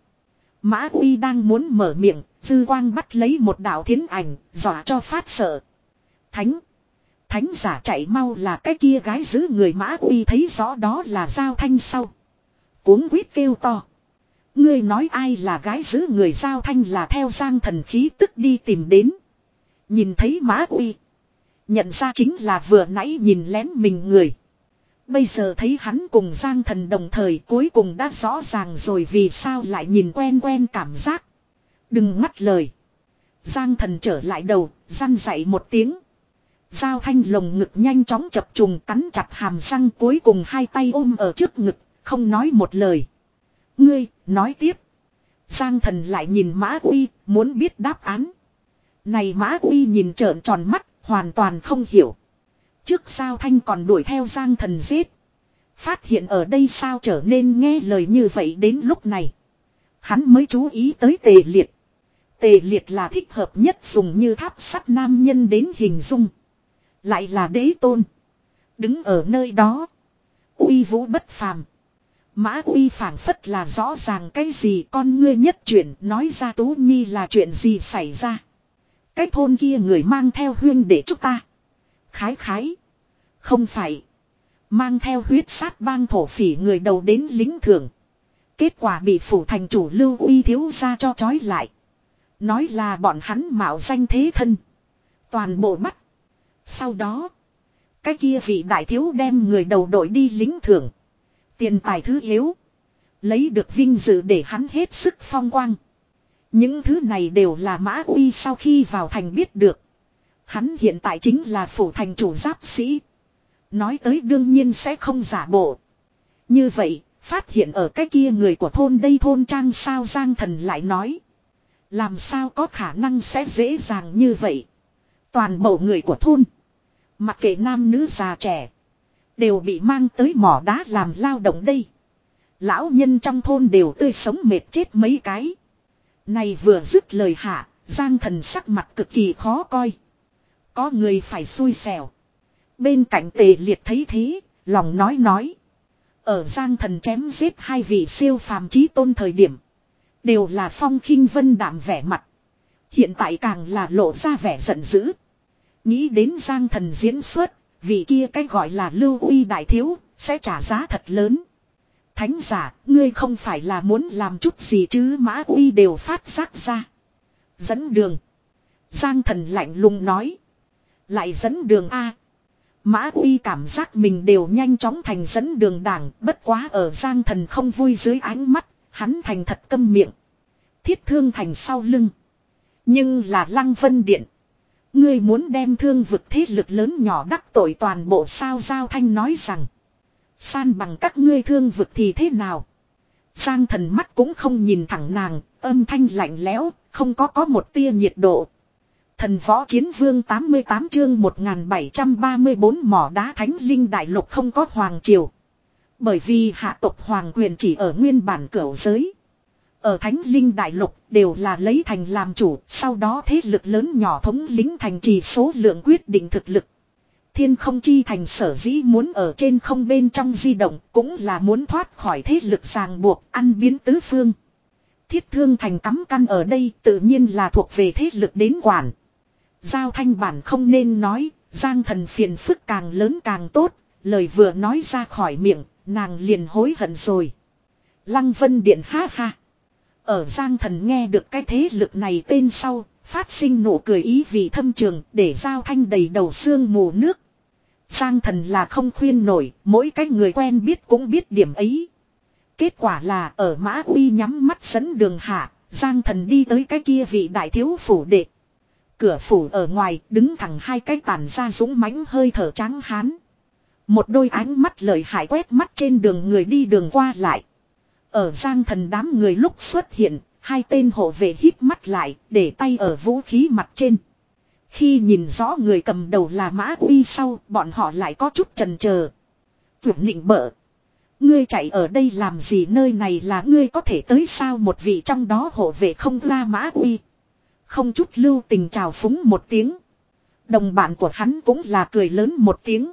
Mã Uy đang muốn mở miệng, dư quang bắt lấy một đạo thiến ảnh, dọa cho phát sợ. Thánh. Thánh giả chạy mau là cái kia gái giữ người. Mã Uy thấy rõ đó là Giao Thanh sau. Cuống quýt kêu to. Ngươi nói ai là gái giữ người? Giao Thanh là theo Giang Thần khí tức đi tìm đến. Nhìn thấy Mã Uy. Nhận ra chính là vừa nãy nhìn lén mình người. Bây giờ thấy hắn cùng Giang Thần đồng thời, cuối cùng đã rõ ràng rồi vì sao lại nhìn quen quen cảm giác. Đừng ngắt lời. Giang Thần trở lại đầu, răn dậy một tiếng. Giao Thanh lồng ngực nhanh chóng chập trùng, cắn chặt hàm răng, cuối cùng hai tay ôm ở trước ngực, không nói một lời. Ngươi, nói tiếp. Giang Thần lại nhìn Mã Uy, muốn biết đáp án. Này Mã Uy nhìn trợn tròn mắt, hoàn toàn không hiểu. Trước Giao Thanh còn đuổi theo Giang Thần giết. Phát hiện ở đây sao trở nên nghe lời như vậy, đến lúc này hắn mới chú ý tới Tề Liệt. Tề Liệt là thích hợp nhất dùng như tháp sắt nam nhân đến hình dung. Lại là đế tôn. Đứng ở nơi đó. Uy vũ bất phàm. Mã Uy phảng phất là rõ ràng cái gì, con ngươi nhất chuyển nói ra Tú Nhi là chuyện gì xảy ra. Cái thôn kia người mang theo huyên để chúc ta. Khái khái. Không phải. Mang theo huyết sát bang thổ phỉ người đầu đến lính thưởng. Kết quả bị phủ thành chủ Lưu Uy thiếu gia cho trói lại. Nói là bọn hắn mạo danh thế thân. Toàn bộ bắt. Sau đó. Cái kia vị đại thiếu đem người đầu đội đi lính thưởng. Tiền tài thứ yếu. Lấy được vinh dự để hắn hết sức phong quang. Những thứ này đều là Mã Uy sau khi vào thành biết được. Hắn hiện tại chính là phủ thành chủ giáp sĩ. Nói tới đương nhiên sẽ không giả bộ. Như vậy, phát hiện ở cái kia người của thôn đây thôn trang sao? Giang Thần lại nói. Làm sao có khả năng sẽ dễ dàng như vậy. Toàn bộ người của thôn. Mặc kệ nam nữ già trẻ. Đều bị mang tới mỏ đá làm lao động đây. Lão nhân trong thôn đều tươi sống mệt chết mấy cái. Này vừa dứt lời hạ, Giang Thần sắc mặt cực kỳ khó coi. Có người phải xui xẻo. Bên cạnh Tề Liệt thấy thế, lòng nói nói. Ở Giang Thần chém giết hai vị siêu phàm chí tôn thời điểm. Đều là phong khinh vân đạm vẻ mặt. Hiện tại càng là lộ ra vẻ giận dữ. Nghĩ đến Giang Thần diễn xuất, vị kia cái gọi là Lưu Uy đại thiếu, sẽ trả giá thật lớn. Thánh giả, ngươi không phải là muốn làm chút gì chứ? Mã Uy đều phát giác ra. Dẫn đường. Giang Thần lạnh lùng nói. Lại dẫn đường A. Mã Uy cảm giác mình đều nhanh chóng thành dẫn đường đảng, bất quá ở Giang Thần không vui dưới ánh mắt, hắn thành thật câm miệng. Thiết Thương Thành sau lưng. Nhưng là Lăng Vân Điện. Ngươi muốn đem thương vực thế lực lớn nhỏ đắc tội toàn bộ sao? Giao Thanh nói rằng. San bằng các ngươi thương vực thì thế nào? Giang Thần mắt cũng không nhìn thẳng nàng, âm thanh lạnh lẽo, không có có một tia nhiệt độ. Thần Võ Chiến Vương tám mươi tám chương một nghìn bảy trăm ba mươi bốn mỏ đá Thánh Linh Đại Lục không có hoàng triều. Bởi vì hạ tộc hoàng quyền chỉ ở nguyên bản cửu giới. Ở Thánh Linh Đại Lục đều là lấy thành làm chủ, sau đó thế lực lớn nhỏ thống lĩnh thành trì số lượng quyết định thực lực. Thiên Không Chi Thành sở dĩ muốn ở trên không bên trong di động cũng là muốn thoát khỏi thế lực ràng buộc, ăn biến tứ phương. Thiết Thương Thành cắm căn ở đây tự nhiên là thuộc về thế lực đến quản. Giao Thanh bản không nên nói, Giang Thần phiền phức càng lớn càng tốt, lời vừa nói ra khỏi miệng, nàng liền hối hận rồi. Lăng Vân Điện ha ha. Ở Giang Thần nghe được cái thế lực này tên sau, phát sinh nụ cười ý vị thâm trường, để Giao Thanh đầy đầu sương mù nước. Giang Thần là không khuyên nổi, mỗi cái người quen biết cũng biết điểm ấy. Kết quả là ở Mã Uy nhắm mắt dẫn đường hạ, Giang Thần đi tới cái kia vị đại thiếu phủ đệ. Cửa phủ ở ngoài đứng thẳng hai cái tản ra dũng mãnh hơi thở trắng hán. Một đôi ánh mắt lợi hại quét mắt trên đường người đi đường qua lại. Ở Giang Thần đám người lúc xuất hiện, hai tên hộ vệ híp mắt lại, để tay ở vũ khí mặt trên. Khi nhìn rõ người cầm đầu là Mã Uy sau, bọn họ lại có chút chần chờ. Vượt nịnh bợ. Ngươi chạy ở đây làm gì, nơi này là ngươi có thể tới sao? Một vị trong đó hộ vệ không ra Mã Uy. Không chút lưu tình chào phúng một tiếng. Đồng bạn của hắn cũng là cười lớn một tiếng.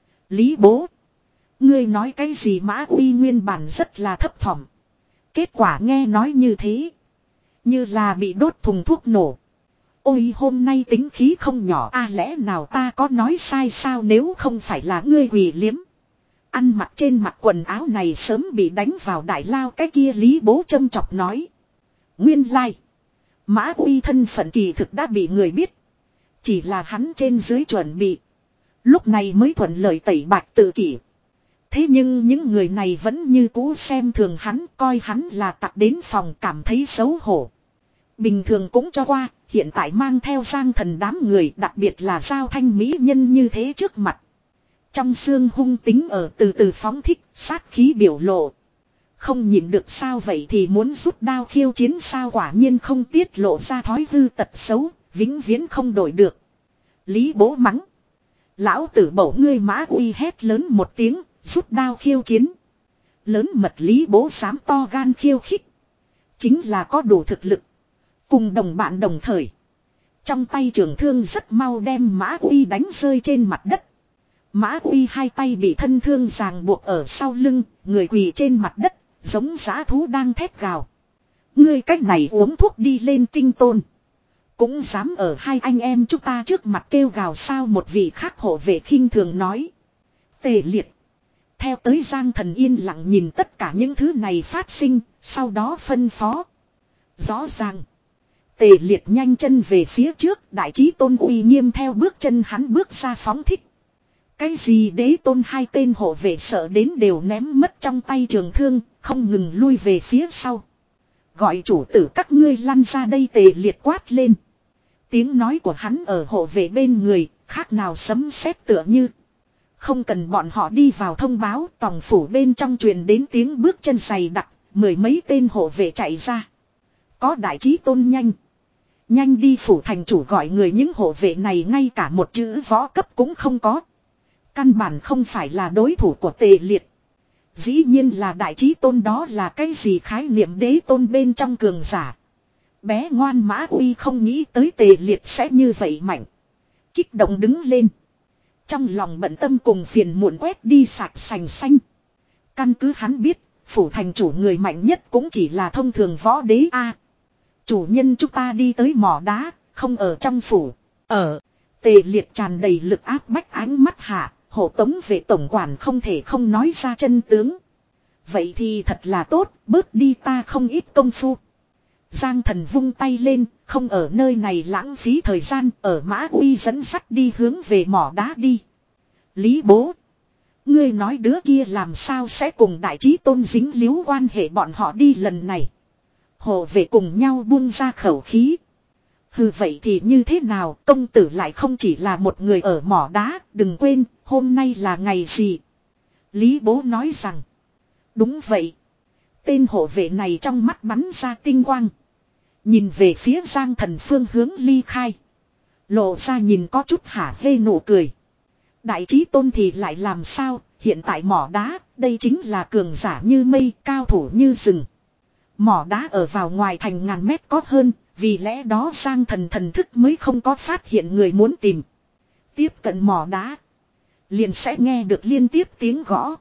Lý bố. Ngươi nói cái gì? Mã Uy nguyên bản rất là thấp thỏm. Kết quả nghe nói như thế. Như là bị đốt thùng thuốc nổ. Ôi hôm nay tính khí không nhỏ a, à, lẽ nào ta có nói sai sao? Nếu không phải là ngươi quỳ liếm. Ăn mặc trên mặt quần áo này sớm bị đánh vào đại lao cái kia. Lý bố châm chọc nói. Nguyên lai. Like. Mã Uy thân phận kỳ thực đã bị người biết. Chỉ là hắn trên dưới chuẩn bị. Lúc này mới thuận lợi tẩy bạch tự kỷ. Thế nhưng những người này vẫn như cũ xem thường hắn, coi hắn là tặc đến phòng, cảm thấy xấu hổ. Bình thường cũng cho qua, hiện tại mang theo Giang Thần đám người, đặc biệt là Giao Thanh mỹ nhân như thế trước mặt. Trong xương hung tính ở từ từ phóng thích, sát khí biểu lộ. Không nhìn được sao, vậy thì muốn rút đao khiêu chiến sao? Quả nhiên không tiết lộ ra thói hư tật xấu, vĩnh viễn không đổi được. Lý bố mắng. Lão tử bổ ngươi. Mã Uy hét lớn một tiếng, rút đao khiêu chiến. Lớn mật Lý bố dám to gan khiêu khích. Chính là có đủ thực lực. Cùng đồng bạn đồng thời. Trong tay trường thương rất mau đem Mã Uy đánh rơi trên mặt đất. Mã Uy hai tay bị thân thương ràng buộc ở sau lưng, người quỳ trên mặt đất, giống dã thú đang thét gào. Ngươi cách này uống thuốc đi lên tinh tôn. Cũng dám ở hai anh em chúng ta trước mặt kêu gào sao? Một vị khác hộ vệ khinh thường nói. Tề liệt. Theo tới Giang Thần yên lặng nhìn tất cả những thứ này phát sinh, sau đó phân phó. Rõ ràng. Tề liệt nhanh chân về phía trước, đại trí tôn uy nghiêm theo bước chân hắn bước ra phóng thích. Cái gì đế tôn? Hai tên hộ vệ sợ đến đều ném mất trong tay trường thương, không ngừng lui về phía sau. Gọi chủ tử các ngươi lăn ra đây, Tề liệt quát lên. Tiếng nói của hắn ở hộ vệ bên người, khác nào sấm sét tựa như. Không cần bọn họ đi vào thông báo, tòng phủ bên trong truyền đến tiếng bước chân dày đặc, mười mấy tên hộ vệ chạy ra. Có đại trí tôn nhanh. Nhanh đi phủ thành chủ gọi người. Những hộ vệ này ngay cả một chữ võ cấp cũng không có. Căn bản không phải là đối thủ của Tề liệt. Dĩ nhiên là đại trí tôn, đó là cái gì khái niệm đế tôn bên trong cường giả. Bé ngoan Mã Uy không nghĩ tới Tề liệt sẽ như vậy mạnh. Kích động đứng lên. Trong lòng bận tâm cùng phiền muộn quét đi sạch sành xanh. Căn cứ hắn biết, phủ thành chủ người mạnh nhất cũng chỉ là thông thường võ đế a. Chủ nhân chúng ta đi tới mỏ đá, không ở trong phủ. Ở, Tề liệt tràn đầy lực áp bách ánh mắt hạ, hộ tống về tổng quản không thể không nói ra chân tướng. Vậy thì thật là tốt, bớt đi ta không ít công phu. Giang Thần vung tay lên, không ở nơi này lãng phí thời gian, ở Mã Uy dẫn sắt đi hướng về mỏ đá đi. Lý bố. Ngươi nói đứa kia làm sao sẽ cùng đại trí tôn dính líu quan hệ? Bọn họ đi lần này. Hộ vệ cùng nhau buông ra khẩu khí. Hừ, vậy thì như thế nào? Công tử lại không chỉ là một người ở mỏ đá, đừng quên, hôm nay là ngày gì? Lý bố nói rằng. Đúng vậy. Tên hộ vệ này trong mắt bắn ra tinh quang. Nhìn về phía Giang Thần phương hướng ly khai. Lộ ra nhìn có chút hả hê nụ cười. Đại trí tôn thì lại làm sao? Hiện tại mỏ đá, đây chính là cường giả như mây, cao thủ như rừng. Mỏ đá ở vào ngoài thành ngàn mét có hơn, vì lẽ đó Giang Thần thần thức mới không có phát hiện người muốn tìm. Tiếp cận mỏ đá, liền sẽ nghe được liên tiếp tiếng gõ.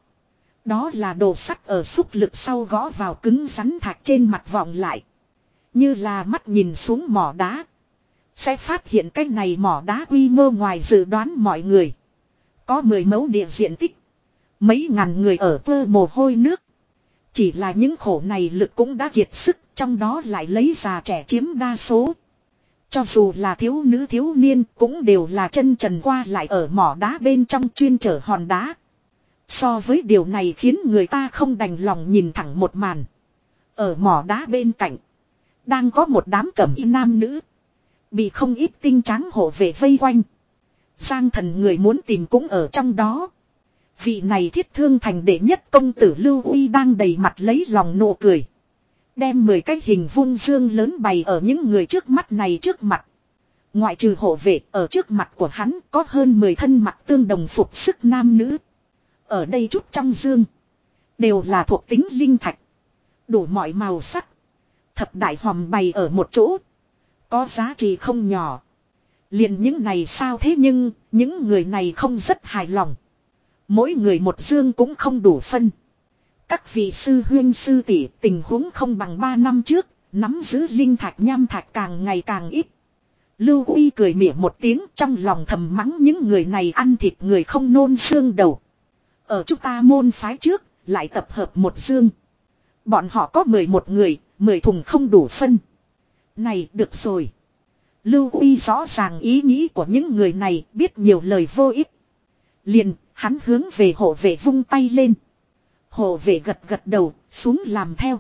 Đó là đồ sắt ở xúc lực sau gõ vào cứng rắn thạch trên mặt vọng lại. Như là mắt nhìn xuống mỏ đá, sẽ phát hiện cái này mỏ đá quy mô ngoài dự đoán mọi người. Có mười mẫu địa diện tích, mấy ngàn người ở vơ mồ hôi nước. Chỉ là những khổ này lực cũng đã kiệt sức, trong đó lại lấy già trẻ chiếm đa số. Cho dù là thiếu nữ thiếu niên cũng đều là chân trần qua lại ở mỏ đá bên trong chuyên chở hòn đá. So với điều này khiến người ta không đành lòng nhìn thẳng một màn. Ở mỏ đá bên cạnh, đang có một đám cẩm y nam nữ. Bị không ít tinh tráng hộ vệ vây quanh. Giang Thần người muốn tìm cũng ở trong đó. Vị này Thiết Thương Thành đệ nhất công tử Lưu Uy đang đầy mặt lấy lòng nụ cười. Đem mười cái hình vuông dương lớn bày ở những người trước mắt này trước mặt. Ngoại trừ hộ vệ, ở trước mặt của hắn có hơn mười thân mặc tương đồng phục sức nam nữ. Ở đây chút trong dương đều là thuộc tính linh thạch, đủ mọi màu sắc. Thập đại hòm bày ở một chỗ, có giá trị không nhỏ. Liền những này sao thế, nhưng những người này không rất hài lòng. Mỗi người một dương cũng không đủ phân. Các vị sư huyên sư tỷ, tình huống không bằng ba năm trước, nắm giữ linh thạch nham thạch càng ngày càng ít. Lưu Uy cười mỉa một tiếng, trong lòng thầm mắng những người này ăn thịt người không nôn xương đầu. Ở chúng ta môn phái trước, lại tập hợp một dương. Bọn họ có mười một người, mười thùng không đủ phân. Này, được rồi. Lưu Uy rõ ràng ý nghĩ của những người này, biết nhiều lời vô ích. Liền, hắn hướng về hộ vệ vung tay lên. Hộ vệ gật gật đầu, xuống làm theo.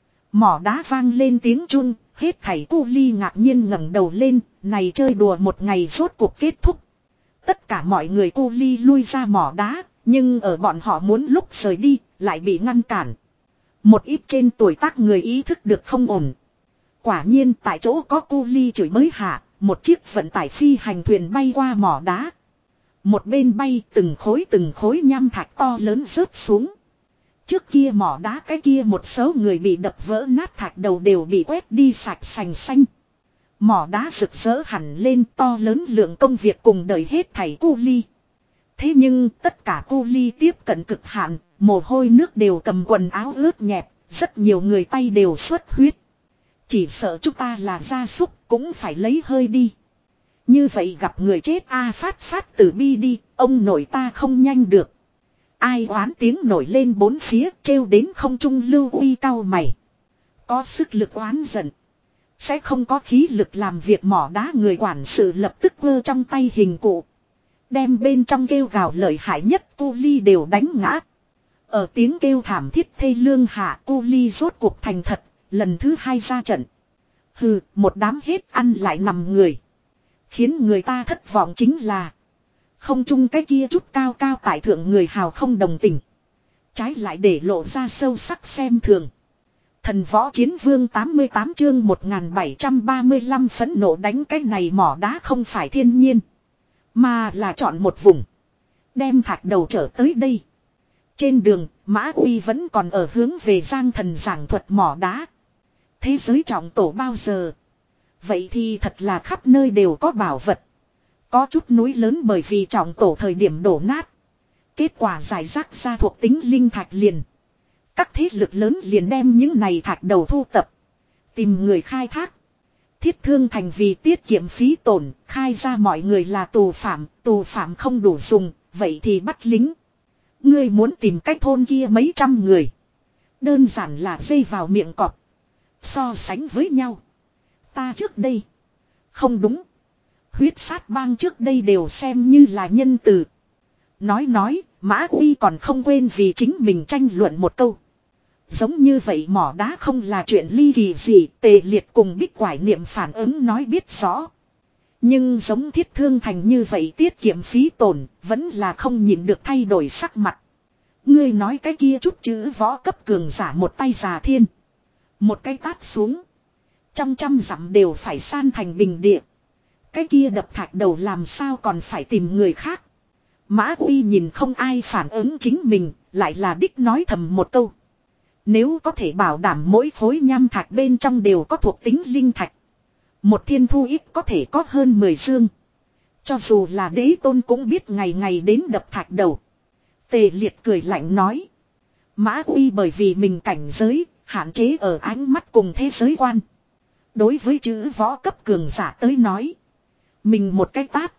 Mỏ đá vang lên tiếng chun, hết thảy cu ly ngạc nhiên ngẩng đầu lên, này chơi đùa một ngày rốt cuộc kết thúc. Tất cả mọi người cu ly lui ra mỏ đá, nhưng ở bọn họ muốn lúc rời đi, lại bị ngăn cản. Một ít trên tuổi tác người ý thức được không ổn. Quả nhiên tại chỗ có cu ly chửi bới hạ, một chiếc vận tải phi hành thuyền bay qua mỏ đá. Một bên bay từng khối từng khối nham thạch to lớn rớt xuống. Trước kia mỏ đá cái kia một số người bị đập vỡ nát thạch đầu đều bị quét đi sạch sành xanh. Mỏ đá rực rỡ hẳn lên, to lớn lượng công việc cùng đời hết thảy cu ly. Thế nhưng tất cả cu ly tiếp cận cực hạn, mồ hôi nước đều cầm quần áo ướt nhẹp, rất nhiều người tay đều xuất huyết. Chỉ sợ chúng ta là gia súc cũng phải lấy hơi đi. Như vậy gặp người chết a phát phát từ bi đi, ông nội ta không nhanh được. Ai oán tiếng nổi lên bốn phía, trêu đến không trung. Lưu Uy cau mày. Có sức lực oán giận, sẽ không có khí lực làm việc. Mỏ đá người quản sự lập tức vơ trong tay hình cụ, đem bên trong kêu gào lợi hại nhất cu ly đều đánh ngã. Ở tiếng kêu thảm thiết thê lương hạ, cu ly rốt cuộc thành thật, lần thứ hai ra trận. Hừ, một đám hết ăn lại nằm người. Khiến người ta thất vọng chính là không chung cái kia chút cao cao tại thượng người hào không đồng tình, trái lại để lộ ra sâu sắc xem thường. Thần võ chiến vương tám mươi tám chương một nghìn bảy trăm ba mươi lăm phẫn nộ đánh cái này mỏ đá không phải thiên nhiên, mà là chọn một vùng, đem thạch đầu trở tới đây. Trên đường, Mã Uy vẫn còn ở hướng về Giang Thần giảng thuật mỏ đá. Thế giới trọng tổ bao giờ? Vậy thì thật là khắp nơi đều có bảo vật. Có chút núi lớn bởi vì trọng tổ thời điểm đổ nát, kết quả giải rác ra thuộc tính linh thạch liền. Các thế lực lớn liền đem những này thạch đầu thu tập, tìm người khai thác. Thiết Thương Thành vì tiết kiệm phí tổn, khai ra mọi người là tù phạm, tù phạm không đủ dùng, vậy thì bắt lính. Ngươi muốn tìm cách thôn kia mấy trăm người, đơn giản là dây vào miệng cọp. So sánh với nhau, ta trước đây không đúng. Huyết sát bang trước đây đều xem như là nhân từ. Nói nói, Mã Uy còn không quên vì chính mình tranh luận một câu. Giống như vậy mỏ đá không là chuyện ly kỳ gì, Tề Liệt cùng Bích Quải Niệm phản ứng nói biết rõ. Nhưng giống Thiết Thương Thành như vậy tiết kiệm phí tổn, vẫn là không nhìn được thay đổi sắc mặt. Ngươi nói cái kia chút chữ võ cấp cường giả một tay già thiên, một cái tát xuống, trong trăm dặm đều phải san thành bình địa. Cái kia đập thạch đầu làm sao còn phải tìm người khác. Mã Uy nhìn không ai phản ứng chính mình, lại là đích nói thầm một câu. Nếu có thể bảo đảm mỗi khối nham thạch bên trong đều có thuộc tính linh thạch, một thiên thu ít có thể có hơn mười dương. Cho dù là đế tôn cũng biết ngày ngày đến đập thạch đầu. Tề Liệt cười lạnh nói. Mã Uy bởi vì mình cảnh giới, hạn chế ở ánh mắt cùng thế giới quan. Đối với chữ võ cấp cường giả tới nói, mình một cái tát,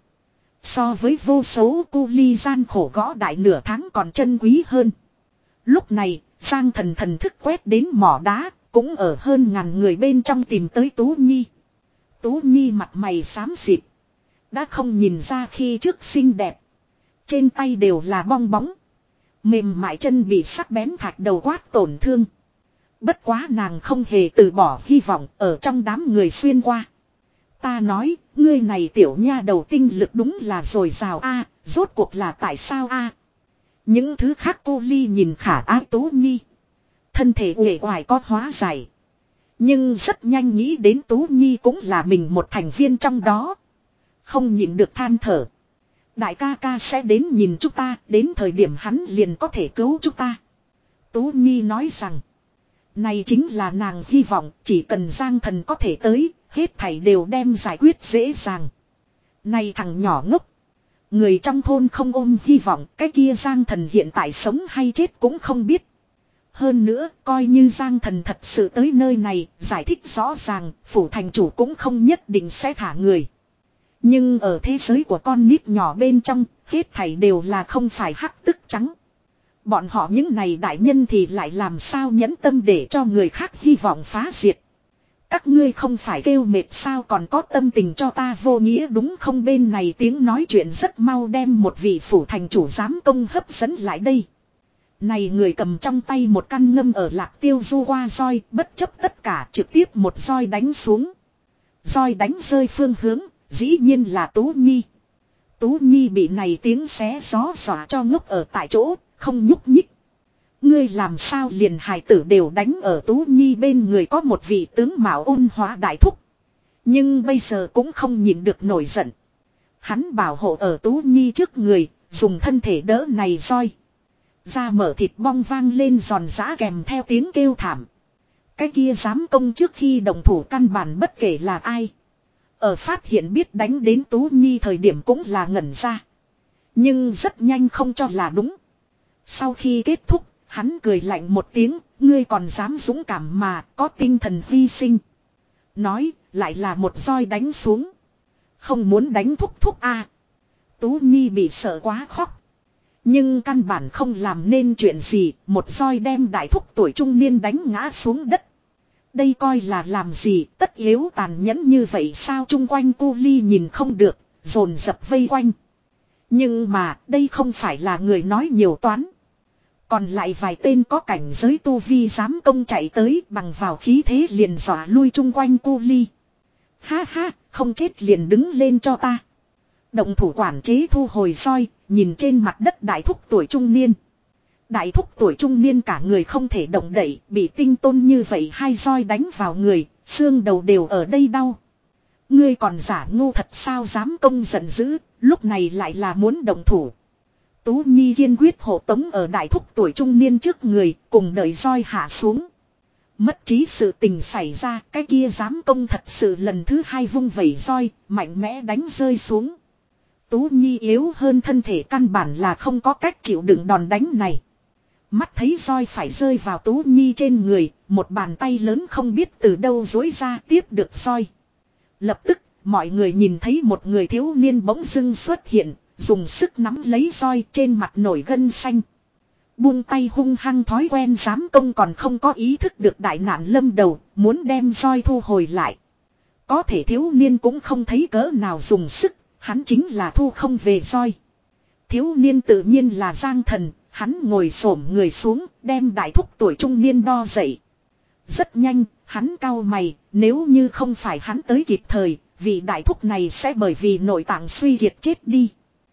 so với vô số cu ly gian khổ gõ đại nửa tháng còn chân quý hơn. Lúc này, Giang Thần thần thức quét đến mỏ đá, cũng ở hơn ngàn người bên trong tìm tới Tú Nhi. Tú Nhi mặt mày xám xịt, đã không nhìn ra khi trước xinh đẹp. Trên tay đều là bong bóng, mềm mại chân bị sắc bén thạch đầu quát tổn thương. Bất quá nàng không hề từ bỏ hy vọng, ở trong đám người xuyên qua. Ta nói, ngươi này tiểu nha đầu tinh lực đúng là dồi dào a, rốt cuộc là tại sao a? Những thứ khác cô Ly nhìn khả ái Tú Nhi. Thân thể uể oải có hóa giải. Nhưng rất nhanh nghĩ đến Tú Nhi cũng là mình một thành viên trong đó. Không nhịn được than thở. Đại ca ca sẽ đến nhìn chúng ta, đến thời điểm hắn liền có thể cứu chúng ta. Tú Nhi nói rằng, này chính là nàng hy vọng, chỉ cần Giang Thần có thể tới, hết thảy đều đem giải quyết dễ dàng. Này thằng nhỏ ngốc. Người trong thôn không ôm hy vọng, cái kia Giang Thần hiện tại sống hay chết cũng không biết. Hơn nữa, coi như Giang Thần thật sự tới nơi này, giải thích rõ ràng, phủ thành chủ cũng không nhất định sẽ thả người. Nhưng ở thế giới của con nít nhỏ bên trong, hết thảy đều là không phải hắc tức trắng. Bọn họ những này đại nhân thì lại làm sao nhẫn tâm để cho người khác hy vọng phá diệt. Các ngươi không phải kêu mệt sao còn có tâm tình cho ta vô nghĩa đúng không? Bên này tiếng nói chuyện rất mau đem một vị phủ thành chủ giám công hấp dẫn lại đây. Này người cầm trong tay một căn ngâm ở Lạc Tiêu du qua roi, bất chấp tất cả trực tiếp một roi đánh xuống. Roi đánh rơi phương hướng, dĩ nhiên là Tú Nhi. Tú Nhi bị này tiếng xé gió dọa cho ngốc ở tại chỗ, không nhúc nhích. Ngươi làm sao liền hài tử đều đánh ở Tú Nhi bên người có một vị tướng mạo ôn hóa đại thúc. Nhưng bây giờ cũng không nhịn được nổi giận. Hắn bảo hộ ở Tú Nhi trước người, dùng thân thể đỡ này roi. Da mở thịt bong vang lên giòn giã kèm theo tiếng kêu thảm. Cái kia giám công trước khi đồng thủ căn bản bất kể là ai. Ở phát hiện biết đánh đến Tú Nhi thời điểm cũng là ngẩn ra. Nhưng rất nhanh không cho là đúng. Sau khi kết thúc, hắn cười lạnh một tiếng, ngươi còn dám dũng cảm mà có tinh thần hy sinh. Nói, lại là một roi đánh xuống. Không muốn đánh thúc thúc a. À. Tú Nhi bị sợ quá khóc. Nhưng căn bản không làm nên chuyện gì, một roi đem đại thúc tuổi trung niên đánh ngã xuống đất. Đây coi là làm gì, tất yếu tàn nhẫn như vậy sao? Chung quanh cô Ly nhìn không được, dồn dập vây quanh. Nhưng mà, đây không phải là người nói nhiều toán. Còn lại vài tên có cảnh giới tu vi dám công chạy tới bằng vào khí thế liền dọa lui chung quanh cô Ly. Ha ha, không chết liền đứng lên cho ta. Động thủ quản chế thu hồi roi, nhìn trên mặt đất đại thúc tuổi trung niên. Đại thúc tuổi trung niên cả người không thể động đậy, bị tinh tôn như vậy hai roi đánh vào người, xương đầu đều ở đây đau. Ngươi còn giả ngu thật sao? Dám công giận dữ, lúc này lại là muốn động thủ. Tú Nhi kiên quyết hộ tống ở đại thúc tuổi trung niên trước người, cùng đợi roi hạ xuống. Mất trí sự tình xảy ra, cái kia giám công thật sự lần thứ hai vung vẩy roi, mạnh mẽ đánh rơi xuống. Tú Nhi yếu hơn thân thể căn bản là không có cách chịu đựng đòn đánh này. Mắt thấy roi phải rơi vào Tú Nhi trên người, một bàn tay lớn không biết từ đâu dối ra tiếp được roi. Lập tức, mọi người nhìn thấy một người thiếu niên bỗng dưng xuất hiện, dùng sức nắm lấy roi trên mặt nổi gân xanh. Buông tay hung hăng thói quen giám công còn không có ý thức được đại nạn lâm đầu, muốn đem roi thu hồi lại. Có thể thiếu niên cũng không thấy cỡ nào dùng sức, hắn chính là thu không về roi. Thiếu niên tự nhiên là Giang Thần, hắn ngồi xổm người xuống, đem đại thúc tuổi trung niên đo dậy. Rất nhanh, hắn cau mày, nếu như không phải hắn tới kịp thời, vị đại thúc này sẽ bởi vì nội tạng suy kiệt chết đi.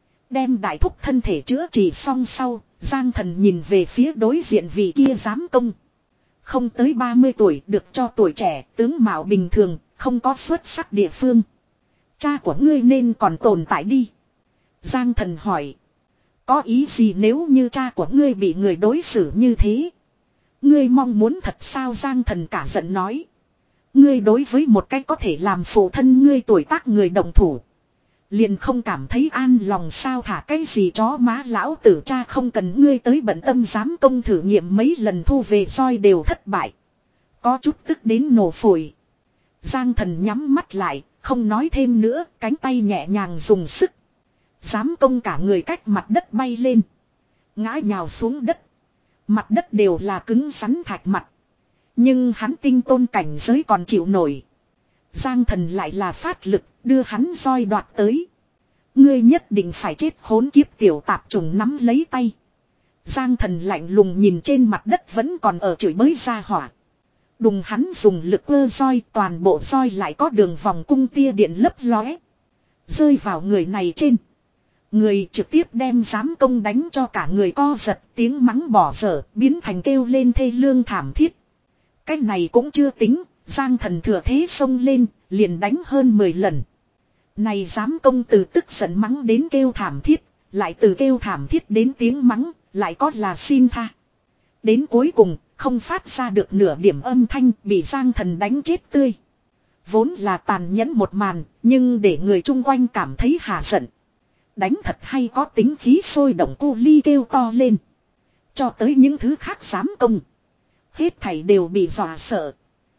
Đem đại thúc thân thể chữa trị xong sau, Giang Thần nhìn về phía đối diện vị kia giám công. Không tới ba mươi tuổi được cho tuổi trẻ, tướng mạo bình thường, không có xuất sắc địa phương. Cha của ngươi nên còn tồn tại đi. Giang Thần hỏi. Có ý gì nếu như cha của ngươi bị người đối xử như thế? Ngươi mong muốn thật sao? Giang Thần cả giận nói. Ngươi đối với một cách có thể làm phụ thân ngươi tuổi tác người đồng thủ. Liền không cảm thấy an lòng sao? Thả cái gì chó má lão tử cha không cần ngươi tới bận tâm. Giám công thử nghiệm mấy lần thu về roi đều thất bại. Có chút tức đến nổ phổi. Giang Thần nhắm mắt lại, không nói thêm nữa, cánh tay nhẹ nhàng dùng sức. Giám công cả người cách mặt đất bay lên. Ngã nhào xuống đất. Mặt đất đều là cứng rắn thạch mặt. Nhưng hắn tinh tôn cảnh giới còn chịu nổi. Giang Thần lại là phát lực, đưa hắn roi đoạt tới. Ngươi nhất định phải chết khốn kiếp tiểu tạp trùng nắm lấy tay. Giang Thần lạnh lùng nhìn trên mặt đất vẫn còn ở chửi bới ra hỏa. Đùng hắn dùng lực ơ roi, toàn bộ roi lại có đường vòng cung tia điện lấp lóe. Rơi vào người này trên. Người trực tiếp đem giám công đánh cho cả người co giật, tiếng mắng bỏ dở, biến thành kêu lên thê lương thảm thiết. Cái này cũng chưa tính, Giang Thần thừa thế xông lên, liền đánh hơn mười lần. Này giám công từ tức giận mắng đến kêu thảm thiết, lại từ kêu thảm thiết đến tiếng mắng, lại có là xin tha. Đến cuối cùng, không phát ra được nửa điểm âm thanh, bị Giang Thần đánh chết tươi. Vốn là tàn nhẫn một màn, nhưng để người chung quanh cảm thấy hà giận. Đánh thật hay có tính khí sôi động, cô Ly kêu to lên. Cho tới những thứ khác dám công. Hết thảy đều bị dọa sợ.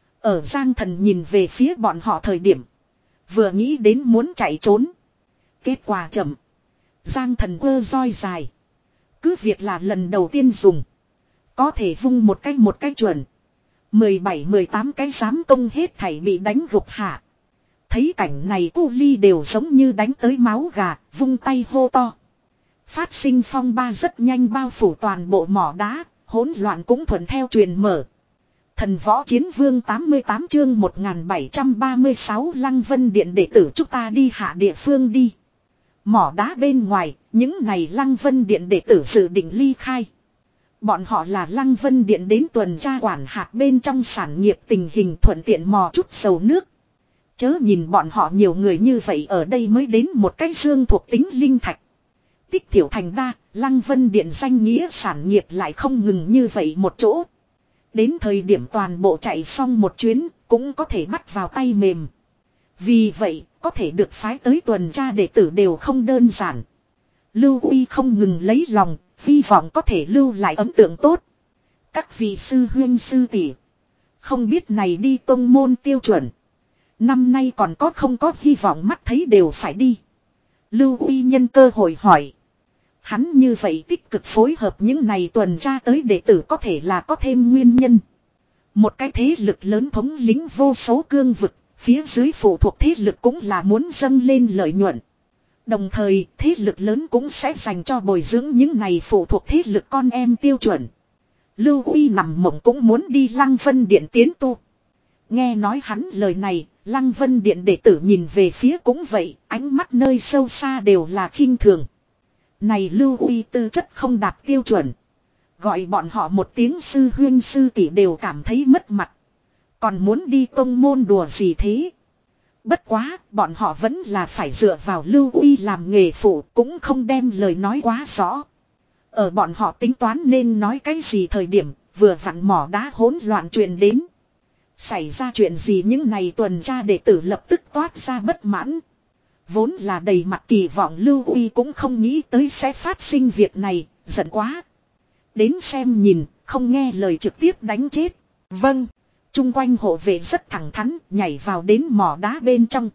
Ở Giang Thần nhìn về phía bọn họ thời điểm. Vừa nghĩ đến muốn chạy trốn. Kết quả chậm. Giang Thần quơ roi dài. Cứ việc là lần đầu tiên dùng. Có thể vung một cách một cách chuẩn. mười bảy mười tám cái giám công hết thảy bị đánh gục hạ. Thấy cảnh này cô Ly đều giống như đánh tới máu gà, vung tay hô to. Phát sinh phong ba rất nhanh bao phủ toàn bộ mỏ đá, hỗn loạn cũng thuận theo truyền mở. Thần võ chiến vương tám mươi tám chương một nghìn bảy trăm ba mươi sáu Lăng Vân Điện đệ tử chúng ta đi hạ địa phương đi. Mỏ đá bên ngoài, những này Lăng Vân Điện đệ tử dự định ly khai. Bọn họ là Lăng Vân Điện đến tuần tra quản hạt bên trong sản nghiệp tình hình thuận tiện mò chút dầu nước. Chớ nhìn bọn họ nhiều người như vậy ở đây mới đến một cái dương thuộc tính linh thạch. Tích thiểu thành đa, Lăng Vân Điện danh nghĩa sản nghiệp lại không ngừng như vậy một chỗ. Đến thời điểm toàn bộ chạy xong một chuyến, cũng có thể bắt vào tay mềm. Vì vậy, có thể được phái tới tuần tra đệ tử đều không đơn giản. Lưu Uy không ngừng lấy lòng, hy vọng có thể lưu lại ấn tượng tốt. Các vị sư huyên sư tỷ, không biết này đi tông môn tiêu chuẩn. Năm nay còn có không có hy vọng mắt thấy đều phải đi. Lưu Uy nhân cơ hội hỏi. Hắn như vậy tích cực phối hợp những này tuần tra tới đệ tử có thể là có thêm nguyên nhân. Một cái thế lực lớn thống lĩnh vô số cương vực, phía dưới phụ thuộc thế lực cũng là muốn dâng lên lợi nhuận. Đồng thời thế lực lớn cũng sẽ dành cho bồi dưỡng những này phụ thuộc thế lực con em tiêu chuẩn. Lưu Uy nằm mộng cũng muốn đi Lăng Vân Điện tiến tu. Nghe nói hắn lời này, Lăng Vân Điện đệ tử nhìn về phía cũng vậy, ánh mắt nơi sâu xa đều là khinh thường. Này Lưu Uy tư chất không đạt tiêu chuẩn. Gọi bọn họ một tiếng sư huyên sư tỷ đều cảm thấy mất mặt. Còn muốn đi tông môn đùa gì thế? Bất quá, bọn họ vẫn là phải dựa vào Lưu Uy làm nghề phụ, cũng không đem lời nói quá rõ. Ở bọn họ tính toán nên nói cái gì thời điểm, vừa vặn mỏ đá hỗn loạn truyền đến. Xảy ra chuyện gì những này tuần tra đệ tử lập tức toát ra bất mãn. Vốn là đầy mặt kỳ vọng Lưu Uy cũng không nghĩ tới sẽ phát sinh việc này, giận quá. Đến xem nhìn, không nghe lời trực tiếp đánh chết. Vâng, chung quanh hộ vệ rất thẳng thắn, nhảy vào đến mỏ đá bên trong.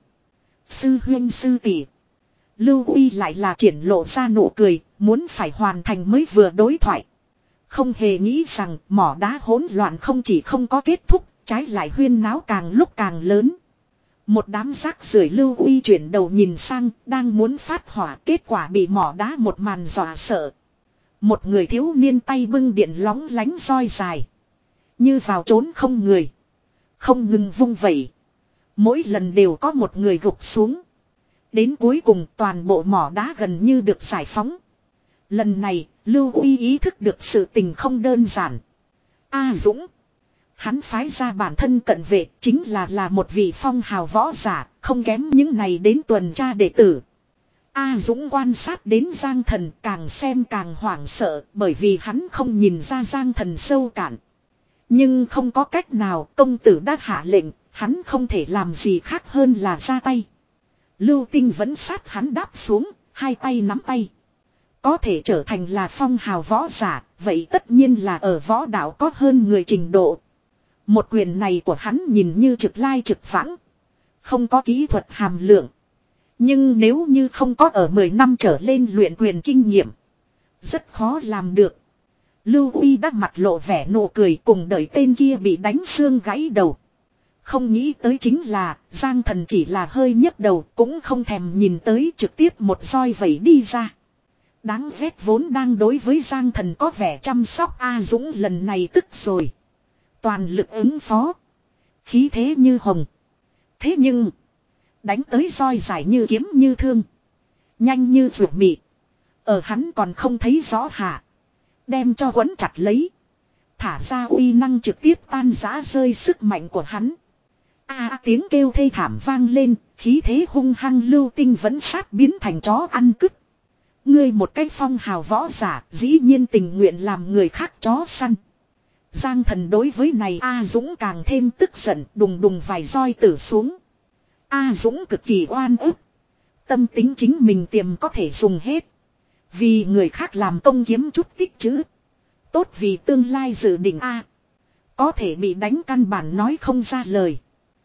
Sư huyên sư tỷ, Lưu Uy lại là triển lộ ra nụ cười, muốn phải hoàn thành mới vừa đối thoại. Không hề nghĩ rằng mỏ đá hỗn loạn không chỉ không có kết thúc, trái lại huyên náo càng lúc càng lớn. Một đám rác rưởi Lưu Uy chuyển đầu nhìn sang, đang muốn phát hỏa, kết quả bị mỏ đá một màn dọa sợ. Một người thiếu niên tay bưng điện lóng lánh roi dài. Như vào trốn không người. Không ngừng vung vẩy. Mỗi lần đều có một người gục xuống. Đến cuối cùng toàn bộ mỏ đá gần như được giải phóng. Lần này, Lưu Uy ý thức được sự tình không đơn giản. A Dũng. Hắn phái ra bản thân cận vệ chính là là một vị phong hào võ giả, không kém những này đến tuần tra đệ tử. A Dũng quan sát đến Giang Thần càng xem càng hoảng sợ bởi vì hắn không nhìn ra Giang Thần sâu cạn. Nhưng không có cách nào, công tử đã hạ lệnh, hắn không thể làm gì khác hơn là ra tay. Lưu Tinh vẫn sát hắn đáp xuống, hai tay nắm tay. Có thể trở thành là phong hào võ giả, vậy tất nhiên là ở võ đạo có hơn người trình độ. Một quyền này của hắn nhìn như trực lai trực vãng. Không có kỹ thuật hàm lượng. Nhưng nếu như không có ở mười năm trở lên luyện quyền kinh nghiệm. Rất khó làm được. Lưu Uy đắc mặt lộ vẻ nụ cười cùng đợi tên kia bị đánh xương gãy đầu. Không nghĩ tới chính là Giang Thần chỉ là hơi nhấc đầu cũng không thèm nhìn tới trực tiếp một roi vẩy đi ra. Đáng ghét vốn đang đối với Giang Thần có vẻ chăm sóc A Dũng lần này tức rồi. Toàn lực ứng phó. Khí thế như hồng. Thế nhưng. Đánh tới roi dài như kiếm như thương. Nhanh như ruột mị. Ở hắn còn không thấy rõ hạ. Đem cho quấn chặt lấy. Thả ra uy năng trực tiếp tan rã rơi sức mạnh của hắn. A à, tiếng kêu thê thảm vang lên. Khí thế hung hăng lưu tinh vẫn sát biến thành chó ăn cứt. Ngươi một cái phong hào võ giả dĩ nhiên tình nguyện làm người khác chó săn. Giang Thần đối với này A Dũng càng thêm tức giận, đùng đùng vài roi tử xuống. A Dũng cực kỳ oan ức. Tâm tính chính mình tiềm có thể dùng hết. Vì người khác làm công kiếm chút tích chữ. Tốt vì tương lai dự định A. Có thể bị đánh căn bản nói không ra lời.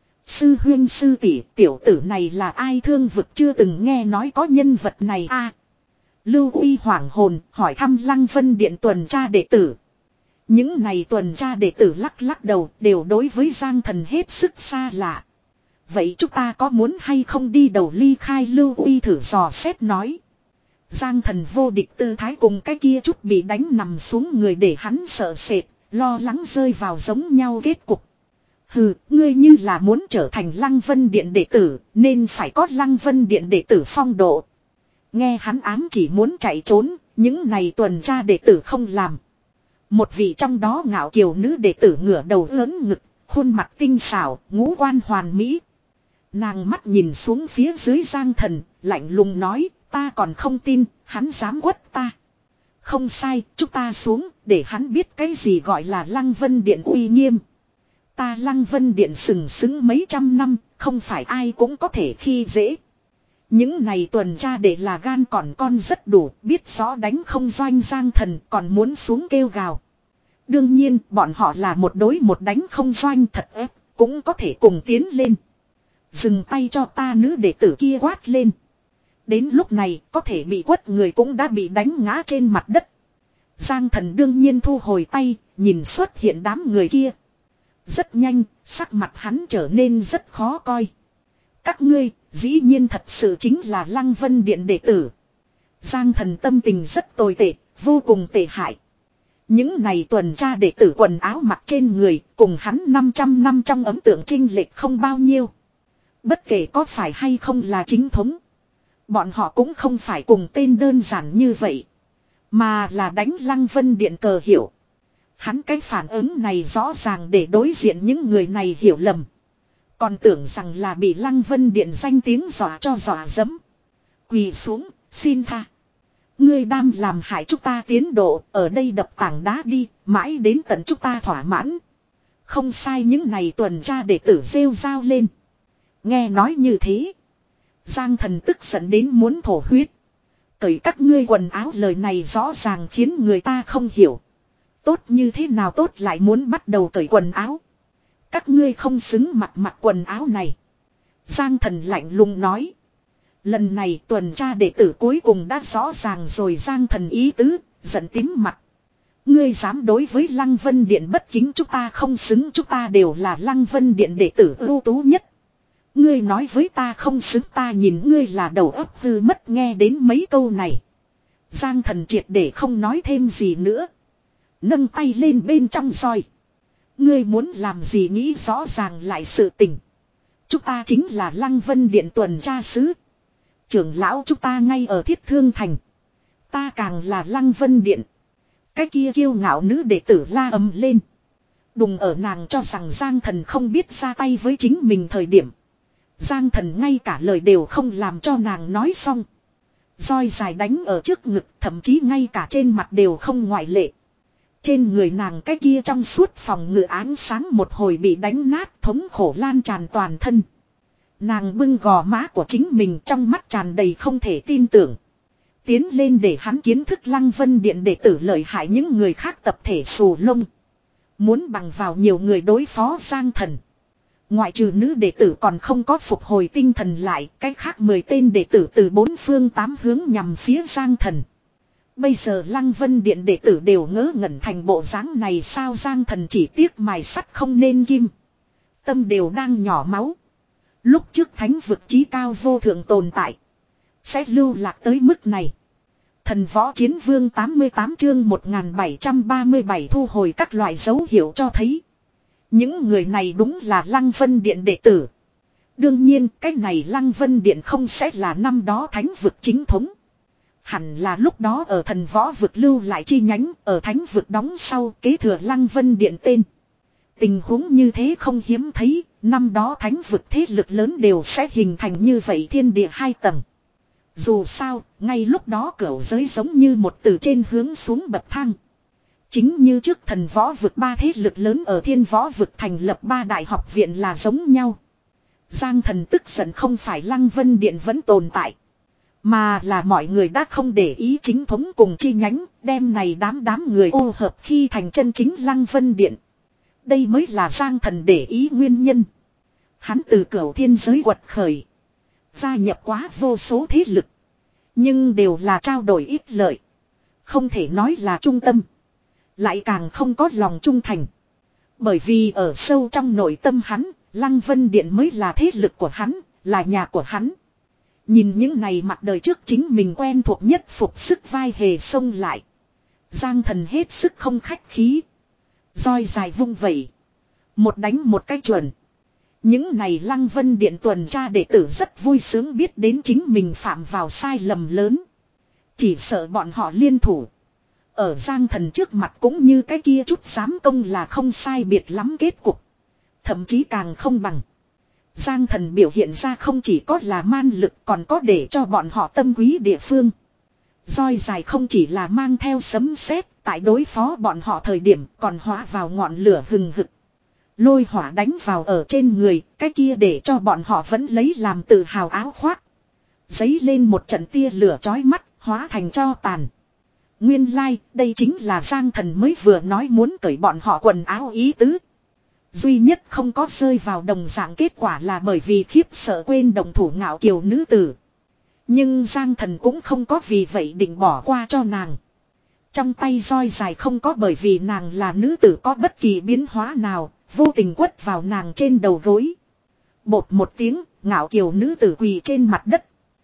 Sư huynh sư tỷ, tiểu tử này là ai thương vực chưa từng nghe nói có nhân vật này A. Lưu Uy hoảng hồn hỏi thăm Lăng Vân Điện tuần tra đệ tử. Những này tuần tra đệ tử lắc lắc đầu đều đối với Giang Thần hết sức xa lạ. Vậy chúng ta có muốn hay không đi đầu ly khai? Lưu Uy thử dò xét nói. Giang Thần vô địch tư thái cùng cái kia chút bị đánh nằm xuống người để hắn sợ sệt, lo lắng rơi vào giống nhau kết cục. Hừ, ngươi như là muốn trở thành Lăng Vân Điện đệ tử, nên phải có Lăng Vân Điện đệ tử phong độ. Nghe hắn ám chỉ muốn chạy trốn, những này tuần tra đệ tử không làm. Một vị trong đó ngạo kiều nữ đệ tử ngửa đầu lớn ngực, khuôn mặt tinh xảo, ngũ quan hoàn mỹ. Nàng mắt nhìn xuống phía dưới Giang Thần, lạnh lùng nói, ta còn không tin, hắn dám quất ta. Không sai, chúng ta xuống, để hắn biết cái gì gọi là Lăng Vân Điện uy nghiêm. Ta Lăng Vân Điện sừng sững mấy trăm năm, không phải ai cũng có thể khi dễ. Những này tuần tra để là gan còn con rất đủ, biết rõ đánh không doanh Giang Thần còn muốn xuống kêu gào. Đương nhiên, bọn họ là một đối một đánh không doanh thật ép, cũng có thể cùng tiến lên. Dừng tay cho ta, nữ đệ tử kia quát lên. Đến lúc này, có thể bị quất người cũng đã bị đánh ngã trên mặt đất. Giang Thần đương nhiên thu hồi tay, nhìn xuất hiện đám người kia. Rất nhanh, sắc mặt hắn trở nên rất khó coi. Các ngươi, dĩ nhiên thật sự chính là Lăng Vân Điện đệ tử. Giang Thần tâm tình rất tồi tệ, vô cùng tệ hại. Những này tuần tra đệ tử quần áo mặc trên người, cùng hắn năm trăm năm trong ấn tượng chênh lệch không bao nhiêu. Bất kể có phải hay không là chính thống. Bọn họ cũng không phải cùng tên đơn giản như vậy. Mà là đánh Lăng Vân Điện cờ hiệu. Hắn cái phản ứng này rõ ràng để đối diện những người này hiểu lầm. Còn tưởng rằng là bị Lăng Vân Điện danh tiếng dọa cho dọa dẫm. Quỳ xuống, xin tha. Ngươi đam làm hại chúng ta tiến độ, ở đây đập tảng đá đi, mãi đến tận chúng ta thỏa mãn. Không sai, những này tuần tra đệ tử rêu rao lên. Nghe nói như thế. Giang Thần tức giận đến muốn thổ huyết. Cởi các ngươi quần áo, lời này rõ ràng khiến người ta không hiểu. Tốt như thế nào tốt lại muốn bắt đầu cởi quần áo. Các ngươi không xứng mặc mặc quần áo này. Giang Thần lạnh lùng nói. Lần này tuần tra đệ tử cuối cùng đã rõ ràng rồi Giang Thần ý tứ, giận tím mặt. Ngươi dám đối với Lăng Vân Điện bất kính, chúng ta không xứng, chúng ta đều là Lăng Vân Điện đệ tử ưu tú nhất. Ngươi nói với ta không xứng, ta nhìn ngươi là đầu óc hư mất. Nghe đến mấy câu này, Giang Thần triệt để không nói thêm gì nữa. Nâng tay lên bên trong roi. Ngươi muốn làm gì nghĩ rõ ràng lại sự tình. Chúng ta chính là Lăng Vân Điện tuần tra sứ. Trưởng lão chúng ta ngay ở Thiết Thương Thành. Ta càng là Lăng Vân Điện. Cái kia kiêu ngạo nữ đệ tử la ầm lên. Đùng ở nàng cho rằng Giang Thần không biết ra tay với chính mình thời điểm. Giang Thần ngay cả lời đều không làm cho nàng nói xong. Roi dài đánh ở trước ngực, thậm chí ngay cả trên mặt đều không ngoại lệ. Trên người nàng cái kia trong suốt phòng ngự ánh sáng một hồi bị đánh nát, thống khổ lan tràn toàn thân. Nàng bưng gò má của chính mình, trong mắt tràn đầy không thể tin tưởng. Tiến lên để hắn kiến thức Lăng Vân Điện đệ tử lợi hại, những người khác tập thể xù lông. Muốn bằng vào nhiều người đối phó Giang Thần. Ngoại trừ nữ đệ tử còn không có phục hồi tinh thần lại, cái khác mười tên đệ tử từ bốn phương tám hướng nhằm phía Giang Thần. Bây giờ Lăng Vân Điện đệ tử đều ngớ ngẩn thành bộ dáng này sao? Giang Thần chỉ tiếc mài sắt không nên kim. Tâm đều đang nhỏ máu. Lúc trước thánh vực chí cao vô thượng tồn tại, sẽ lưu lạc tới mức này. Thần Võ Chiến Vương tám mươi tám chương một nghìn bảy trăm ba mươi bảy thu hồi các loại dấu hiệu cho thấy. Những người này đúng là Lăng Vân Điện đệ tử. Đương nhiên cái này Lăng Vân Điện không sẽ là năm đó thánh vực chính thống. Hẳn là lúc đó ở thần võ vực lưu lại chi nhánh, ở thánh vực đóng sau kế thừa Lăng Vân Điện tên. Tình huống như thế không hiếm thấy, năm đó thánh vực thế lực lớn đều sẽ hình thành như vậy thiên địa hai tầng. Dù sao, ngay lúc đó cửu giới giống như một từ trên hướng xuống bậc thang. Chính như trước thần võ vực ba thế lực lớn ở thiên võ vực thành lập ba đại học viện là giống nhau. Giang Thần tức giận không phải Lăng Vân Điện vẫn tồn tại. Mà là mọi người đã không để ý chính thống cùng chi nhánh, đem này đám đám người ô hợp khi thành chân chính Lăng Vân Điện. Đây mới là Giang Thần để ý nguyên nhân. Hắn từ cửu thiên giới quật khởi. Gia nhập quá vô số thế lực. Nhưng đều là trao đổi ít lợi. Không thể nói là trung tâm. Lại càng không có lòng trung thành. Bởi vì ở sâu trong nội tâm hắn, Lăng Vân Điện mới là thế lực của hắn, là nhà của hắn. Nhìn những này mặt đời trước chính mình quen thuộc nhất phục sức vai hề xông lại. Giang Thần hết sức không khách khí. Roi dài vung vẩy. Một đánh một cái chuẩn. Những này Lăng Vân Điện tuần tra đệ tử rất vui sướng biết đến chính mình phạm vào sai lầm lớn. Chỉ sợ bọn họ liên thủ. Ở Giang Thần trước mặt cũng như cái kia chút dám công là không sai biệt lắm kết cục. Thậm chí càng không bằng. Giang Thần biểu hiện ra không chỉ có là man lực còn có để cho bọn họ tâm quý địa phương. Roi dài không chỉ là mang theo sấm sét, tại đối phó bọn họ thời điểm còn hóa vào ngọn lửa hừng hực. Lôi hỏa đánh vào ở trên người, cái kia để cho bọn họ vẫn lấy làm tự hào áo khoác. Giấy lên một trận tia lửa chói mắt, hóa thành tro tàn. Nguyên lai, like, đây chính là Giang Thần mới vừa nói muốn cởi bọn họ quần áo ý tứ. Duy nhất không có rơi vào đồng dạng kết quả là bởi vì khiếp sợ quên đồng thủ ngạo kiều nữ tử. Nhưng Giang Thần cũng không có vì vậy định bỏ qua cho nàng. Trong tay roi dài không có bởi vì nàng là nữ tử có bất kỳ biến hóa nào, vô tình quất vào nàng trên đầu gối. Bột một tiếng, ngạo kiều nữ tử quỳ trên mặt đất.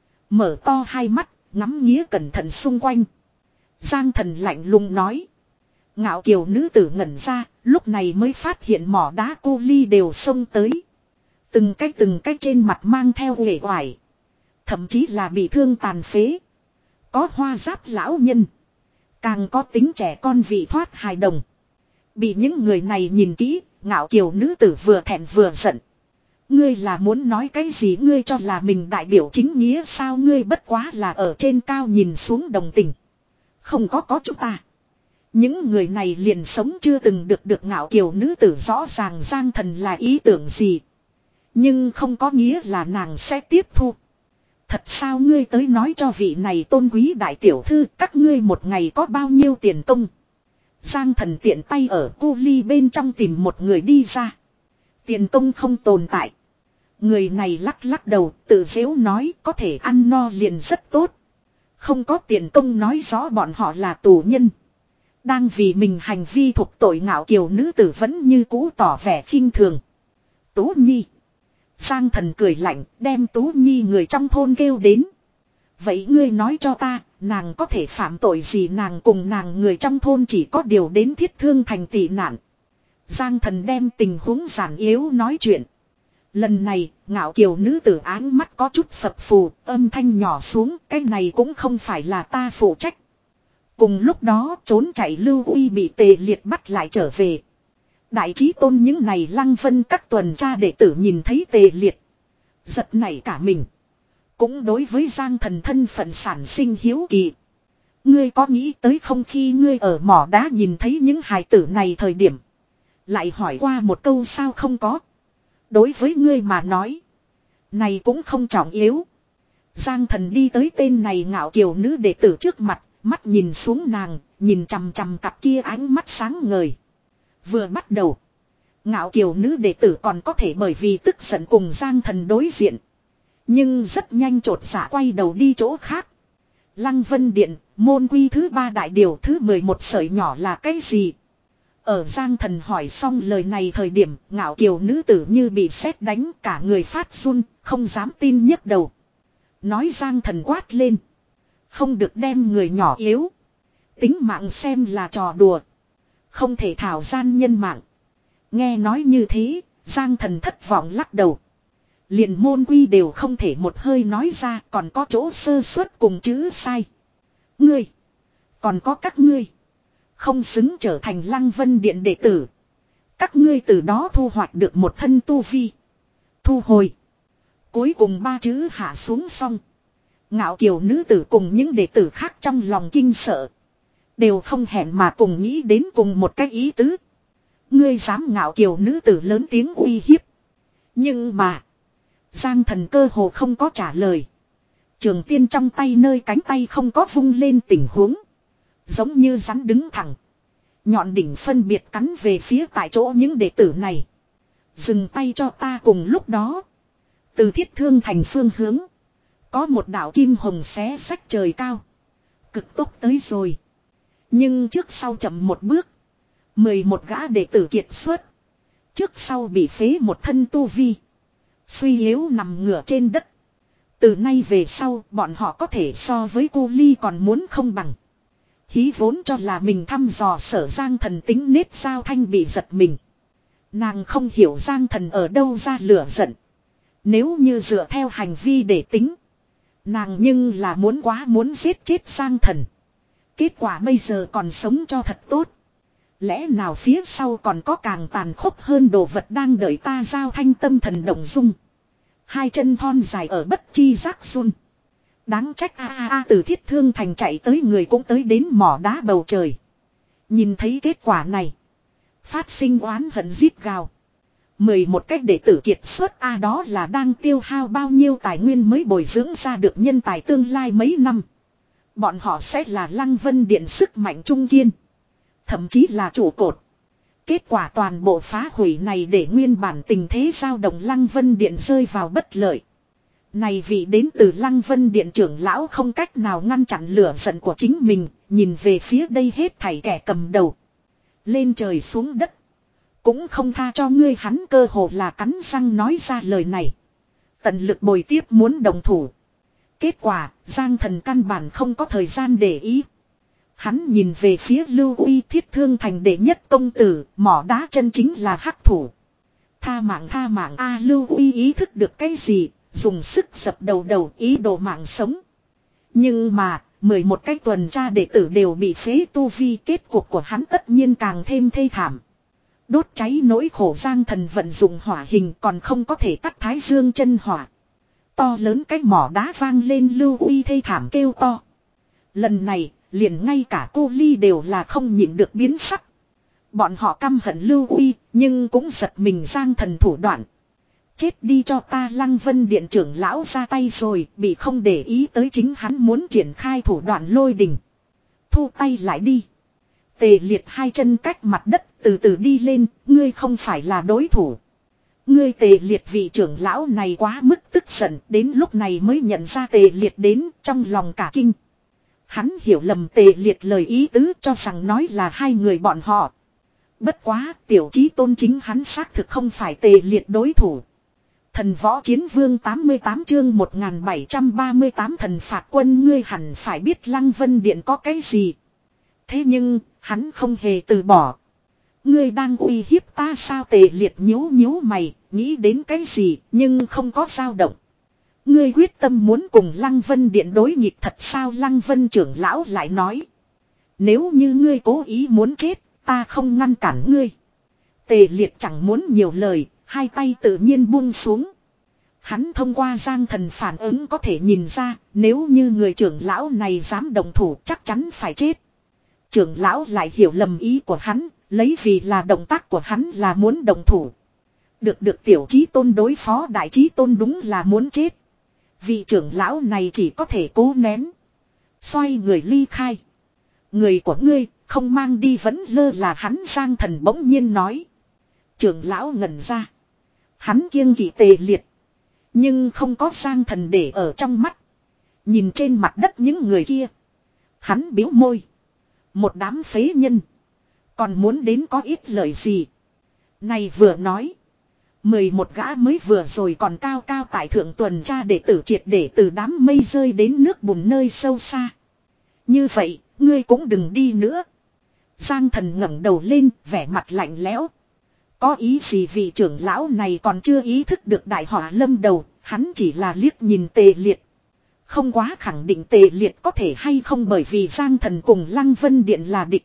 Mở to hai mắt, ngắm nghía cẩn thận xung quanh. Giang Thần lạnh lùng nói. Ngạo kiều nữ tử ngẩn ra, lúc này mới phát hiện mỏ đá cô ly đều xông tới. Từng cái từng cái trên mặt mang theo uể oải. Thậm chí là bị thương tàn phế. Có hoa giáp lão nhân. Càng có tính trẻ con vị thoát hài đồng. Bị những người này nhìn kỹ, ngạo kiều nữ tử vừa thẹn vừa giận. Ngươi là muốn nói cái gì ngươi cho là mình đại biểu chính nghĩa sao ngươi bất quá là ở trên cao nhìn xuống đồng tình. Không có có chúng ta. Những người này liền sống chưa từng được được ngạo kiều nữ tử rõ ràng Giang Thần là ý tưởng gì. Nhưng không có nghĩa là nàng sẽ tiếp thu. Thật sao ngươi tới nói cho vị này tôn quý đại tiểu thư các ngươi một ngày có bao nhiêu tiền công. Giang Thần tiện tay ở cu ly bên trong tìm một người đi ra. Tiền công không tồn tại. Người này lắc lắc đầu tự dễu nói có thể ăn no liền rất tốt. Không có tiền công nói rõ bọn họ là tù nhân. Đang vì mình hành vi thuộc tội ngạo kiều nữ tử vẫn như cũ tỏ vẻ khinh thường. Tú Nhi. Giang Thần cười lạnh đem Tú Nhi người trong thôn kêu đến. Vậy ngươi nói cho ta, nàng có thể phạm tội gì nàng cùng nàng người trong thôn chỉ có điều đến thiết thương thành tị nạn. Giang Thần đem tình huống giản yếu nói chuyện. Lần này, ngạo kiều nữ tử áng mắt có chút phập phù, âm thanh nhỏ xuống, cái này cũng không phải là ta phụ trách. Cùng lúc đó trốn chạy Lưu Uy bị Tề Liệt bắt lại trở về. Đại trí tôn những này Lăng Vân các tuần tra đệ tử nhìn thấy Tề Liệt. Giật nảy cả mình. Cũng đối với Giang Thần thân phận sản sinh hiếu kỳ. Ngươi có nghĩ tới không khi ngươi ở mỏ đá nhìn thấy những hài tử này thời điểm. Lại hỏi qua một câu sao không có. Đối với ngươi mà nói. Này cũng không trọng yếu. Giang Thần đi tới tên này ngạo kiều nữ đệ tử trước mặt. Mắt nhìn xuống nàng. Nhìn chằm chằm cặp kia ánh mắt sáng ngời. Vừa bắt đầu. Ngạo kiều nữ đệ tử còn có thể bởi vì tức giận cùng Giang Thần đối diện. Nhưng rất nhanh chột dạ quay đầu đi chỗ khác. Lăng Vân Điện, môn quy thứ ba đại điều thứ mười một sợi nhỏ là cái gì? Ở Giang Thần hỏi xong lời này thời điểm, ngạo kiều nữ tử như bị sét đánh cả người phát run, không dám tin nhấc đầu. Nói Giang Thần quát lên. Không được đem người nhỏ yếu. Tính mạng xem là trò đùa. Không thể thảo gian nhân mạng. Nghe nói như thế, Giang Thần thất vọng lắc đầu. Liền môn quy đều không thể một hơi nói ra, còn có chỗ sơ suất cùng chữ sai. Ngươi, còn có các ngươi, không xứng trở thành Lăng Vân Điện đệ tử. Các ngươi từ đó thu hoạch được một thân tu vi. Thu hồi. Cuối cùng ba chữ hạ xuống xong. Ngạo kiều nữ tử cùng những đệ tử khác trong lòng kinh sợ. Đều không hẹn mà cùng nghĩ đến cùng một cái ý tứ. Ngươi dám ngạo kiều nữ tử lớn tiếng uy hiếp. Nhưng mà. Giang Thần cơ hồ không có trả lời. Trường tiên trong tay nơi cánh tay không có vung lên tình huống. Giống như rắn đứng thẳng. Nhọn đỉnh phân biệt cắn về phía tại chỗ những đệ tử này. Dừng tay cho ta. Cùng lúc đó. Từ Thiết Thương Thành phương hướng. Có một đạo kim hồng xé xách trời cao. Cực tốc tới rồi. Nhưng trước sau chậm một bước. Mười một gã đệ tử kiệt xuất. Trước sau bị phế một thân tu vi. Suy yếu nằm ngửa trên đất. Từ nay về sau bọn họ có thể so với cô Ly còn muốn không bằng. Hí vốn cho là mình thăm dò Sở Giang Thần tính nết sao thanh bị giật mình. Nàng không hiểu Giang Thần ở đâu ra lửa giận. Nếu như dựa theo hành vi để tính. Nàng nhưng là muốn quá muốn giết chết Giang Thần. Kết quả bây giờ còn sống cho thật tốt. Lẽ nào phía sau còn có càng tàn khốc hơn đồ vật đang đợi ta giao thanh tâm thần động dung. Hai chân thon dài ở bất chi giác run. Đáng trách a a a từ Thiết Thương Thành chạy tới người cũng tới đến mỏ đá bầu trời. Nhìn thấy kết quả này. Phát sinh oán hận giết gào. Mười một cách đệ tử kiệt xuất a đó là đang tiêu hao bao nhiêu tài nguyên mới bồi dưỡng ra được nhân tài tương lai mấy năm. Bọn họ sẽ là Lăng Vân Điện sức mạnh trung kiên. Thậm chí là trụ cột. Kết quả toàn bộ phá hủy này để nguyên bản tình thế dao động Lăng Vân Điện rơi vào bất lợi. Này vị đến từ Lăng Vân Điện trưởng lão không cách nào ngăn chặn lửa giận của chính mình, nhìn về phía đây hết thảy kẻ cầm đầu. Lên trời xuống đất. Cũng không tha cho ngươi, hắn cơ hồ là cắn răng nói ra lời này. Tận lực bồi tiếp muốn đồng thủ. Kết quả, Giang Thần căn bản không có thời gian để ý. Hắn nhìn về phía Lưu Uy, Thiết Thương Thành đệ nhất công tử, mỏ đá chân chính là hắc thủ. Tha mạng tha mạng a Lưu Uy ý thức được cái gì, dùng sức dập đầu đầu ý đồ mạng sống. Nhưng mà, mười một cái tuần tra đệ tử đều bị phế tu vi, kết cục của hắn tất nhiên càng thêm thê thảm. Đốt cháy nỗi khổ Giang Thần vận dụng hỏa hình còn không có thể tắt Thái Dương chân hỏa. To lớn cái mỏ đá vang lên, Lưu Uy thê thảm kêu to. Lần này, liền ngay cả cô Ly đều là không nhịn được biến sắc. Bọn họ căm hận Lưu Uy, nhưng cũng giật mình Giang Thần thủ đoạn. Chết đi cho ta, Lăng Vân Điện trưởng lão ra tay rồi, bị không để ý tới chính hắn muốn triển khai thủ đoạn lôi đình. Thu tay lại đi. Tề Liệt hai chân cách mặt đất từ từ đi lên, ngươi không phải là đối thủ. Ngươi Tề Liệt vị trưởng lão này quá mức tức giận, đến lúc này mới nhận ra Tề Liệt đến, trong lòng cả kinh. Hắn hiểu lầm Tề Liệt lời ý tứ, cho rằng nói là hai người bọn họ. Bất quá, Tiểu Chí Tôn chính hắn xác thực không phải Tề Liệt đối thủ. Thần Võ Chiến Vương tám mươi tám chương một nghìn bảy trăm ba mươi tám thần phạt quân, ngươi hẳn phải biết Lăng Vân Điện có cái gì. Thế nhưng, hắn không hề từ bỏ. Ngươi đang uy hiếp ta sao? Tề Liệt nhíu nhíu mày, nghĩ đến cái gì, nhưng không có dao động. Ngươi quyết tâm muốn cùng Lăng Vân Điện đối nghịch thật sao? Lăng Vân trưởng lão lại nói. Nếu như ngươi cố ý muốn chết, ta không ngăn cản ngươi. Tề Liệt chẳng muốn nhiều lời, hai tay tự nhiên buông xuống. Hắn thông qua Giang Thần phản ứng có thể nhìn ra, nếu như người trưởng lão này dám đồng thủ chắc chắn phải chết. Trưởng lão lại hiểu lầm ý của hắn, lấy vì là động tác của hắn là muốn đồng thủ. Được được Tiểu Chí Tôn đối phó Đại Chí Tôn đúng là muốn chết. Vị trưởng lão này chỉ có thể cố nén. Xoay người ly khai. Người của ngươi không mang đi vẫn lơ là hắn. Giang Thần bỗng nhiên nói. Trưởng lão ngẩn ra. Hắn kiêng kỵ Tề Liệt. Nhưng không có Giang Thần để ở trong mắt. Nhìn trên mặt đất những người kia. Hắn biếu môi. Một đám phế nhân. Còn muốn đến có ít lời gì. Này vừa nói. Mười một gã mới vừa rồi còn cao cao tại thượng tuần tra đệ tử triệt để từ đám mây rơi đến nước bùn nơi sâu xa. Như vậy, ngươi cũng đừng đi nữa. Giang Thần ngẩng đầu lên, vẻ mặt lạnh lẽo. có ý gì vị trưởng lão này còn chưa ý thức được đại họa lâm đầu, hắn chỉ là liếc nhìn Tề Liệt. Không quá khẳng định Tề Liệt có thể hay không bởi vì Giang Thần cùng Lăng Vân Điện là địch.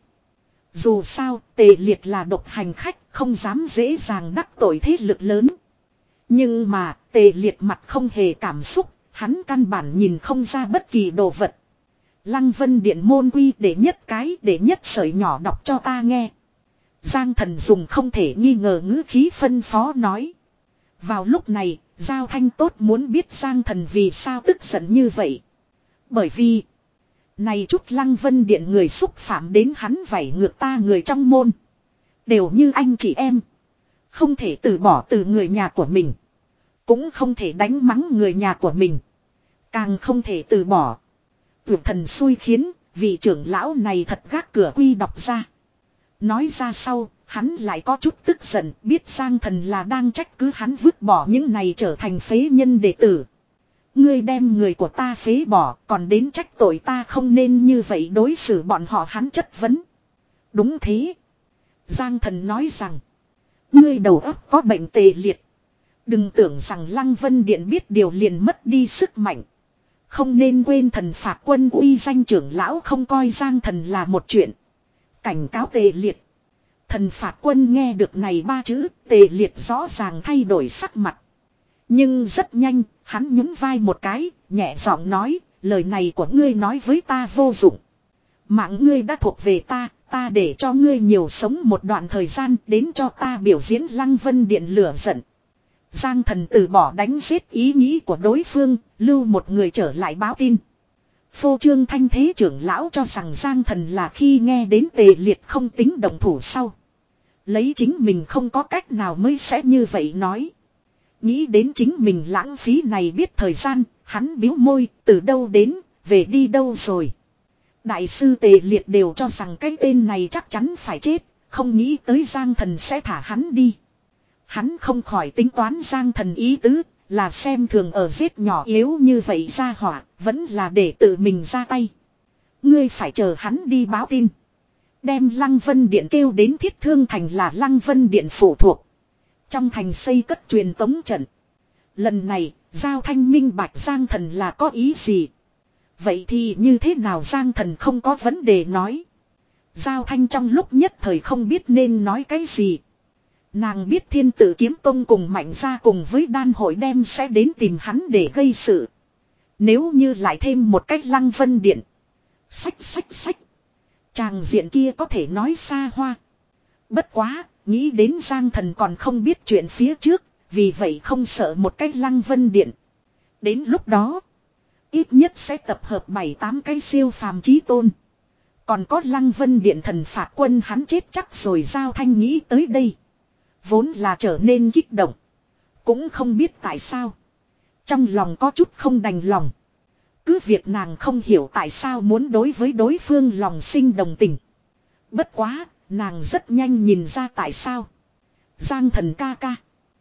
Dù sao, Tề Liệt là độc hành khách, không dám dễ dàng đắc tội thế lực lớn. Nhưng mà, Tề Liệt mặt không hề cảm xúc, hắn căn bản nhìn không ra bất kỳ đồ vật. Lăng Vân Điện môn quy để nhất cái để nhất sợi nhỏ đọc cho ta nghe. Giang Thần dùng không thể nghi ngờ ngữ khí phân phó nói. Vào lúc này, Giao Thanh tốt muốn biết Giang Thần vì sao tức giận như vậy. Bởi vì, này chút Lăng Vân Điện người xúc phạm đến hắn vảy ngược ta người trong môn. Đều như anh chị em. Không thể từ bỏ từ người nhà của mình. Cũng không thể đánh mắng người nhà của mình. Càng không thể từ bỏ. Vượt thần xui khiến, vị trưởng lão này thật gác cửa quy đọc ra. Nói ra sau, hắn lại có chút tức giận, biết Giang Thần là đang trách cứ hắn vứt bỏ những này trở thành phế nhân đệ tử. Ngươi đem người của ta phế bỏ, còn đến trách tội ta không nên như vậy đối xử bọn họ, hắn chất vấn. Đúng thế. Giang Thần nói rằng, ngươi đầu óc có bệnh Tề Liệt. Đừng tưởng rằng Lăng Vân Điện biết điều liền mất đi sức mạnh. Không nên quên thần phạt quân uy danh, trưởng lão không coi Giang Thần là một chuyện. Cảnh cáo Tề Liệt. Thần phạt quân nghe được này ba chữ, Tề Liệt rõ ràng thay đổi sắc mặt. Nhưng rất nhanh, hắn nhún vai một cái, nhẹ giọng nói, lời này của ngươi nói với ta vô dụng. Mạng ngươi đã thuộc về ta, ta để cho ngươi nhiều sống một đoạn thời gian, đến cho ta biểu diễn Lăng Vân Điện lửa giận. Giang Thần từ bỏ đánh giết ý nghĩ của đối phương, lưu một người trở lại báo tin. Phô trương thanh thế trưởng lão cho rằng Giang Thần là khi nghe đến Tề Liệt không tính động thủ sau. Lấy chính mình không có cách nào mới sẽ như vậy nói. Nghĩ đến chính mình lãng phí này biết thời gian, hắn biếu môi, từ đâu đến, về đi đâu rồi. Đại sư Tề Liệt đều cho rằng cái tên này chắc chắn phải chết, không nghĩ tới Giang Thần sẽ thả hắn đi. Hắn không khỏi tính toán Giang Thần ý tứ, là xem thường ở giết nhỏ yếu như vậy ra hỏa, vẫn là để tự mình ra tay. Ngươi phải chờ hắn đi báo tin. Đem Lăng Vân Điện kêu đến Thiết Thương Thành là Lăng Vân Điện phụ thuộc. Trong thành xây cất truyền tống trận. Lần này, Giao Thanh minh bạch Giang Thần là có ý gì. Vậy thì như thế nào Giang Thần không có vấn đề nói. Giao Thanh trong lúc nhất thời không biết nên nói cái gì. Nàng biết Thiên Tử Kiếm Tông cùng Mạnh Gia cùng với đan hội đem sẽ đến tìm hắn để gây sự. Nếu như lại thêm một cách Lăng Vân Điện. Xách xách xách. Tràng diện kia có thể nói xa hoa. Bất quá, nghĩ đến Giang Thần còn không biết chuyện phía trước, vì vậy không sợ một cách Lăng Vân Điện. Đến lúc đó, ít nhất sẽ tập hợp bảy tám cái siêu phàm chí tôn. Còn có Lăng Vân Điện thần phạt quân hắn chết chắc rồi. Giao Thanh nghĩ tới đây. Vốn là trở nên kích động. Cũng không biết tại sao. Trong lòng có chút không đành lòng. Cứ việc nàng không hiểu tại sao muốn đối với đối phương lòng sinh đồng tình. Bất quá, nàng rất nhanh nhìn ra tại sao. Giang Thần ca ca.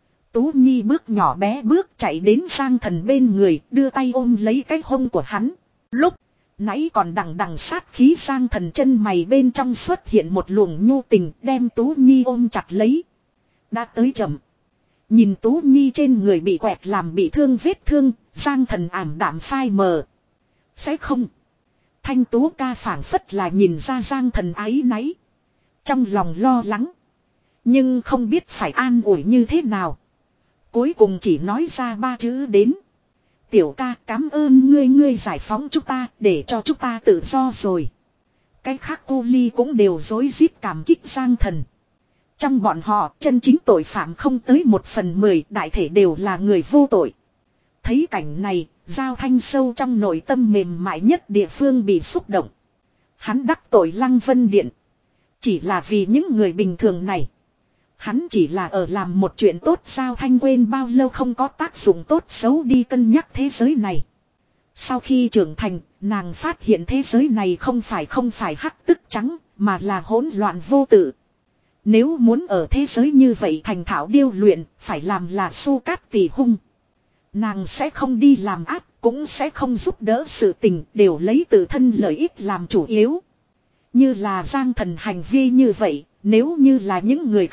Tú Nhi bước nhỏ bé bước chạy đến Giang Thần bên người, đưa tay ôm lấy cái hông của hắn. Lúc nãy còn đằng đằng sát khí, Giang Thần chân mày bên trong xuất hiện một luồng nhu tình, đem Tú Nhi ôm chặt lấy. Đã tới chậm. Nhìn Tú Nhi trên người bị quẹt làm bị thương vết thương, Giang Thần ảm đạm phai mờ. Sẽ không. Thanh Tú ca phảng phất là nhìn ra Giang Thần áy náy. Trong lòng lo lắng. Nhưng không biết phải an ủi như thế nào. Cuối cùng chỉ nói ra ba chữ đến. Tiểu ca, cảm ơn ngươi ngươi giải phóng chúng ta, để cho chúng ta tự do rồi. Cái khác cô ly cũng đều rối rít cảm kích Giang Thần. Trong bọn họ, chân chính tội phạm không tới một phần mười, đại thể đều là người vô tội. Thấy cảnh này, Giao Thanh sâu trong nội tâm mềm mại nhất địa phương bị xúc động. Hắn đắc tội Lăng Vân Điện. Chỉ là vì những người bình thường này. Hắn chỉ là ở làm một chuyện tốt. Giao Thanh quên bao lâu không có tác dụng tốt xấu đi cân nhắc thế giới này. Sau khi trưởng thành, nàng phát hiện thế giới này không phải không phải hắc tức trắng, mà là hỗn loạn vô tự. Nếu muốn ở thế giới như vậy thành thạo điêu luyện, phải làm là Su Cát Tỷ hung. Nàng sẽ không đi làm ác, cũng sẽ không giúp đỡ sự tình, đều lấy tự thân lợi ích làm chủ yếu. Như là Giang Thần hành vi như vậy, nếu như là những người khác,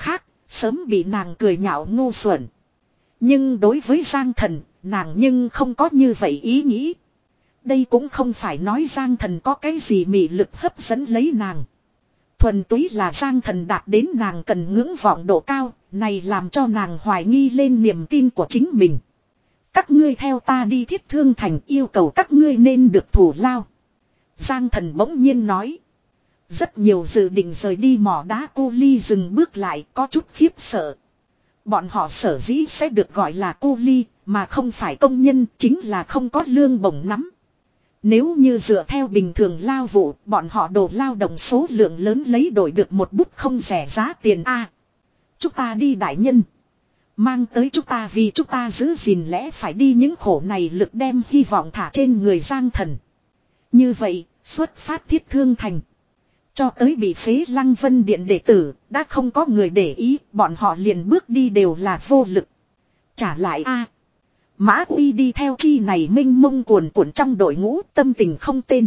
Sớm bị nàng cười nhạo ngu xuẩn. Nhưng đối với Giang Thần, nàng nhưng không có như vậy ý nghĩ. Đây cũng không phải nói Giang Thần có cái gì mị lực hấp dẫn lấy nàng. Thuần túy là Giang Thần đạt đến nàng cần ngưỡng vọng độ cao, này làm cho nàng hoài nghi lên niềm tin của chính mình. Các ngươi theo ta đi Thiết Thương Thành, yêu cầu các ngươi nên được thù lao. Giang Thần bỗng nhiên nói. Rất nhiều dự định rời đi mỏ đá cô ly dừng bước lại, có chút khiếp sợ. Bọn họ sở dĩ sẽ được gọi là cô ly, mà không phải công nhân, chính là không có lương bổng nắm. Nếu như dựa theo bình thường lao vụ, bọn họ đổ lao động số lượng lớn lấy đổi được một bút không rẻ giá tiền a. Chúng ta đi đại nhân. Mang tới chúng ta vì chúng ta giữ gìn lẽ phải đi những khổ này, lực đem hy vọng thả trên người Giang Thần. Như vậy, xuất phát Thiết Thương Thành. Cho tới bị phế Lăng Vân Điện đệ tử, đã không có người để ý, bọn họ liền bước đi đều là vô lực. Trả lại a. Mã Uy đi theo chi này minh mông cuồn cuộn trong đội ngũ, tâm tình không tên.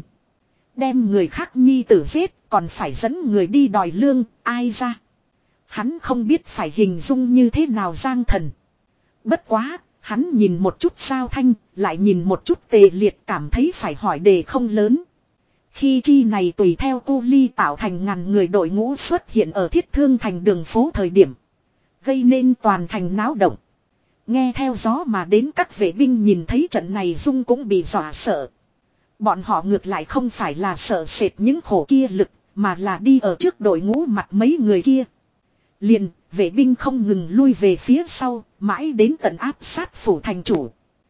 Đem người khác nhi tử giết, còn phải dẫn người đi đòi lương, ai ra. Hắn không biết phải hình dung như thế nào Giang Thần. Bất quá, hắn nhìn một chút Giao Thanh, lại nhìn một chút Tề Liệt, cảm thấy phải hỏi đề không lớn. Khi chi này tùy theo cô ly tạo thành ngàn người đội ngũ xuất hiện ở Thiết Thương Thành đường phố thời điểm. Gây nên toàn thành náo động. Nghe theo gió mà đến các vệ binh nhìn thấy trận này dung cũng bị dọa sợ. Bọn họ ngược lại không phải là sợ sệt những khổ kia lực, mà là đi ở trước đội ngũ mặt mấy người kia. Liền, vệ binh không ngừng lui về phía sau, mãi đến tận áp sát phủ thành chủ.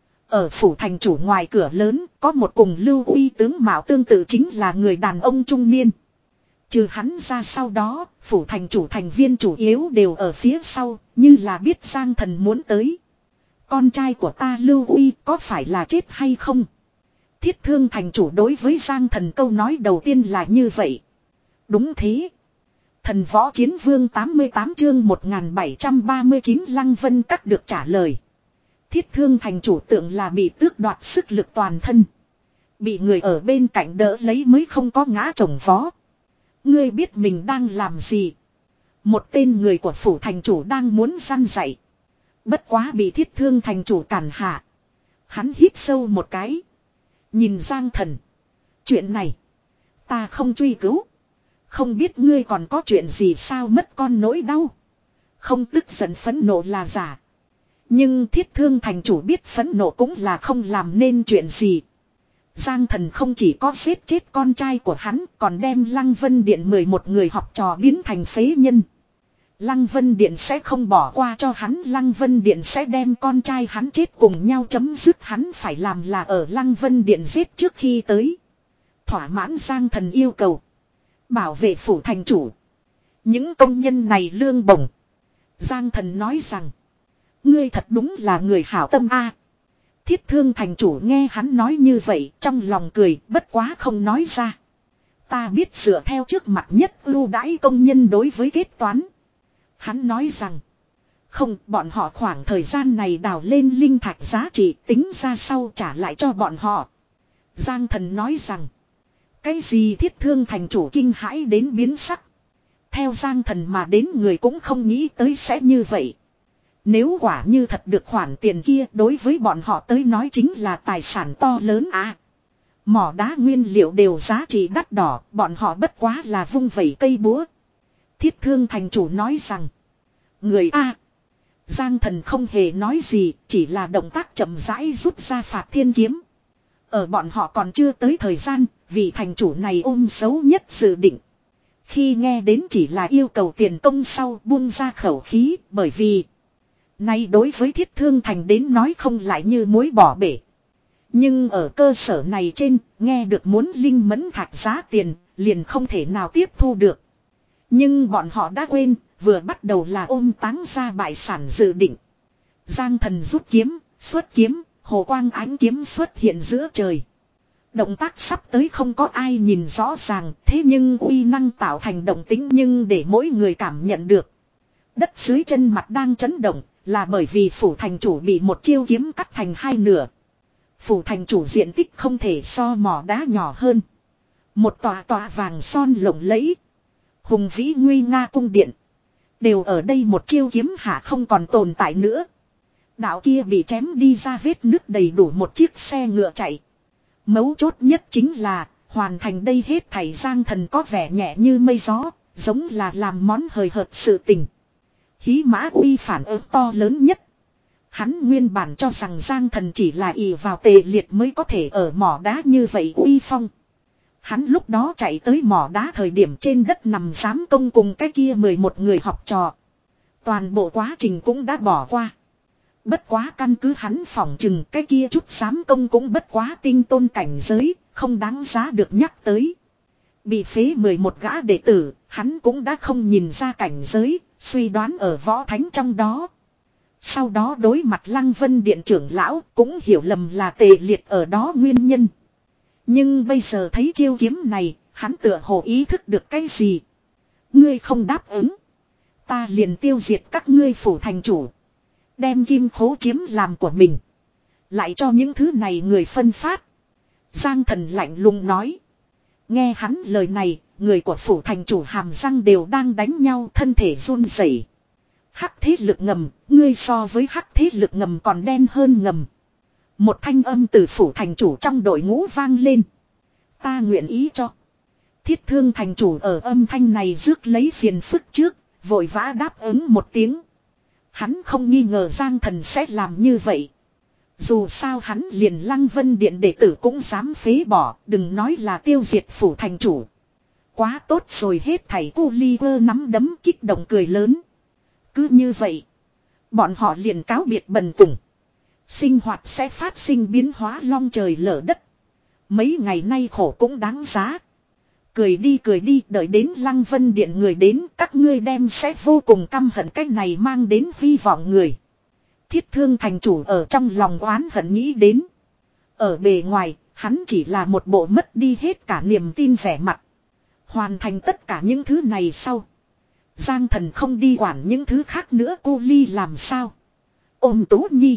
Ở phủ thành chủ ngoài cửa lớn, có một cùng Lưu Uy tướng mạo tương tự chính là người đàn ông trung niên. Trừ hắn ra sau đó, phủ thành chủ thành viên chủ yếu đều ở phía sau, như là biết Giang Thần muốn tới. Con trai của ta Lưu Uy có phải là chết hay không? Thiết Thương thành chủ đối với Giang Thần câu nói đầu tiên là như vậy. Đúng thế. Thần Võ Chiến Vương tám mươi tám chương một nghìn bảy trăm ba mươi chín Lăng Vân Các được trả lời. Thiết Thương thành chủ tượng là bị tước đoạt sức lực toàn thân. Bị người ở bên cạnh đỡ lấy mới không có ngã chồng vó. Ngươi biết mình đang làm gì? Một tên người của phủ thành chủ đang muốn săn dạy. Bất quá bị Thiết Thương thành chủ cản hạ. Hắn hít sâu một cái. Nhìn Giang Thần. Chuyện này. Ta không truy cứu. Không biết ngươi còn có chuyện gì sao mất con nỗi đau. Không tức giận phẫn nộ là giả. Nhưng Thiết Thương thành chủ biết phẫn nộ cũng là không làm nên chuyện gì. Giang Thần không chỉ có giết chết con trai của hắn, còn đem Lăng Vân Điện mười một người học trò biến thành phế nhân. Lăng Vân Điện sẽ không bỏ qua cho hắn, Lăng Vân Điện sẽ đem con trai hắn chết cùng nhau chấm dứt, hắn phải làm là ở Lăng Vân Điện giết trước khi tới. Thỏa mãn Giang Thần yêu cầu. Bảo vệ phủ thành chủ. Những công nhân này lương bổng. Giang Thần nói rằng. Ngươi thật đúng là người hảo tâm a. Thiết Thương thành chủ nghe hắn nói như vậy, trong lòng cười, bất quá không nói ra. Ta biết dựa theo trước mặt nhất ưu đãi công nhân đối với kết toán. Hắn nói rằng. Không, bọn họ khoảng thời gian này đào lên linh thạch giá trị tính ra sau trả lại cho bọn họ. Giang Thần nói rằng. Cái gì Thiết Thương thành chủ kinh hãi đến biến sắc. Theo Giang Thần mà đến người cũng không nghĩ tới sẽ như vậy. Nếu quả như thật được khoản tiền kia đối với bọn họ tới nói chính là tài sản to lớn à. Mỏ đá nguyên liệu đều giá trị đắt đỏ, bọn họ bất quá là vung vẩy cây búa. Thiết Thương thành chủ nói rằng. Người A. Giang Thần không hề nói gì, chỉ là động tác chậm rãi rút ra phạt thiên kiếm. Ở bọn họ còn chưa tới thời gian, vị thành chủ này ôm xấu nhất dự định. Khi nghe đến chỉ là yêu cầu tiền công sau buông ra khẩu khí, bởi vì nay đối với Thiết Thương thành đến nói không lại như muối bỏ bể. Nhưng ở cơ sở này trên, nghe được muốn linh mẫn thạch giá tiền, liền không thể nào tiếp thu được. Nhưng bọn họ đã quên, vừa bắt đầu là ôm táng ra bại sản dự định. Giang Thần rút kiếm, xuất kiếm, hồ quang ánh kiếm xuất hiện giữa trời. Động tác sắp tới không có ai nhìn rõ ràng, thế nhưng uy năng tạo thành động tĩnh nhưng để mỗi người cảm nhận được. Đất dưới chân mặt đang chấn động, là bởi vì phủ thành chủ bị một chiêu kiếm cắt thành hai nửa. Phủ thành chủ diện tích không thể so mỏ đá nhỏ hơn. Một tòa tòa vàng son lộng lẫy. Hùng vĩ nguy nga cung điện. Đều ở đây một chiêu kiếm hạ không còn tồn tại nữa. Đạo kia bị chém đi ra vết nứt đầy đủ một chiếc xe ngựa chạy. Mấu chốt nhất chính là hoàn thành đây hết thảy Giang Thần có vẻ nhẹ như mây gió, giống là làm món hời hợt sự tình. Hí Mã Uy phản ứng to lớn nhất. Hắn nguyên bản cho rằng Giang Thần chỉ là ỷ vào Tề Liệt mới có thể ở mỏ đá như vậy uy phong. Hắn lúc đó chạy tới mỏ đá thời điểm trên đất nằm giám công cùng cái kia mười một người học trò. Toàn bộ quá trình cũng đã bỏ qua. Bất quá căn cứ hắn phỏng chừng cái kia chút giám công cũng bất quá tinh tôn cảnh giới, không đáng giá được nhắc tới. Bị phế mười một gã đệ tử, hắn cũng đã không nhìn ra cảnh giới, suy đoán ở võ thánh trong đó. Sau đó đối mặt Lăng Vân Điện trưởng lão cũng hiểu lầm là Tề Liệt ở đó nguyên nhân. Nhưng bây giờ thấy chiêu kiếm này, hắn tựa hồ ý thức được cái gì. Ngươi không đáp ứng. Ta liền tiêu diệt các ngươi phủ thành chủ. Đem kim khố chiếm làm của mình. Lại cho những thứ này người phân phát. Giang Thần lạnh lùng nói. Nghe hắn lời này, người của phủ thành chủ hàm răng đều đang đánh nhau, thân thể run rẩy. Hắc thế lực ngầm, ngươi so với hắc thế lực ngầm còn đen hơn ngầm. Một thanh âm từ phủ thành chủ trong đội ngũ vang lên. Ta nguyện ý cho. Thiết Thương thành chủ ở âm thanh này rước lấy phiền phức trước, vội vã đáp ứng một tiếng. Hắn không nghi ngờ Giang Thần sẽ làm như vậy. Dù sao hắn liền Lăng Vân Điện đệ tử cũng dám phế bỏ, đừng nói là tiêu diệt phủ thành chủ. Quá tốt rồi, hết thảy cu li vơ nắm đấm kích động cười lớn. Cứ như vậy, bọn họ liền cáo biệt bần cùng. Sinh hoạt sẽ phát sinh biến hóa long trời lở đất. Mấy ngày nay khổ cũng đáng giá. Cười đi cười đi, đợi đến Lăng Vân Điện người đến, các ngươi đem sẽ vô cùng căm hận cái này mang đến hy vọng người. Thiết Thương thành chủ ở trong lòng oán hận nghĩ đến. Ở bề ngoài, hắn chỉ là một bộ mất đi hết cả niềm tin vẻ mặt. Hoàn thành tất cả những thứ này sau. Giang Thần không đi quản những thứ khác nữa, cô Ly làm sao? Ôm Tú Nhi.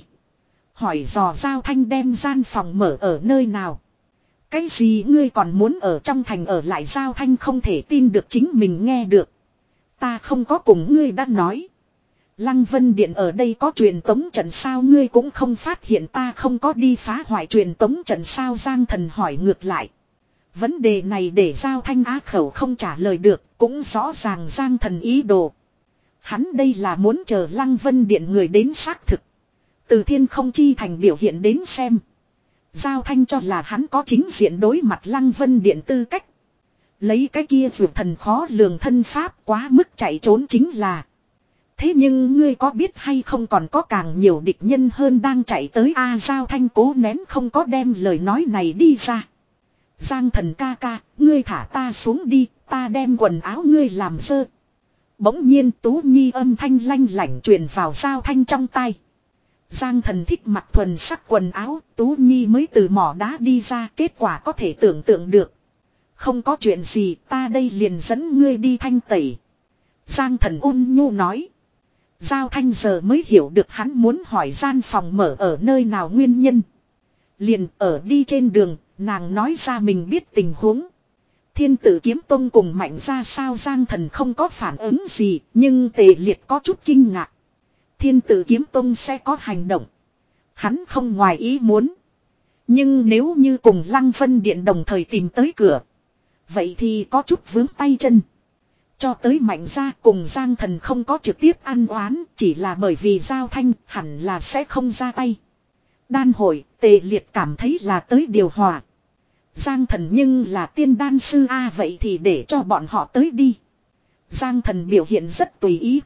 Hỏi dò Giao Thanh đem gian phòng mở ở nơi nào? Cái gì ngươi còn muốn ở trong thành ở lại? Giao Thanh không thể tin được chính mình nghe được. Ta không có cùng ngươi đã nói. Lăng Vân Điện ở đây có truyền tống trận sao, ngươi cũng không phát hiện ta không có đi phá hoại truyền tống trận sao? Giang Thần hỏi ngược lại. Vấn đề này để Giao Thanh á khẩu không trả lời được, cũng rõ ràng Giang Thần ý đồ. Hắn đây là muốn chờ Lăng Vân Điện người đến xác thực. Từ Thiên Không Chi Thành biểu hiện đến xem. Giao Thanh cho là hắn có chính diện đối mặt Lăng Vân Điện tư cách. Lấy cái kia vượt thần khó lường thân pháp quá mức chạy trốn chính là. Thế nhưng ngươi có biết hay không, còn có càng nhiều địch nhân hơn đang chạy tới a à, Giao Thanh cố nén không có đem lời nói này đi ra. Giang Thần ca ca, ngươi thả ta xuống đi, ta đem quần áo ngươi làm dơ. Bỗng nhiên Tú Nhi âm thanh lanh lảnh truyền vào Giao Thanh trong tai. Giang Thần thích mặc thuần sắc quần áo, Tú Nhi mới từ mỏ đá đi ra, kết quả có thể tưởng tượng được. Không có chuyện gì, ta đây liền dẫn ngươi đi thanh tẩy. Giang Thần ôn nhu nói. Giao Thanh giờ mới hiểu được hắn muốn hỏi gian phòng mở ở nơi nào nguyên nhân. Liền ở đi trên đường, nàng nói ra mình biết tình huống. Thiên Tử Kiếm Tông cùng mạnh ra sao? Giang Thần không có phản ứng gì, nhưng Tề Liệt có chút kinh ngạc. Thiên Tử Kiếm Tông sẽ có hành động. Hắn không ngoài ý muốn. Nhưng nếu như cùng Lăng Vân Điện đồng thời tìm tới cửa, vậy thì có chút vướng tay chân. Cho tới mạnh ra cùng Giang Thần không có trực tiếp ăn oán, chỉ là bởi vì Giao Thanh hẳn là sẽ không ra tay. Đan hội, Tề Liệt cảm thấy là tới điều hòa. Giang Thần nhưng là tiên đan sư a à, vậy thì để cho bọn họ tới đi. Giang Thần biểu hiện rất tùy ý.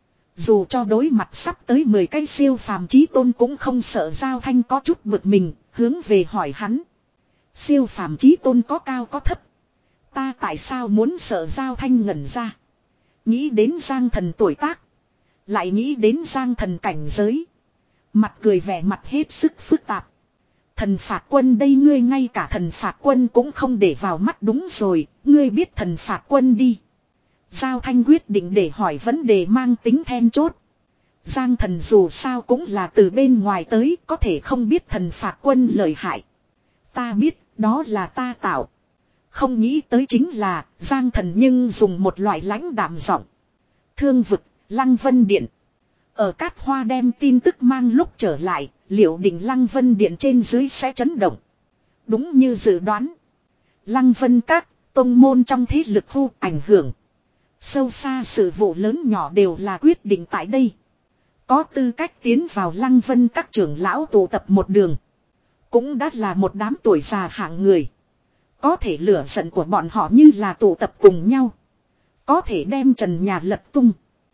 Dù cho đối mặt sắp tới mười cái siêu phàm chí tôn cũng không sợ. Giao Thanh có chút bực mình, hướng về hỏi hắn. Siêu phàm chí tôn có cao có thấp. Ta tại sao muốn sợ? Giao Thanh ngẩn ra. Nghĩ đến Giang Thần tuổi tác. Lại nghĩ đến Giang Thần cảnh giới. Mặt cười vẻ mặt hết sức phức tạp. Thần phạt quân đây, ngươi ngay cả thần phạt quân cũng không để vào mắt. Đúng rồi, ngươi biết thần phạt quân đi. Giao Thanh quyết định để hỏi vấn đề mang tính then chốt. Giang Thần dù sao cũng là từ bên ngoài tới, có thể không biết thần phạt quân lợi hại. Ta biết, đó là ta tạo. Không nghĩ tới chính là Giang Thần nhưng dùng một loại lãnh đạm giọng. Thương vực, Lăng Vân Điện. Ở Cát Hoa đem tin tức mang lúc trở lại, liệu định Lăng Vân Điện trên dưới sẽ chấn động. Đúng như dự đoán. Lăng Vân các, tông môn trong thế lực khu ảnh hưởng. Sâu xa sự vụ lớn nhỏ đều là quyết định tại đây. Có tư cách tiến vào Lăng Vân các trưởng lão tụ tập một đường. Cũng đã là một đám tuổi già hạng người. Có thể lửa giận của bọn họ như là tụ tập cùng nhau. Có thể đem trần nhà lật tung.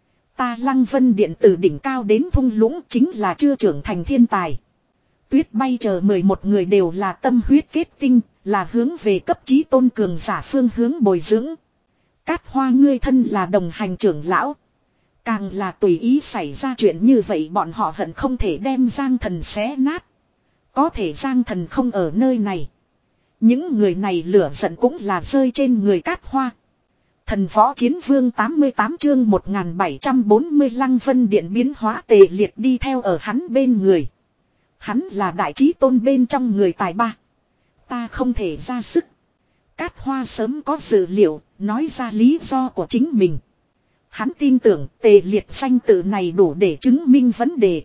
Ta Lăng Vân Điện từ đỉnh cao đến thung lũng chính là chưa trưởng thành thiên tài. Tuyết bay chờ mười một người đều là tâm huyết kết tinh, là hướng về cấp chí tôn cường giả phương hướng bồi dưỡng. Cát Hoa ngươi thân là đồng hành trưởng lão. Càng là tùy ý xảy ra chuyện như vậy bọn họ hận không thể đem Giang Thần xé nát. Có thể Giang Thần không ở nơi này. Những người này lửa giận cũng là rơi trên người Cát Hoa. Thần võ chiến vương tám mươi tám chương một nghìn bảy trăm bốn mươi Lăng Vân Điện biến hóa Tề Liệt đi theo ở hắn bên người. Hắn là đại chí tôn bên trong người tài ba. Ta không thể ra sức. Cát Hoa sớm có dự liệu, nói ra lý do của chính mình. Hắn tin tưởng Tề Liệt danh tự này đủ để chứng minh vấn đề.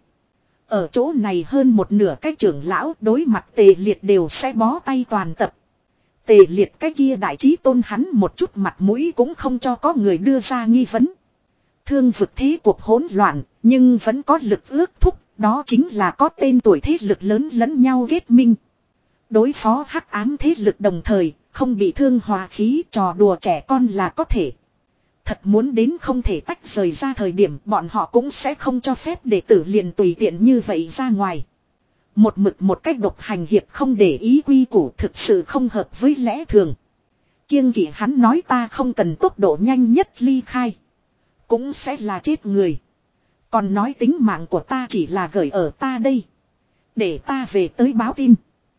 Ở chỗ này hơn một nửa cái trưởng lão đối mặt Tề Liệt đều sẽ bó tay toàn tập. Tề Liệt cái kia đại chí tôn hắn một chút mặt mũi cũng không cho có người đưa ra nghi vấn. Thương vực thế cuộc hỗn loạn, nhưng vẫn có lực ước thúc, đó chính là có tên tuổi thế lực lớn lẫn nhau kết minh. Đối phó hắc ám thế lực đồng thời, không bị thương hòa khí trò đùa trẻ con là có thể. Thật muốn đến không thể tách rời ra thời điểm bọn họ cũng sẽ không cho phép đệ tử liền tùy tiện như vậy ra ngoài. Một mực một cách độc hành hiệp không để ý quy củ thực sự không hợp với lẽ thường. Kiêng kỵ hắn nói ta không cần tốc độ nhanh nhất ly khai. Cũng sẽ là chết người. Còn nói tính mạng của ta chỉ là gửi ở ta đây. Để ta về tới báo tin.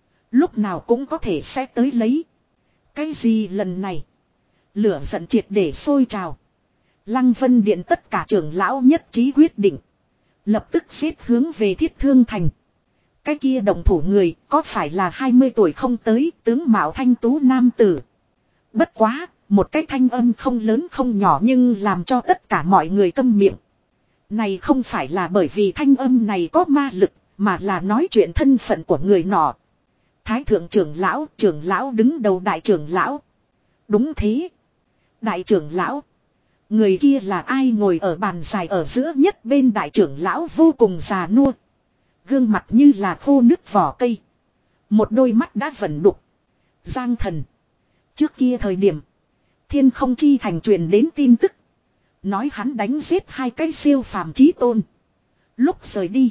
Lúc nào cũng có thể sẽ tới lấy. Cái gì lần này? Lửa giận triệt để sôi trào. Lăng Vân Điện tất cả trưởng lão nhất trí quyết định. Lập tức xếp hướng về Thiết Thương Thành. Cái kia động thủ người có phải là hai mươi tuổi không tới tướng mạo thanh tú nam tử. Bất quá, một cái thanh âm không lớn không nhỏ nhưng làm cho tất cả mọi người câm miệng. Này không phải là bởi vì thanh âm này có ma lực, mà là nói chuyện thân phận của người nọ. Thái thượng trưởng lão, trưởng lão đứng đầu đại trưởng lão. Đúng thế. Đại trưởng lão. Người kia là ai ngồi ở bàn dài ở giữa nhất bên đại trưởng lão vô cùng già nua. Gương mặt như là khô nứt vỏ cây. Một đôi mắt đã vẩn đục. Giang Thần. Trước kia thời điểm. Thiên không chi thành truyền đến tin tức. Nói hắn đánh giết hai cái siêu phàm chí tôn. Lúc rời đi.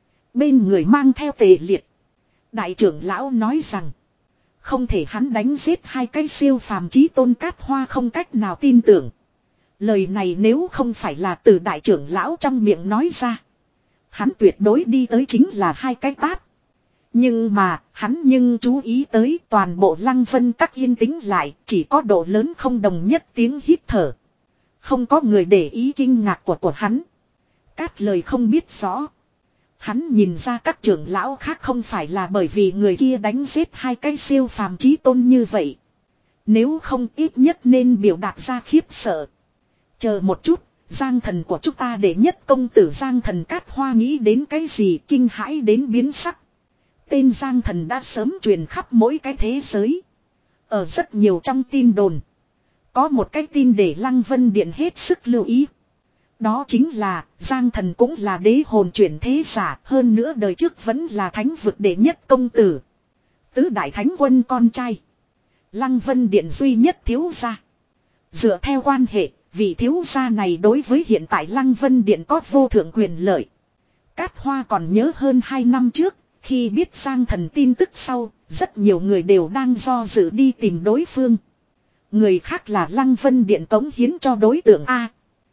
Bên người mang theo Tề Liệt. Đại trưởng lão nói rằng. Không thể hắn đánh giết hai cái siêu phàm chí tôn. Cát Hoa không cách nào tin tưởng. Lời này nếu không phải là từ đại trưởng lão trong miệng nói ra. Hắn tuyệt đối đi tới chính là hai cái tát. Nhưng mà, hắn nhưng chú ý tới toàn bộ Lăng Vân các yên tĩnh lại, chỉ có độ lớn không đồng nhất tiếng hít thở. Không có người để ý kinh ngạc của của hắn. Cát lời không biết rõ. Hắn nhìn ra các trưởng lão khác không phải là bởi vì người kia đánh giết hai cái siêu phàm chí tôn như vậy. Nếu không ít nhất nên biểu đạt ra khiếp sợ. Chờ một chút. Giang Thần của chúng ta để nhất công tử Giang Thần. Cát Hoa nghĩ đến cái gì kinh hãi đến biến sắc. Tên Giang Thần đã sớm truyền khắp mỗi cái thế giới. Ở rất nhiều trong tin đồn. Có một cái tin để Lăng Vân Điện hết sức lưu ý. Đó chính là Giang Thần cũng là đế hồn chuyển thế giả. Hơn nữa đời trước vẫn là thánh vực đệ nhất công tử. Tứ đại thánh quân con trai. Lăng Vân Điện duy nhất thiếu gia. Dựa theo quan hệ. Vị thiếu gia này đối với hiện tại Lăng Vân Điện có vô thượng quyền lợi. Cát Hoa còn nhớ hơn hai năm trước, khi biết Giang Thần tin tức sau, rất nhiều người đều đang do dự đi tìm đối phương. Người khác là Lăng Vân Điện cống hiến cho đối tượng A.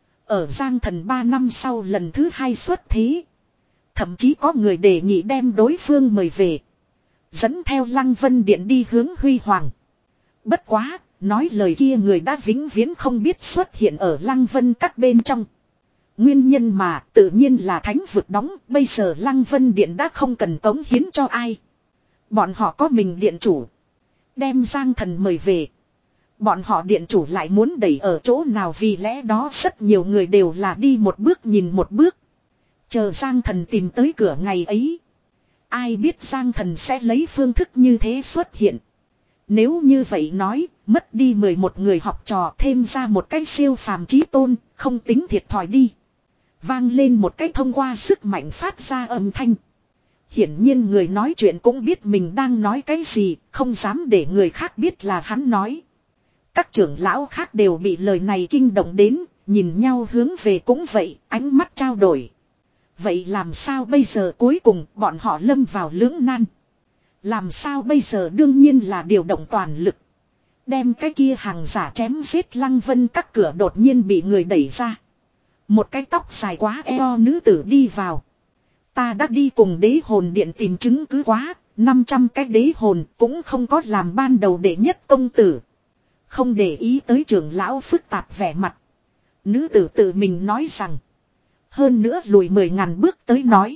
Ở Giang Thần ba năm sau lần thứ hai xuất thế. Thậm chí có người đề nghị đem đối phương mời về. Dẫn theo Lăng Vân Điện đi hướng huy hoàng. Bất quá. Nói lời kia người đã vĩnh viễn không biết xuất hiện ở Lăng Vân các bên trong. Nguyên nhân mà tự nhiên là thánh vực đóng. Bây giờ Lăng Vân Điện đã không cần cống hiến cho ai. Bọn họ có mình điện chủ. Đem Giang Thần mời về. Bọn họ điện chủ lại muốn đẩy ở chỗ nào, vì lẽ đó rất nhiều người đều là đi một bước nhìn một bước. Chờ Giang Thần tìm tới cửa ngày ấy. Ai biết Giang Thần sẽ lấy phương thức như thế xuất hiện. Nếu như vậy nói, mất đi mười một người học trò thêm ra một cái siêu phàm chí tôn, không tính thiệt thòi đi. Vang lên một cái thông qua sức mạnh phát ra âm thanh. Hiển nhiên người nói chuyện cũng biết mình đang nói cái gì, không dám để người khác biết là hắn nói. Các trưởng lão khác đều bị lời này kinh động đến, nhìn nhau hướng về cũng vậy, ánh mắt trao đổi. Vậy làm sao bây giờ, cuối cùng bọn họ lâm vào lưỡng nan. Làm sao bây giờ, đương nhiên là điều động toàn lực. Đem cái kia hàng giả chém giết Lăng Vân các cửa đột nhiên bị người đẩy ra. Một cái tóc dài quá eo nữ tử đi vào. Ta đã đi cùng đế hồn điện tìm chứng cứ quá, năm trăm cái đế hồn cũng không có làm ban đầu đệ nhất công tử. Không để ý tới trưởng lão phức tạp vẻ mặt. Nữ tử tự mình nói rằng. Hơn nữa lùi mười ngàn bước tới nói.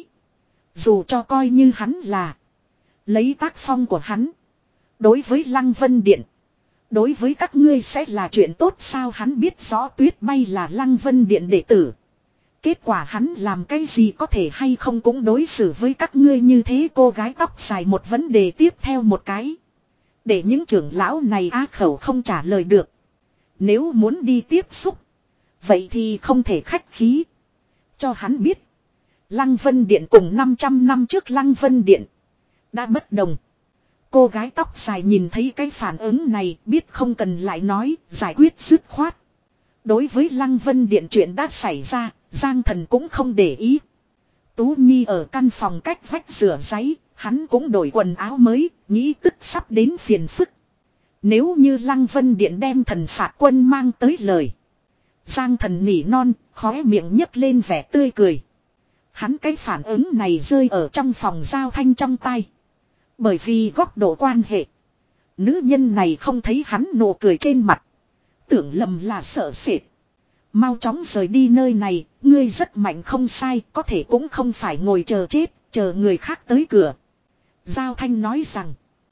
Dù cho coi như hắn là. Lấy tác phong của hắn. Đối với Lăng Vân Điện. Đối với các ngươi sẽ là chuyện tốt sao, hắn biết rõ Tuyết Bay là Lăng Vân Điện đệ tử. Kết quả hắn làm cái gì có thể hay không cũng đối xử với các ngươi như thế. Cô gái tóc dài một vấn đề tiếp theo một cái. Để những trưởng lão này á khẩu không trả lời được. Nếu muốn đi tiếp xúc. Vậy thì không thể khách khí. Cho hắn biết. Lăng Vân Điện cùng năm trăm năm trước Lăng Vân Điện. Đã bất đồng. Cô gái tóc dài nhìn thấy cái phản ứng này, biết không cần lại nói, giải quyết dứt khoát. Đối với Lăng Vân Điện chuyện đã xảy ra, Giang Thần cũng không để ý. Tú Nhi ở căn phòng cách vách rửa giấy, hắn cũng đổi quần áo mới, nghĩ tức sắp đến phiền phức. Nếu như Lăng Vân Điện đem thần phạt quân mang tới lời. Giang Thần nỉ non, khóe miệng nhấc lên vẻ tươi cười. Hắn cái phản ứng này rơi ở trong phòng Giao Thanh trong tay. Bởi vì góc độ quan hệ. Nữ nhân này không thấy hắn nụ cười trên mặt. Tưởng lầm là sợ sệt. Mau chóng rời đi nơi này, ngươi rất mạnh không sai, có thể cũng không phải ngồi chờ chết, chờ người khác tới cửa. Giao Thanh nói rằng.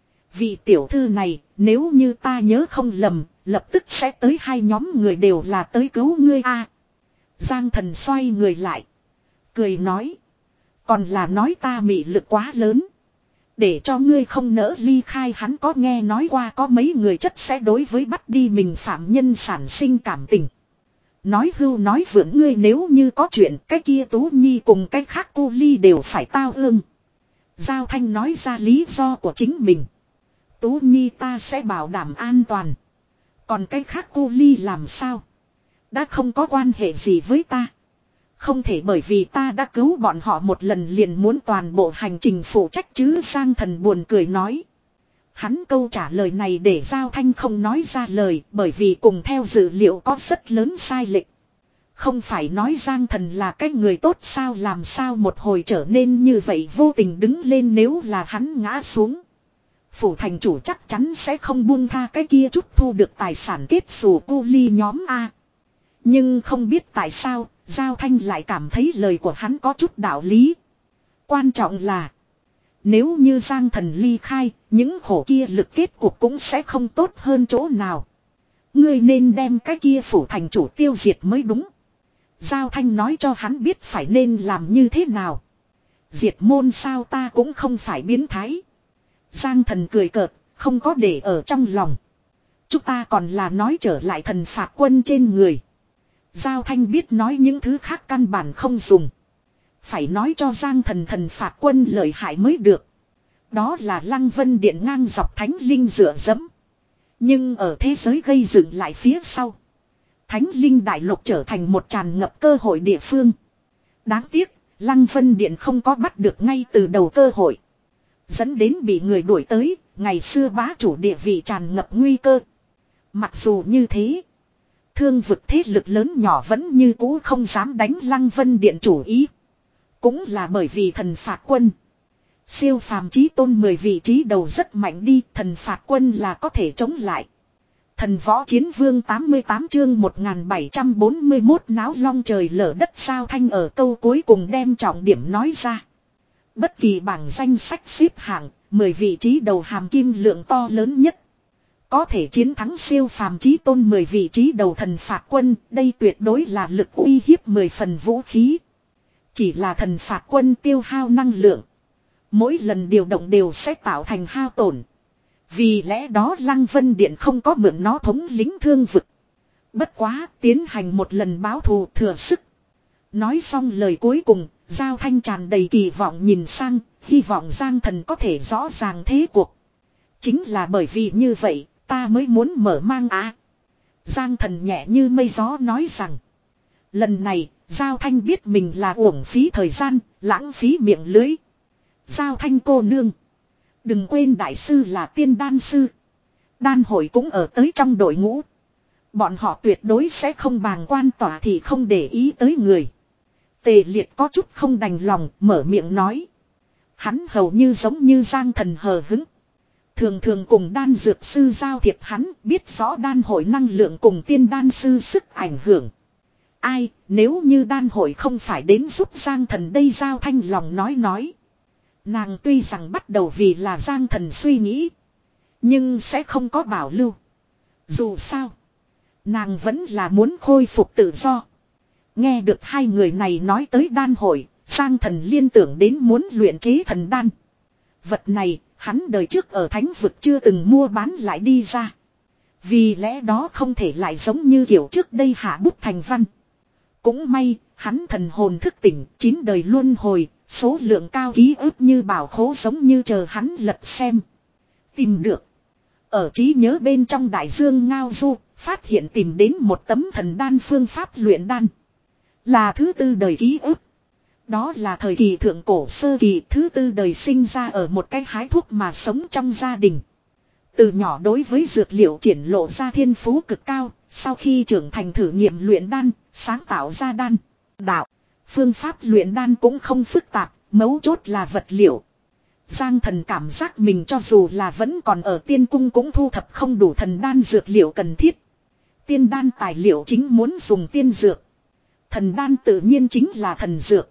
Vị tiểu thư này, nếu như ta nhớ không lầm, lập tức sẽ tới hai nhóm người đều là tới cứu ngươi a. Giang Thần xoay người lại. Cười nói. Còn là nói ta mị lực quá lớn. Để cho ngươi không nỡ ly khai, hắn có nghe nói qua có mấy người chất sẽ đối với bắt đi mình phạm nhân sản sinh cảm tình. Nói hưu nói vượng, ngươi nếu như có chuyện cái kia Tú Nhi cùng cái khác cô Ly đều phải tao ương. Giao Thanh nói ra lý do của chính mình. Tú Nhi ta sẽ bảo đảm an toàn. Còn cái khác cô Ly làm sao? Đã không có quan hệ gì với ta. Không thể bởi vì ta đã cứu bọn họ một lần liền muốn toàn bộ hành trình phụ trách chứ. Giang Thần buồn cười nói. Hắn câu trả lời này để Giao Thanh không nói ra lời, bởi vì cùng theo dữ liệu có rất lớn sai lệch. Không phải nói Giang Thần là cái người tốt sao, làm sao một hồi trở nên như vậy, vô tình đứng lên. Nếu là hắn ngã xuống, phủ thành chủ chắc chắn sẽ không buông tha cái kia chút thu được tài sản kết xù cô Ly nhóm A. Nhưng không biết tại sao, Giao Thanh lại cảm thấy lời của hắn có chút đạo lý. Quan trọng là, nếu như Giang Thần ly khai, những khổ kia lực kết cuộc cũng sẽ không tốt hơn chỗ nào. Ngươi nên đem cái kia phủ thành chủ tiêu diệt mới đúng. Giao Thanh nói cho hắn biết phải nên làm như thế nào. Diệt môn sao, ta cũng không phải biến thái. Giang Thần cười cợt, không có để ở trong lòng. Chúng ta còn là nói trở lại thần phạt quân trên người. Giao Thanh biết nói những thứ khác căn bản không dùng. Phải nói cho Giang Thần thần phạt quân lợi hại mới được. Đó là Lăng Vân Điện ngang dọc thánh linh dựa dẫm. Nhưng ở thế giới gây dựng lại phía sau, Thánh Linh Đại Lục trở thành một tràn ngập cơ hội địa phương. Đáng tiếc, Lăng Vân Điện không có bắt được ngay từ đầu cơ hội. Dẫn đến bị người đuổi tới, ngày xưa bá chủ địa vị tràn ngập nguy cơ. Mặc dù như thế, thương vực thế lực lớn nhỏ vẫn như cũ không dám đánh Lăng Vân Điện chủ ý. Cũng là bởi vì thần phạt quân. Siêu phàm chí tôn mười vị trí đầu rất mạnh đi, thần phạt quân là có thể chống lại. Thần võ chiến vương tám mươi tám chương một nghìn bảy trăm bốn mươi mốt náo long trời lở đất. Sao Thanh ở câu cuối cùng đem trọng điểm nói ra. Bất kỳ bảng danh sách xếp hạng, mười vị trí đầu hàm kim lượng to lớn nhất. Có thể chiến thắng siêu phàm chí tôn mười vị trí đầu thần phạt quân, đây tuyệt đối là lực uy hiếp mười phần vũ khí. Chỉ là thần phạt quân tiêu hao năng lượng. Mỗi lần điều động đều sẽ tạo thành hao tổn. Vì lẽ đó Lăng Vân Điện không có mượn nó thống lĩnh thương vực. Bất quá tiến hành một lần báo thù thừa sức. Nói xong lời cuối cùng, Giao Thanh tràn đầy kỳ vọng nhìn sang, hy vọng Giang Thần có thể rõ ràng thế cuộc. Chính là bởi vì như vậy, ta mới muốn mở mang á. À. Giang Thần nhẹ như mây gió nói rằng. Lần này, Giao Thanh biết mình là uổng phí thời gian, lãng phí miệng lưới. Giao Thanh cô nương. Đừng quên đại sư là tiên đan sư. Đan hội cũng ở tới trong đội ngũ. Bọn họ tuyệt đối sẽ không bàng quan tỏa thì không để ý tới người. Tề Liệt có chút không đành lòng, mở miệng nói. Hắn hầu như giống như Giang Thần hờ hứng. Thường thường cùng đan dược sư giao thiệp, hắn biết rõ đan hội năng lượng cùng tiên đan sư sức ảnh hưởng. Ai, nếu như đan hội không phải đến giúp Giang Thần đây, Giao Thanh lòng nói nói. Nàng tuy rằng bắt đầu vì là Giang Thần suy nghĩ. Nhưng sẽ không có bảo lưu. Dù sao, nàng vẫn là muốn khôi phục tự do. Nghe được hai người này nói tới đan hội, Giang Thần liên tưởng đến muốn luyện chế thần đan. Vật này, hắn đời trước ở thánh vực chưa từng mua bán lại đi ra. Vì lẽ đó không thể lại giống như kiểu trước đây hạ bút thành văn. Cũng may, hắn thần hồn thức tỉnh, chín đời luân hồi, số lượng cao ký ức như bảo khố giống như chờ hắn lật xem. Tìm được. Ở trí nhớ bên trong đại dương ngao du, phát hiện tìm đến một tấm thần đan phương pháp luyện đan. Là thứ tư đời ký ức. Đó là thời kỳ thượng cổ sơ kỳ, thứ tư đời sinh ra ở một cái hái thuốc mà sống trong gia đình. Từ nhỏ đối với dược liệu triển lộ ra thiên phú cực cao, sau khi trưởng thành thử nghiệm luyện đan, sáng tạo ra đan, đạo. Phương pháp luyện đan cũng không phức tạp, mấu chốt là vật liệu. Giang Thần cảm giác mình cho dù là vẫn còn ở tiên cung cũng thu thập không đủ thần đan dược liệu cần thiết. Tiên đan tài liệu chính muốn dùng tiên dược. Thần đan tự nhiên chính là thần dược.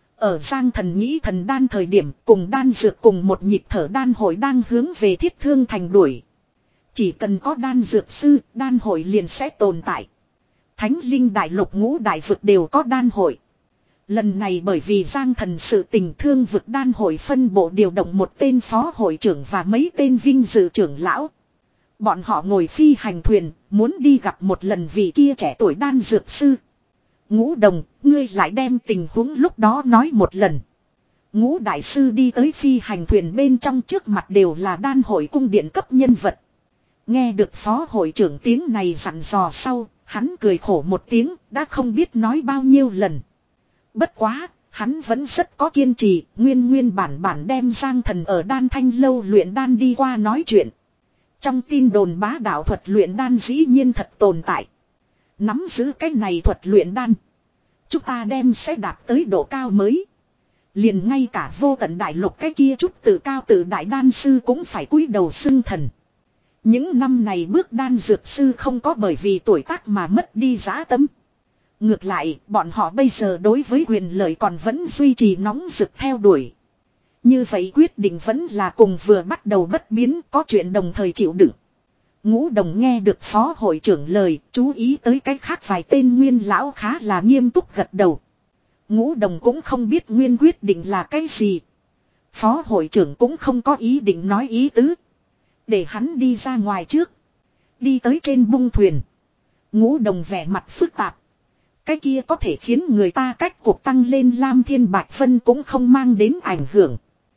Ở Giang Thần nghĩ thần đan thời điểm cùng đan dược cùng một nhịp thở, đan hội đang hướng về Thiết Thương Thành đuổi. Chỉ cần có đan dược sư, đan hội liền sẽ tồn tại. Thánh Linh Đại Lục ngũ đại vực đều có đan hội. Lần này bởi vì Giang Thần sự tình, thương vực đan hội phân bộ điều động một tên phó hội trưởng và mấy tên vinh dự trưởng lão. Bọn họ ngồi phi hành thuyền, muốn đi gặp một lần vị kia trẻ tuổi đan dược sư. Ngũ Đồng, ngươi lại đem tình huống lúc đó nói một lần. Ngũ đại sư đi tới phi hành thuyền bên trong, trước mặt đều là đan hội cung điện cấp nhân vật. Nghe được phó hội trưởng tiếng này dặn dò sau, hắn cười khổ một tiếng, đã không biết nói bao nhiêu lần. Bất quá, hắn vẫn rất có kiên trì, nguyên nguyên bản bản đem Giang Thần ở đan thanh lâu luyện đan đi qua nói chuyện. Trong tin đồn bá đạo thuật luyện đan dĩ nhiên thật tồn tại. Nắm giữ cái này thuật luyện đan, chúng ta đem sẽ đạt tới độ cao mới. Liền ngay cả vô tận đại lục cái kia chút tự cao tự đại đan sư cũng phải cúi đầu xưng thần. Những năm này bước đan dược sư không có bởi vì tuổi tác mà mất đi dã tâm. Ngược lại, bọn họ bây giờ đối với quyền lợi còn vẫn duy trì nóng rực theo đuổi. Như vậy quyết định vẫn là cùng vừa bắt đầu bất biến, có chuyện đồng thời chịu đựng. Ngũ Đồng nghe được phó hội trưởng lời, chú ý tới cái khác vài tên nguyên lão khá là nghiêm túc gật đầu. Ngũ Đồng cũng không biết nguyên quyết định là cái gì. Phó hội trưởng cũng không có ý định nói ý tứ. Để hắn đi ra ngoài trước. Đi tới trên bung thuyền. Ngũ Đồng vẻ mặt phức tạp. Cái kia có thể khiến người ta cách cuộc tăng lên Lam Thiên Bạch Phân cũng không mang đến ảnh hưởng.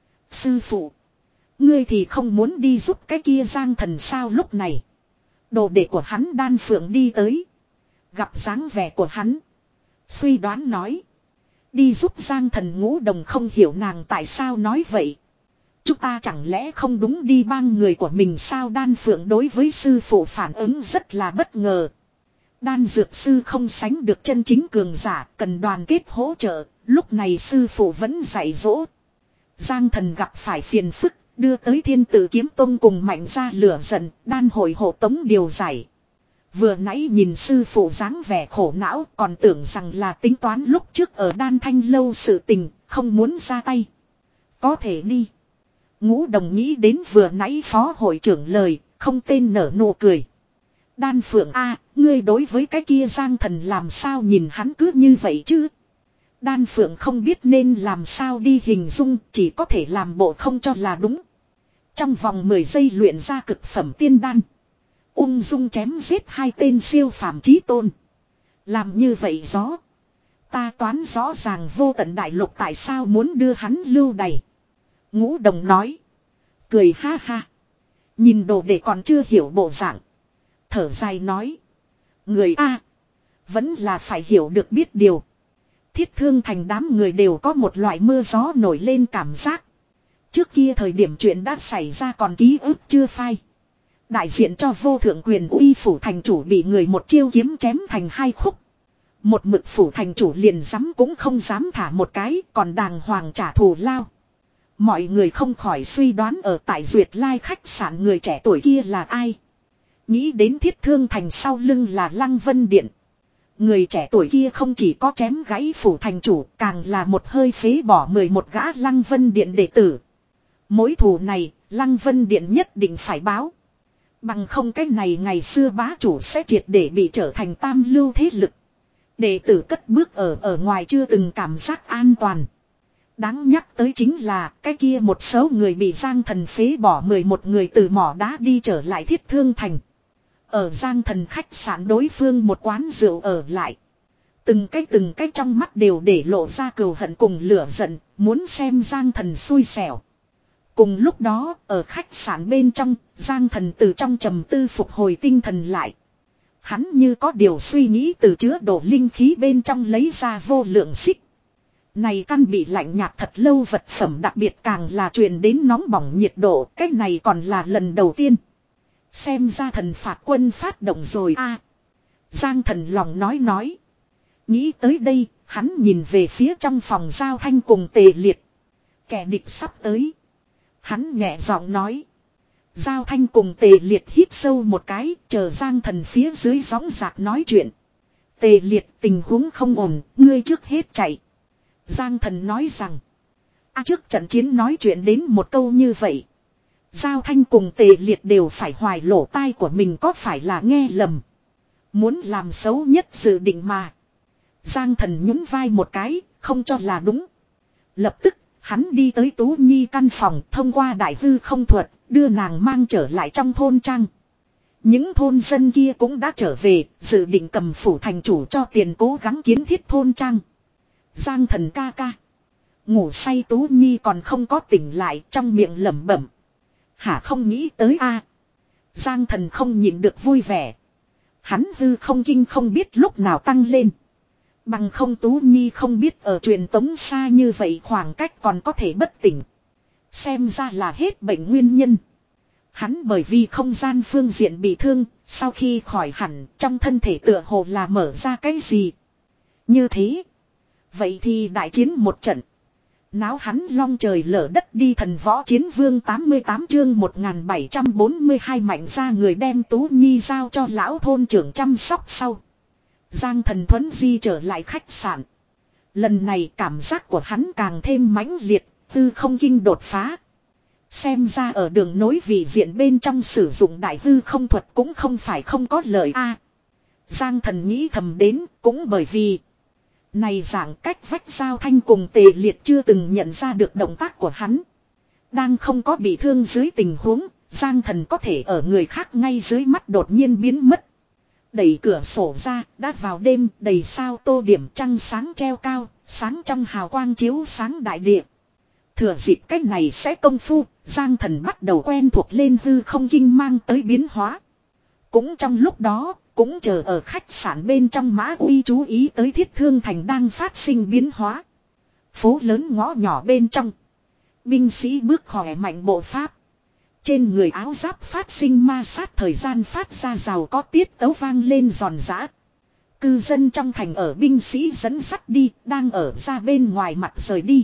Sư phụ, ngươi thì không muốn đi giúp cái kia Giang Thần sao? Lúc này đồ đệ của hắn Đan Phượng đi tới. Gặp dáng vẻ của hắn, suy đoán nói. Đi giúp Giang Thần. Ngũ Đồng không hiểu nàng tại sao nói vậy. Chúng ta chẳng lẽ không đúng đi bang người của mình sao? Đan Phượng đối với sư phụ phản ứng rất là bất ngờ. Đan dược sư không sánh được chân chính cường giả, cần đoàn kết hỗ trợ, lúc này sư phụ vẫn dạy dỗ. Giang Thần gặp phải phiền phức, đưa tới Thiên Tử Kiếm Tông cùng mạnh ra lửa giận, đan hội hộ tống điều giải. Vừa nãy nhìn sư phụ dáng vẻ khổ não, còn tưởng rằng là tính toán lúc trước ở đan thanh lâu sự tình, không muốn ra tay. Có thể đi. Ngũ Đồng nghĩ đến vừa nãy phó hội trưởng lời, Không tên nở nụ cười. Đan Phượng a, ngươi đối với cái kia Giang Thần làm sao nhìn hắn cứ như vậy chứ? Đan Phượng không biết nên làm sao đi hình dung, chỉ có thể làm bộ không cho là đúng. Trong vòng mười giây luyện ra cực phẩm tiên đan. Ung dung chém giết hai tên siêu phàm chí tôn. Làm như vậy gió. Ta toán rõ ràng vô tận đại lục tại sao muốn đưa hắn lưu đày. Ngũ Đồng nói. Cười ha ha. Nhìn đồ để còn chưa hiểu bộ dạng. Thở dài nói. Người A. Vẫn là phải hiểu được biết điều. Thiết Thương Thành đám người đều có một loại mưa gió nổi lên cảm giác. Trước kia thời điểm chuyện đã xảy ra còn ký ức chưa phai. Đại diện cho vô thượng quyền uy phủ thành chủ bị người một chiêu kiếm chém thành hai khúc. Một mực phủ thành chủ liền dám cũng không dám thả một cái, còn đàng hoàng trả thù lao. Mọi người không khỏi suy đoán ở tại Duyệt Lai khách sạn người trẻ tuổi kia là ai. Nghĩ đến Thiết Thương Thành sau lưng là Lăng Vân Điện. Người trẻ tuổi kia không chỉ có chém gãy phủ thành chủ, càng là một hơi phế bỏ mười một gã Lăng Vân Điện đệ tử. Mối thù này, Lăng Vân Điện nhất định phải báo. Bằng không cái này ngày xưa bá chủ sẽ triệt để bị trở thành tam lưu thế lực. Đệ tử cất bước ở ở ngoài chưa từng cảm giác an toàn. Đáng nhắc tới chính là cái kia một số người bị Giang Thần phế bỏ mười một người từ mỏ đá đi trở lại Thiết Thương Thành. Ở Giang Thần khách sạn đối phương một quán rượu ở lại. Từng cái từng cái trong mắt đều để lộ ra cừu hận cùng lửa giận, muốn xem Giang Thần xui xẻo. Cùng lúc đó, ở khách sạn bên trong, Giang Thần từ trong trầm tư phục hồi tinh thần lại. Hắn như có điều suy nghĩ từ chứa đổ linh khí bên trong lấy ra vô lượng xích. Này căn bị lạnh nhạt thật lâu vật phẩm đặc biệt càng là truyền đến nóng bỏng nhiệt độ, cái này còn là lần đầu tiên. Xem ra thần phạt quân phát động rồi a. Giang Thần lòng nói nói. Nghĩ tới đây, hắn nhìn về phía trong phòng Giao Thanh cùng Tề Liệt. Kẻ địch sắp tới. Hắn nhẹ giọng nói. Giao Thanh cùng Tề Liệt hít sâu một cái, chờ Giang Thần phía dưới gióng giạc nói chuyện. Tề Liệt, tình huống không ổn, ngươi trước hết chạy. Giang Thần nói rằng. À, trước trận chiến nói chuyện đến một câu như vậy. Giao Thanh cùng Tề Liệt đều phải hoài lỗ tai của mình có phải là nghe lầm. Muốn làm xấu nhất dự định mà. Giang Thần nhún vai một cái, không cho là đúng. Lập tức, hắn đi tới Tú Nhi căn phòng thông qua đại hư không thuật, đưa nàng mang trở lại trong thôn trang. Những thôn dân kia cũng đã trở về, dự định cầm phủ thành chủ cho tiền cố gắng kiến thiết thôn trang. Giang Thần ca ca. Ngủ say Tú Nhi còn không có tỉnh lại, trong miệng lẩm bẩm. Hả, không nghĩ tới a. Giang Thần không nhịn được vui vẻ. Hắn hư không kinh không biết lúc nào tăng lên. Bằng không Tú Nhi không biết ở truyền tống xa như vậy khoảng cách còn có thể bất tỉnh. Xem ra là hết bệnh nguyên nhân. Hắn bởi vì không gian phương diện bị thương, sau khi khỏi hẳn trong thân thể tựa hồ là mở ra cái gì. Như thế. Vậy thì đại chiến một trận. Náo hắn long trời lở đất đi thần võ chiến vương tám mươi tám chương một nghìn bảy trăm bốn mươi hai mạnh ra người đem Tú Nhi giao cho lão thôn trưởng chăm sóc sau. Giang Thần thuấn di trở lại khách sạn. Lần này cảm giác của hắn càng thêm mãnh liệt, tư không kinh đột phá. Xem ra ở đường nối vị diện bên trong sử dụng đại hư không thuật cũng không phải không có lợi a. Giang Thần nghĩ thầm đến cũng bởi vì này dạng cách vách Giao Thanh cùng Tề Liệt chưa từng nhận ra được động tác của hắn. Đang không có bị thương dưới tình huống, Giang Thần có thể ở người khác ngay dưới mắt đột nhiên biến mất. Đẩy cửa sổ ra, đã vào đêm, đầy sao tô điểm trăng sáng treo cao, sáng trong hào quang chiếu sáng đại địa. Thừa dịp cách này sẽ công phu, Giang Thần bắt đầu quen thuộc lên hư không kinh mang tới biến hóa. Cũng trong lúc đó, cũng chờ ở khách sạn bên trong Mã Uy chú ý tới Thiết Thương Thành đang phát sinh biến hóa. Phố lớn ngõ nhỏ bên trong. Binh sĩ bước khỏe mạnh bộ pháp. Trên người áo giáp phát sinh ma sát thời gian phát ra rào có tiết tấu vang lên giòn giã. Cư dân trong thành ở binh sĩ dẫn sắt đi, đang ở ra bên ngoài mặt rời đi.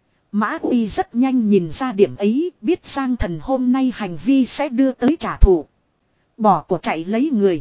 Mã Uy rất nhanh nhìn ra điểm ấy, biết Giang Thần hôm nay hành vi sẽ đưa tới trả thù. Bỏ của chạy lấy người.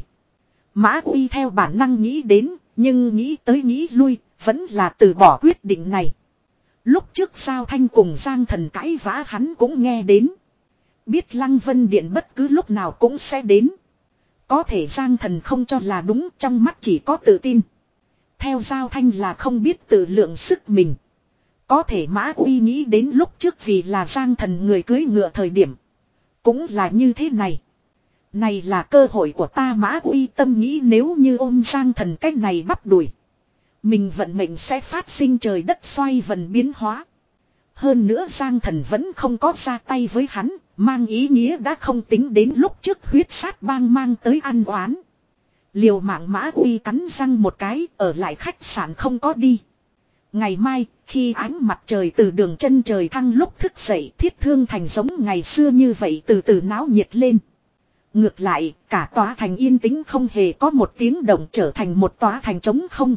Mã Uy theo bản năng nghĩ đến, nhưng nghĩ tới nghĩ lui, vẫn là từ bỏ quyết định này. Lúc trước Giao Thanh cùng Giang Thần cãi vã hắn cũng nghe đến. Biết Lăng Vân Điện bất cứ lúc nào cũng sẽ đến. Có thể Giang Thần không cho là đúng, trong mắt chỉ có tự tin. Theo Giao Thanh là không biết tự lượng sức mình. Có thể Mã Uy nghĩ đến lúc trước vì là Giang Thần người cưới ngựa thời điểm. Cũng là như thế này. Này là cơ hội của ta, Mã Uy tâm nghĩ, nếu như ôm Giang Thần cách này bắp đuổi. Mình vận mệnh sẽ phát sinh trời đất xoay vần biến hóa. Hơn nữa Giang Thần vẫn không có ra tay với hắn, mang ý nghĩa đã không tính đến lúc trước huyết sát bang mang tới ăn oán. Liều mạng Mã Uy cắn răng một cái, ở lại khách sạn không có đi. Ngày mai, khi ánh mặt trời từ đường chân trời thăng lúc thức dậy, Thiết Thương Thành giống ngày xưa như vậy từ từ náo nhiệt lên. Ngược lại, cả tòa thành yên tĩnh không hề có một tiếng động, trở thành một tòa thành trống không.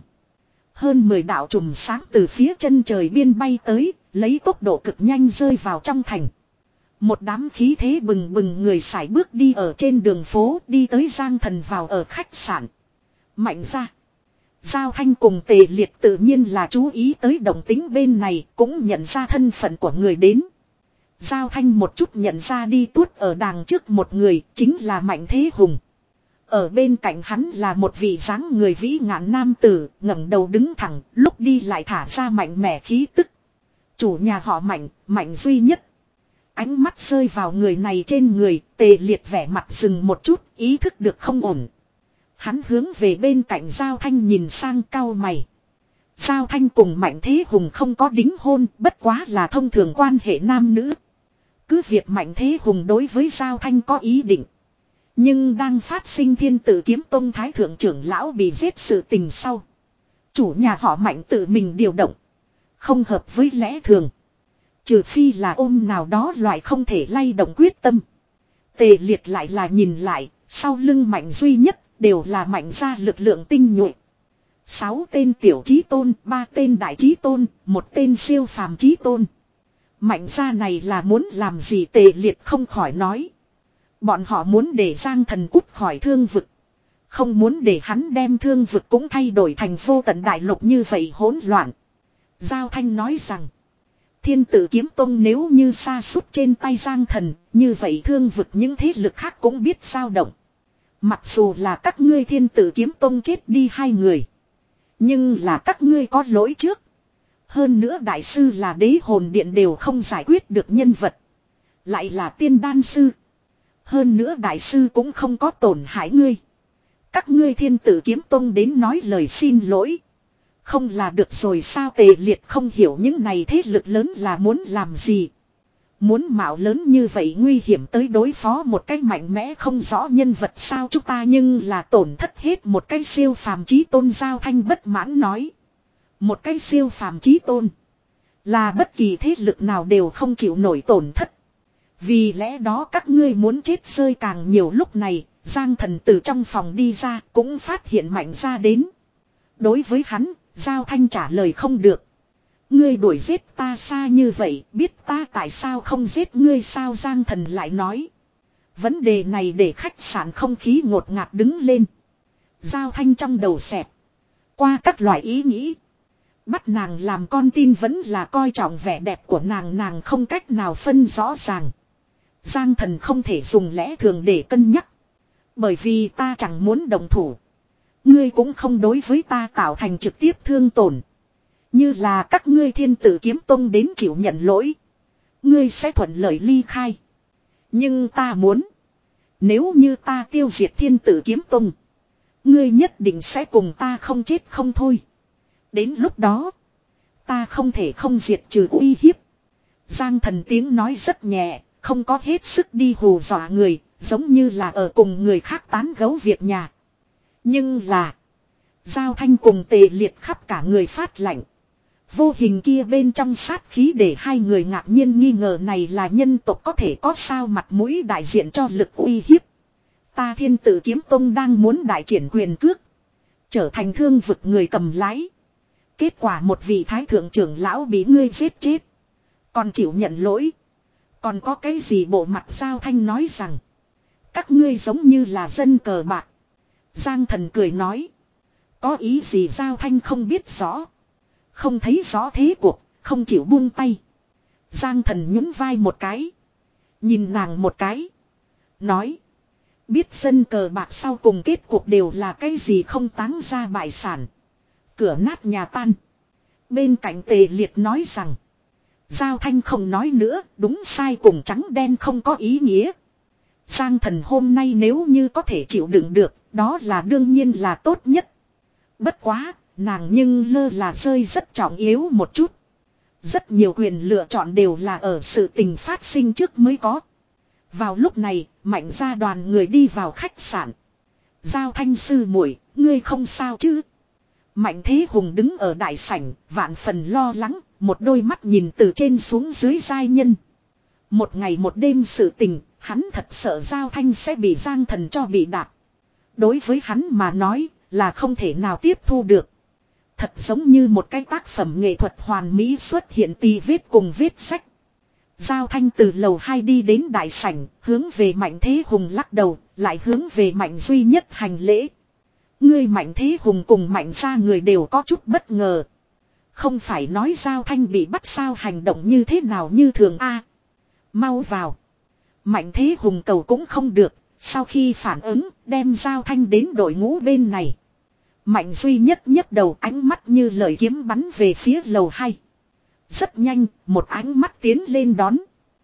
Hơn mười đạo chùm sáng từ phía chân trời biên bay tới, lấy tốc độ cực nhanh rơi vào trong thành. Một đám khí thế bừng bừng người sải bước đi ở trên đường phố, đi tới Giang Thần vào ở khách sạn. Mạnh ra. Giao Thanh cùng Tề Liệt tự nhiên là chú ý tới động tính bên này, cũng nhận ra thân phận của người đến. Giao Thanh một chút nhận ra đi tuốt ở đàng trước một người, chính là Mạnh Thế Hùng. Ở bên cạnh hắn là một vị dáng người vĩ ngạn nam tử, ngẩng đầu đứng thẳng, lúc đi lại thả ra mạnh mẽ khí tức. Chủ nhà họ Mạnh, Mạnh duy nhất. Ánh mắt rơi vào người này trên người, Tề Liệt vẻ mặt dừng một chút, ý thức được không ổn. Hắn hướng về bên cạnh Giao Thanh nhìn sang, cau mày. Giao Thanh cùng Mạnh Thế Hùng không có đính hôn, bất quá là thông thường quan hệ nam nữ. Cứ việc Mạnh Thế Hùng đối với Giao Thanh có ý định. Nhưng đang phát sinh Thiên Tử Kiếm Tông Thái Thượng trưởng lão bị giết sự tình sau. Chủ nhà họ Mạnh tự mình điều động. Không hợp với lẽ thường. Trừ phi là ôm nào đó loại không thể lay động quyết tâm. Tề Liệt lại là nhìn lại, sau lưng Mạnh duy nhất đều là Mạnh gia lực lượng tinh nhuệ. Sáu tên tiểu chí tôn, ba tên đại chí tôn, một tên siêu phàm chí tôn. Mạnh gia này là muốn làm gì? Tề Liệt không khỏi nói. Bọn họ muốn để Giang Thần cút khỏi thương vực. Không muốn để hắn đem thương vực cũng thay đổi thành vô tận đại lục như vậy hỗn loạn. Giao Thanh nói rằng. Thiên Tử Kiếm Tông nếu như sa sút trên tay Giang Thần, như vậy thương vực những thế lực khác cũng biết dao động. Mặc dù là các ngươi Thiên Tử Kiếm Tông chết đi hai người. Nhưng là các ngươi có lỗi trước. Hơn nữa đại sư là Đế Hồn Điện đều không giải quyết được nhân vật. Lại là tiên đan sư. Hơn nữa đại sư cũng không có tổn hại ngươi. Các ngươi Thiên Tử Kiếm Tông đến nói lời xin lỗi. Không là được rồi sao? Tề Liệt không hiểu những này thế lực lớn là muốn làm gì. Muốn mạo lớn như vậy nguy hiểm tới đối phó một cách mạnh mẽ không rõ nhân vật sao? Chúng ta nhưng là tổn thất hết một cái siêu phàm chí tôn. Giao Thanh bất mãn nói. Một cái siêu phàm chí tôn. Là bất kỳ thế lực nào đều không chịu nổi tổn thất. Vì lẽ đó các ngươi muốn chết rơi càng nhiều. Lúc này Giang Thần từ trong phòng đi ra cũng phát hiện Mạnh ra đến. Đối với hắn, Giao Thanh trả lời không được. Ngươi đuổi giết ta xa như vậy, biết ta tại sao không giết ngươi sao? Giang Thần lại nói. Vấn đề này để khách sạn không khí ngột ngạt đứng lên. Giao Thanh trong đầu xẹp qua các loại ý nghĩ. Bắt nàng làm con tin vẫn là coi trọng vẻ đẹp của nàng, nàng không cách nào phân rõ ràng. Giang Thần không thể dùng lẽ thường để cân nhắc. Bởi vì ta chẳng muốn đồng thủ. Ngươi cũng không đối với ta tạo thành trực tiếp thương tổn. Như là các ngươi Thiên Tử Kiếm Tông đến chịu nhận lỗi. Ngươi sẽ thuận lợi ly khai. Nhưng ta muốn. Nếu như ta tiêu diệt Thiên Tử Kiếm Tông. Ngươi nhất định sẽ cùng ta không chết không thôi. Đến lúc đó. Ta không thể không diệt trừ uy hiếp. Giang Thần tiếng nói rất nhẹ. Không có hết sức đi hù dọa người. Giống như là ở cùng người khác tán gẫu việc nhà. Nhưng là. Giao Thanh cùng Tề Liệt khắp cả người phát lạnh. Vô hình kia bên trong sát khí để hai người ngạc nhiên nghi ngờ này là nhân tộc có thể có sao mặt mũi đại diện cho lực uy hiếp. Ta Thiên Tử Kiếm Tông đang muốn đại triển quyền cước. Trở thành thương vực người cầm lái. Kết quả một vị thái thượng trưởng lão bị ngươi giết chết. Còn chịu nhận lỗi. Còn có cái gì? Bộ mặt Giao Thanh nói rằng. Các ngươi giống như là dân cờ bạc. Giang Thần cười nói. Có ý gì? Giao Thanh không biết rõ. Không thấy rõ thế cuộc, không chịu buông tay. Giang Thần nhún vai một cái. Nhìn nàng một cái. Nói. Biết dân cờ bạc sau cùng kết cuộc đều là cái gì không táng ra bại sản. Cửa nát nhà tan. Bên cạnh Tề Liệt nói rằng. Giao Thanh không nói nữa, đúng sai cùng trắng đen không có ý nghĩa. Giang Thần hôm nay nếu như có thể chịu đựng được, đó là đương nhiên là tốt nhất. Bất quá, nàng nhưng lơ là rơi rất trọng yếu một chút. Rất nhiều quyền lựa chọn đều là ở sự tình phát sinh trước mới có. Vào lúc này, Mạnh gia đoàn người đi vào khách sạn. Giao Thanh sư muội, ngươi không sao chứ? Mạnh Thế Hùng đứng ở đại sảnh, vạn phần lo lắng, một đôi mắt nhìn từ trên xuống dưới giai nhân. Một ngày một đêm sự tình, hắn thật sợ Giao Thanh sẽ bị Giang Thần cho bị đạp. Đối với hắn mà nói, là không thể nào tiếp thu được. Thật giống như một cái tác phẩm nghệ thuật hoàn mỹ xuất hiện tì vết cùng vết sách. Giao Thanh từ lầu hai đi đến đại sảnh, hướng về Mạnh Thế Hùng lắc đầu, lại hướng về Mạnh Duy Nhất hành lễ. Ngươi Mạnh Thế Hùng cùng Mạnh gia người đều có chút bất ngờ. Không phải nói Giao Thanh bị bắt sao hành động như thế nào như thường a? Mau vào. Mạnh Thế Hùng cầu cũng không được, sau khi phản ứng, đem Giao Thanh đến đội ngũ bên này. Mạnh Duy Nhất nhấc đầu, ánh mắt như lời kiếm bắn về phía lầu hai. Rất nhanh, một ánh mắt tiến lên đón.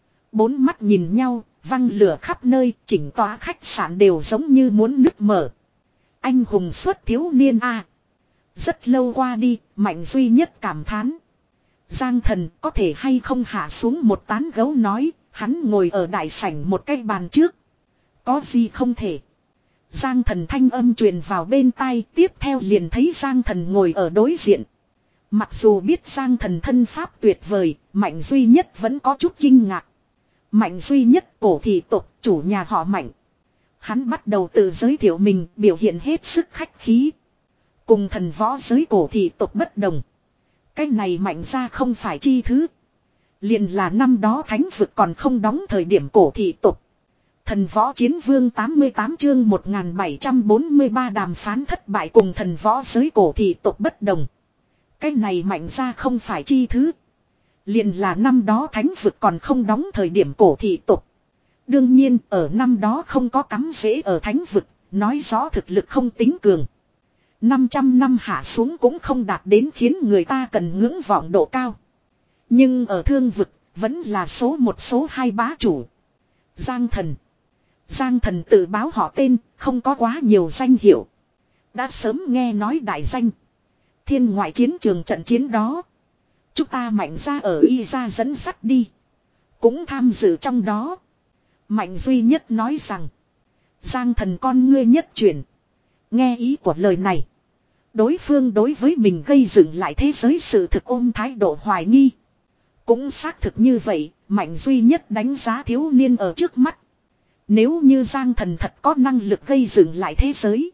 Bốn mắt nhìn nhau, văng lửa khắp nơi, chỉnh tòa khách sạn đều giống như muốn nứt mở. Anh hùng xuất thiếu niên a. Rất lâu qua đi, Mạnh Duy Nhất cảm thán. Giang Thần có thể hay không hạ xuống một tán gấu nói, hắn ngồi ở đại sảnh một cái bàn trước. Có gì không thể. Giang Thần thanh âm truyền vào bên tai, tiếp theo liền thấy Giang Thần ngồi ở đối diện. Mặc dù biết Giang Thần thân pháp tuyệt vời, Mạnh Duy Nhất vẫn có chút kinh ngạc. Mạnh Duy Nhất cổ thị tộc, chủ nhà họ Mạnh. Hắn bắt đầu tự giới thiệu mình, biểu hiện hết sức khách khí. Cùng thần võ giới cổ thị tộc bất đồng. Cái này Mạnh ra không phải chi thứ. Liền là năm đó thánh vực còn không đóng thời điểm cổ thị tộc. Thần võ chiến vương tám mươi tám chương một nghìn bảy trăm bốn mươi ba đàm phán thất bại cùng thần võ giới cổ thị tộc bất đồng. Cái này Mạnh ra không phải chi thứ. Liền là năm đó thánh vực còn không đóng thời điểm cổ thị tộc. Đương nhiên ở năm đó không có cắm rễ ở thánh vực, nói rõ thực lực không tính cường. năm trăm năm hạ xuống cũng không đạt đến khiến người ta cần ngưỡng vọng độ cao. Nhưng ở thương vực, vẫn là số một số hai bá chủ. Giang Thần. Giang Thần tự báo họ tên, không có quá nhiều danh hiệu. Đã sớm nghe nói đại danh. Thiên ngoại chiến trường trận chiến đó. Chúng ta Mạnh ra ở y ra dẫn sắt đi. Cũng tham dự trong đó. Mạnh Duy Nhất nói rằng. Giang Thần con ngươi nhất chuyển. Nghe ý của lời này. Đối phương đối với mình gây dựng lại thế giới sự thực ôm thái độ hoài nghi. Cũng xác thực như vậy, Mạnh Duy Nhất đánh giá thiếu niên ở trước mắt. Nếu như Giang Thần thật có năng lực gây dựng lại thế giới.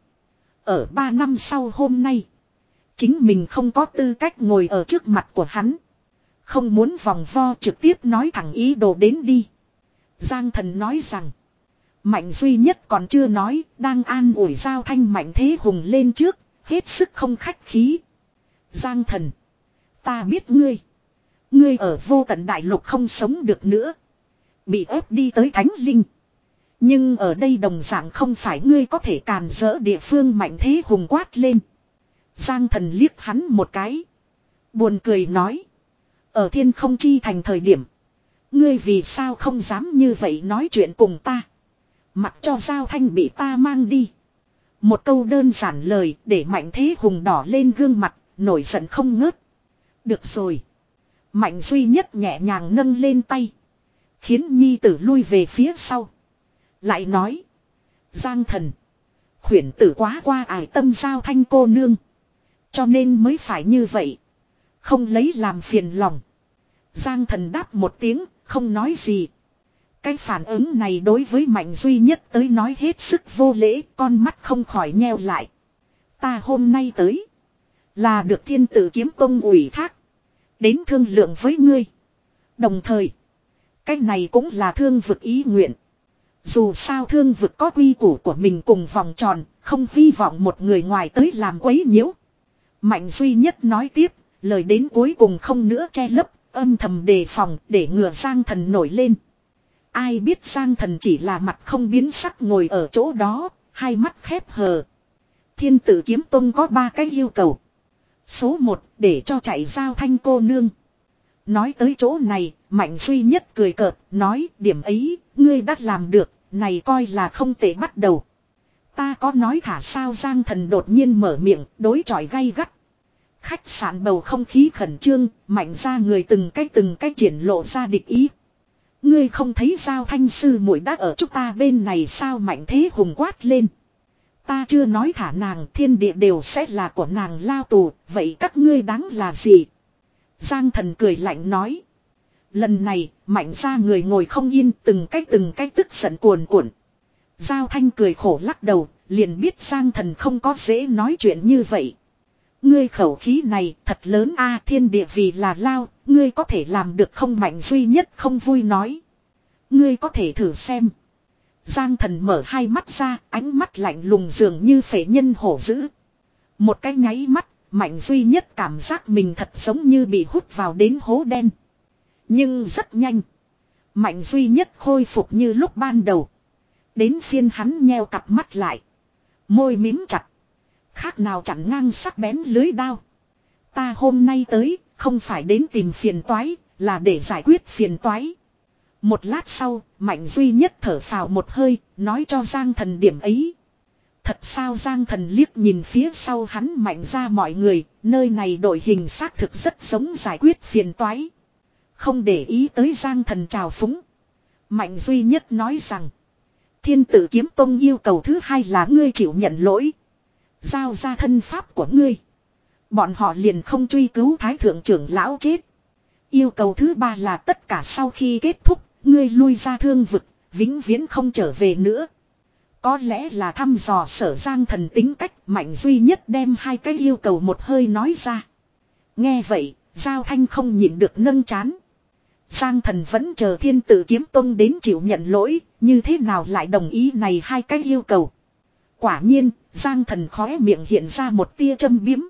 Ở ba năm sau hôm nay. Chính mình không có tư cách ngồi ở trước mặt của hắn. Không muốn vòng vo trực tiếp nói thẳng ý đồ đến đi. Giang Thần nói rằng. Mạnh Duy Nhất còn chưa nói, đang an ủi Giao Thanh Mạnh Thế Hùng lên trước, hết sức không khách khí. Giang Thần. Ta biết ngươi. Ngươi ở vô tận đại lục không sống được nữa. Bị ép đi tới Thánh Linh. Nhưng ở đây đồng dạng không phải ngươi có thể càn rỡ địa phương Mạnh Thế Hùng quát lên. Giang Thần liếc hắn một cái. Buồn cười nói. Ở thiên không chi thành thời điểm. Ngươi vì sao không dám như vậy nói chuyện cùng ta. Mặc cho Giao Thanh bị ta mang đi. Một câu đơn giản lời để Mạnh Thế Hùng đỏ lên gương mặt, nổi giận không ngớt. Được rồi. Mạnh Duy Nhất nhẹ nhàng nâng lên tay. Khiến nhi tử lui về phía sau. Lại nói. Giang Thần. Khuyển tử quá qua ải tâm Giao Thanh cô nương. Cho nên mới phải như vậy. Không lấy làm phiền lòng. Giang Thần đáp một tiếng, không nói gì. Cái phản ứng này đối với Mạnh Duy Nhất tới nói hết sức vô lễ, con mắt không khỏi nheo lại. Ta hôm nay tới. Là được Thiên Tử Kiếm Tông ủy thác. Đến thương lượng với ngươi. Đồng thời. Cái này cũng là thương vực ý nguyện. Dù sao thương vực có quy củ của mình cùng vòng tròn. Không hy vọng một người ngoài tới làm quấy nhiễu. Mạnh Duy Nhất nói tiếp. Lời đến cuối cùng không nữa che lấp. Âm thầm đề phòng để ngừa Giang Thần nổi lên. Ai biết Giang Thần chỉ là mặt không biến sắc ngồi ở chỗ đó, hai mắt khép hờ. Thiên Tử Kiếm Tông có ba cái yêu cầu. Số một, để cho chạy Giao Thanh cô nương. Nói tới chỗ này, Mạnh Duy Nhất cười cợt, nói điểm ấy, ngươi đã làm được, này coi là không thể bắt đầu. Ta có nói thả sao? Giang Thần đột nhiên mở miệng, đối chọi gay gắt. Khách sạn bầu không khí khẩn trương, Mạnh ra người từng cái từng cái triển lộ ra địch ý. Ngươi không thấy Giao Thanh sư muội đã ở chúng ta bên này sao? Mạnh Thế Hùng quát lên. Ta chưa nói thả nàng, thiên địa đều sẽ là của nàng lao tù, vậy các ngươi đáng là gì? Giang Thần cười lạnh nói. Lần này, Mạnh ra người ngồi không yên, từng cái từng cái tức giận cuồn cuộn. Giao Thanh cười khổ lắc đầu, liền biết Giang Thần không có dễ nói chuyện như vậy. Ngươi khẩu khí này thật lớn a, thiên địa vì là lao, ngươi có thể làm được không? Mạnh Duy Nhất không vui nói. Ngươi có thể thử xem. Giang Thần mở hai mắt ra, ánh mắt lạnh lùng dường như phệ nhân hổ dữ. Một cái nháy mắt, Mạnh Duy Nhất cảm giác mình thật giống như bị hút vào đến hố đen. Nhưng rất nhanh, Mạnh Duy Nhất khôi phục như lúc ban đầu. Đến phiên hắn nheo cặp mắt lại, môi mím chặt, khác nào chặn ngang sắc bén lưới đao. Ta hôm nay tới, không phải đến tìm phiền toái, là để giải quyết phiền toái. Một lát sau, Mạnh Duy Nhất thở phào một hơi, nói cho Giang Thần điểm ấy. Thật sao? Giang Thần liếc nhìn phía sau hắn Mạnh ra mọi người, nơi này đội hình xác thực rất giống giải quyết phiền toái. Không để ý tới Giang Thần trào phúng, Mạnh Duy Nhất nói rằng. Thiên Tử Kiếm Tông yêu cầu thứ hai là ngươi chịu nhận lỗi. Giao ra thân pháp của ngươi. Bọn họ liền không truy cứu Thái Thượng trưởng lão chết. Yêu cầu thứ ba là tất cả sau khi kết thúc, ngươi lui ra thương vực, vĩnh viễn không trở về nữa. Có lẽ là thăm dò Sở Giang Thần tính cách, Mạnh Duy Nhất đem hai cái yêu cầu một hơi nói ra. Nghe vậy, Giao Thanh không nhịn được nâng chán. Giang Thần vẫn chờ Thiên Tử Kiếm Tông đến chịu nhận lỗi, như thế nào lại đồng ý này hai cái yêu cầu. Quả nhiên, Giang Thần khóe miệng hiện ra một tia châm biếm.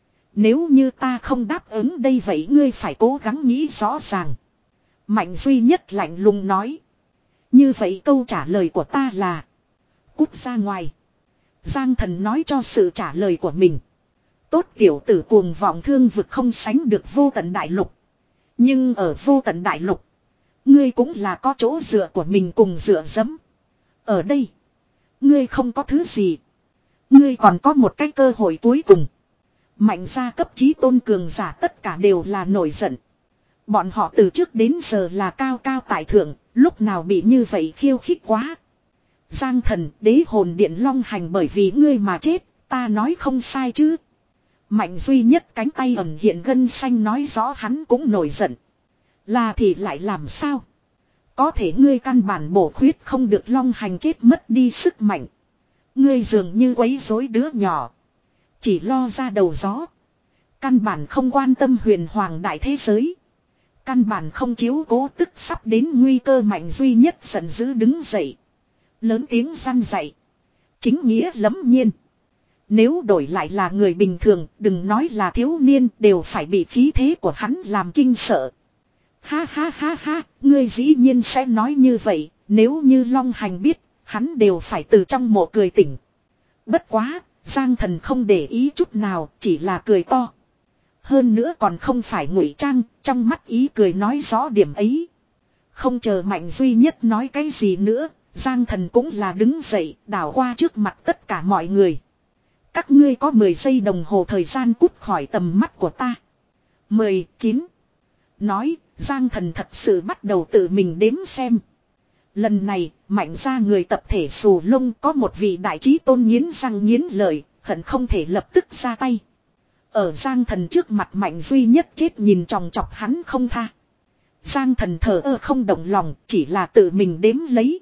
Nếu như ta không đáp ứng đây vậy ngươi phải cố gắng nghĩ rõ ràng. Mạnh Duy Nhất lạnh lùng nói. Như vậy câu trả lời của ta là cút ra ngoài. Giang Thần nói cho sự trả lời của mình. Tốt tiểu tử cuồng vọng, thương vực không sánh được Vô Tận Đại Lục. Nhưng ở Vô Tận Đại Lục, ngươi cũng là có chỗ dựa của mình cùng dựa dẫm. Ở đây, ngươi không có thứ gì. Ngươi còn có một cái cơ hội cuối cùng. Mạnh gia cấp chí tôn cường giả tất cả đều là nổi giận. Bọn họ từ trước đến giờ là cao cao tại thượng, lúc nào bị như vậy khiêu khích quá. Giang Thần, đế hồn điện long hành bởi vì ngươi mà chết, ta nói không sai chứ. Mạnh Duy Nhất cánh tay ẩn hiện gân xanh nói rõ hắn cũng nổi giận. Là thì lại làm sao? Có thể ngươi căn bản bổ khuyết không được long hành chết mất đi sức mạnh. Ngươi dường như quấy rối đứa nhỏ. Chỉ lo ra đầu gió. Căn bản không quan tâm huyền hoàng đại thế giới. Căn bản không chiếu cố tức sắp đến nguy cơ. Mạnh Duy Nhất giận dữ đứng dậy. Lớn tiếng răn dậy. Chính nghĩa lẫm nhiên. Nếu đổi lại là người bình thường, đừng nói là thiếu niên, đều phải bị khí thế của hắn làm kinh sợ. Ha ha ha ha, ngươi dĩ nhiên sẽ nói như vậy, nếu như Long Hành biết, hắn đều phải từ trong mộ cười tỉnh. Bất quá, Giang Thần không để ý chút nào, chỉ là cười to. Hơn nữa còn không phải ngụy trang, trong mắt ý cười nói rõ điểm ấy. Không chờ Mạnh Duy Nhất nói cái gì nữa, Giang Thần cũng là đứng dậy, đảo qua trước mặt tất cả mọi người. Các ngươi có mười giây đồng hồ thời gian cút khỏi tầm mắt của ta. mười, chín. Nói, Giang Thần thật sự bắt đầu tự mình đếm xem. Lần này, Mạnh ra người tập thể xù lông có một vị đại trí tôn nghiến răng nghiến lợi, hận không thể lập tức ra tay. Ở Giang Thần trước mặt Mạnh Duy Nhất chết nhìn tròng trọc hắn không tha. Giang Thần thờ ơ không động lòng, chỉ là tự mình đếm lấy.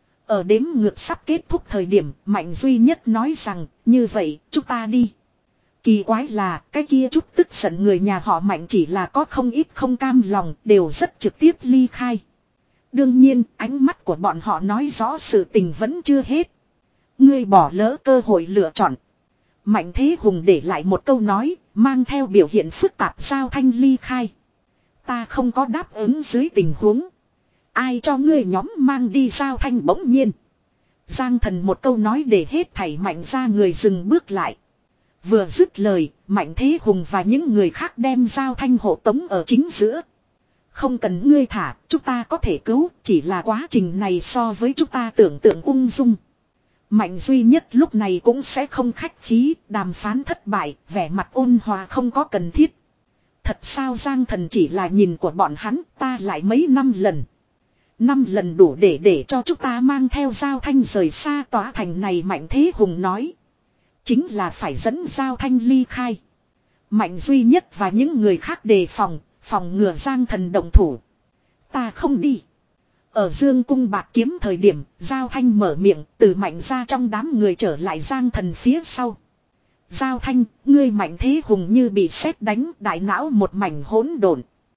Ở đếm ngược sắp kết thúc thời điểm, Mạnh Duy Nhất nói rằng, như vậy, chúng ta đi. Kỳ quái là, cái kia chút tức giận người nhà họ Mạnh chỉ là có không ít không cam lòng, đều rất trực tiếp ly khai. Đương nhiên, ánh mắt của bọn họ nói rõ sự tình vẫn chưa hết. Ngươi bỏ lỡ cơ hội lựa chọn. Mạnh Thế Hùng để lại một câu nói, mang theo biểu hiện phức tạp Giao Thanh ly khai. Ta không có đáp ứng dưới tình huống. Ai cho ngươi nhóm mang đi Giao Thanh bỗng nhiên. Giang Thần một câu nói để hết thảy Mạnh ra người dừng bước lại. Vừa dứt lời, Mạnh Thế Hùng và những người khác đem Giao Thanh hộ tống ở chính giữa. Không cần ngươi thả, chúng ta có thể cứu, chỉ là quá trình này so với chúng ta tưởng tượng ung dung. Mạnh duy nhất lúc này cũng sẽ không khách khí, đàm phán thất bại, vẻ mặt ôn hòa không có cần thiết. Thật sao Giang Thần chỉ là nhìn của bọn hắn, ta lại mấy năm lần. Năm lần đủ để để cho chúng ta mang theo Giao Thanh rời xa tòa thành này, Mạnh Thế Hùng nói. Chính là phải dẫn Giao Thanh ly khai. Mạnh duy nhất và những người khác đề phòng, phòng ngừa Giang Thần động thủ. Ta không đi. Ở Dương Cung Bạt Kiếm thời điểm, Giao Thanh mở miệng, từ Mạnh ra trong đám người trở lại Giang Thần phía sau. Giao Thanh, ngươi Mạnh Thế Hùng như bị sét đánh, đại não một mảnh hỗn độn.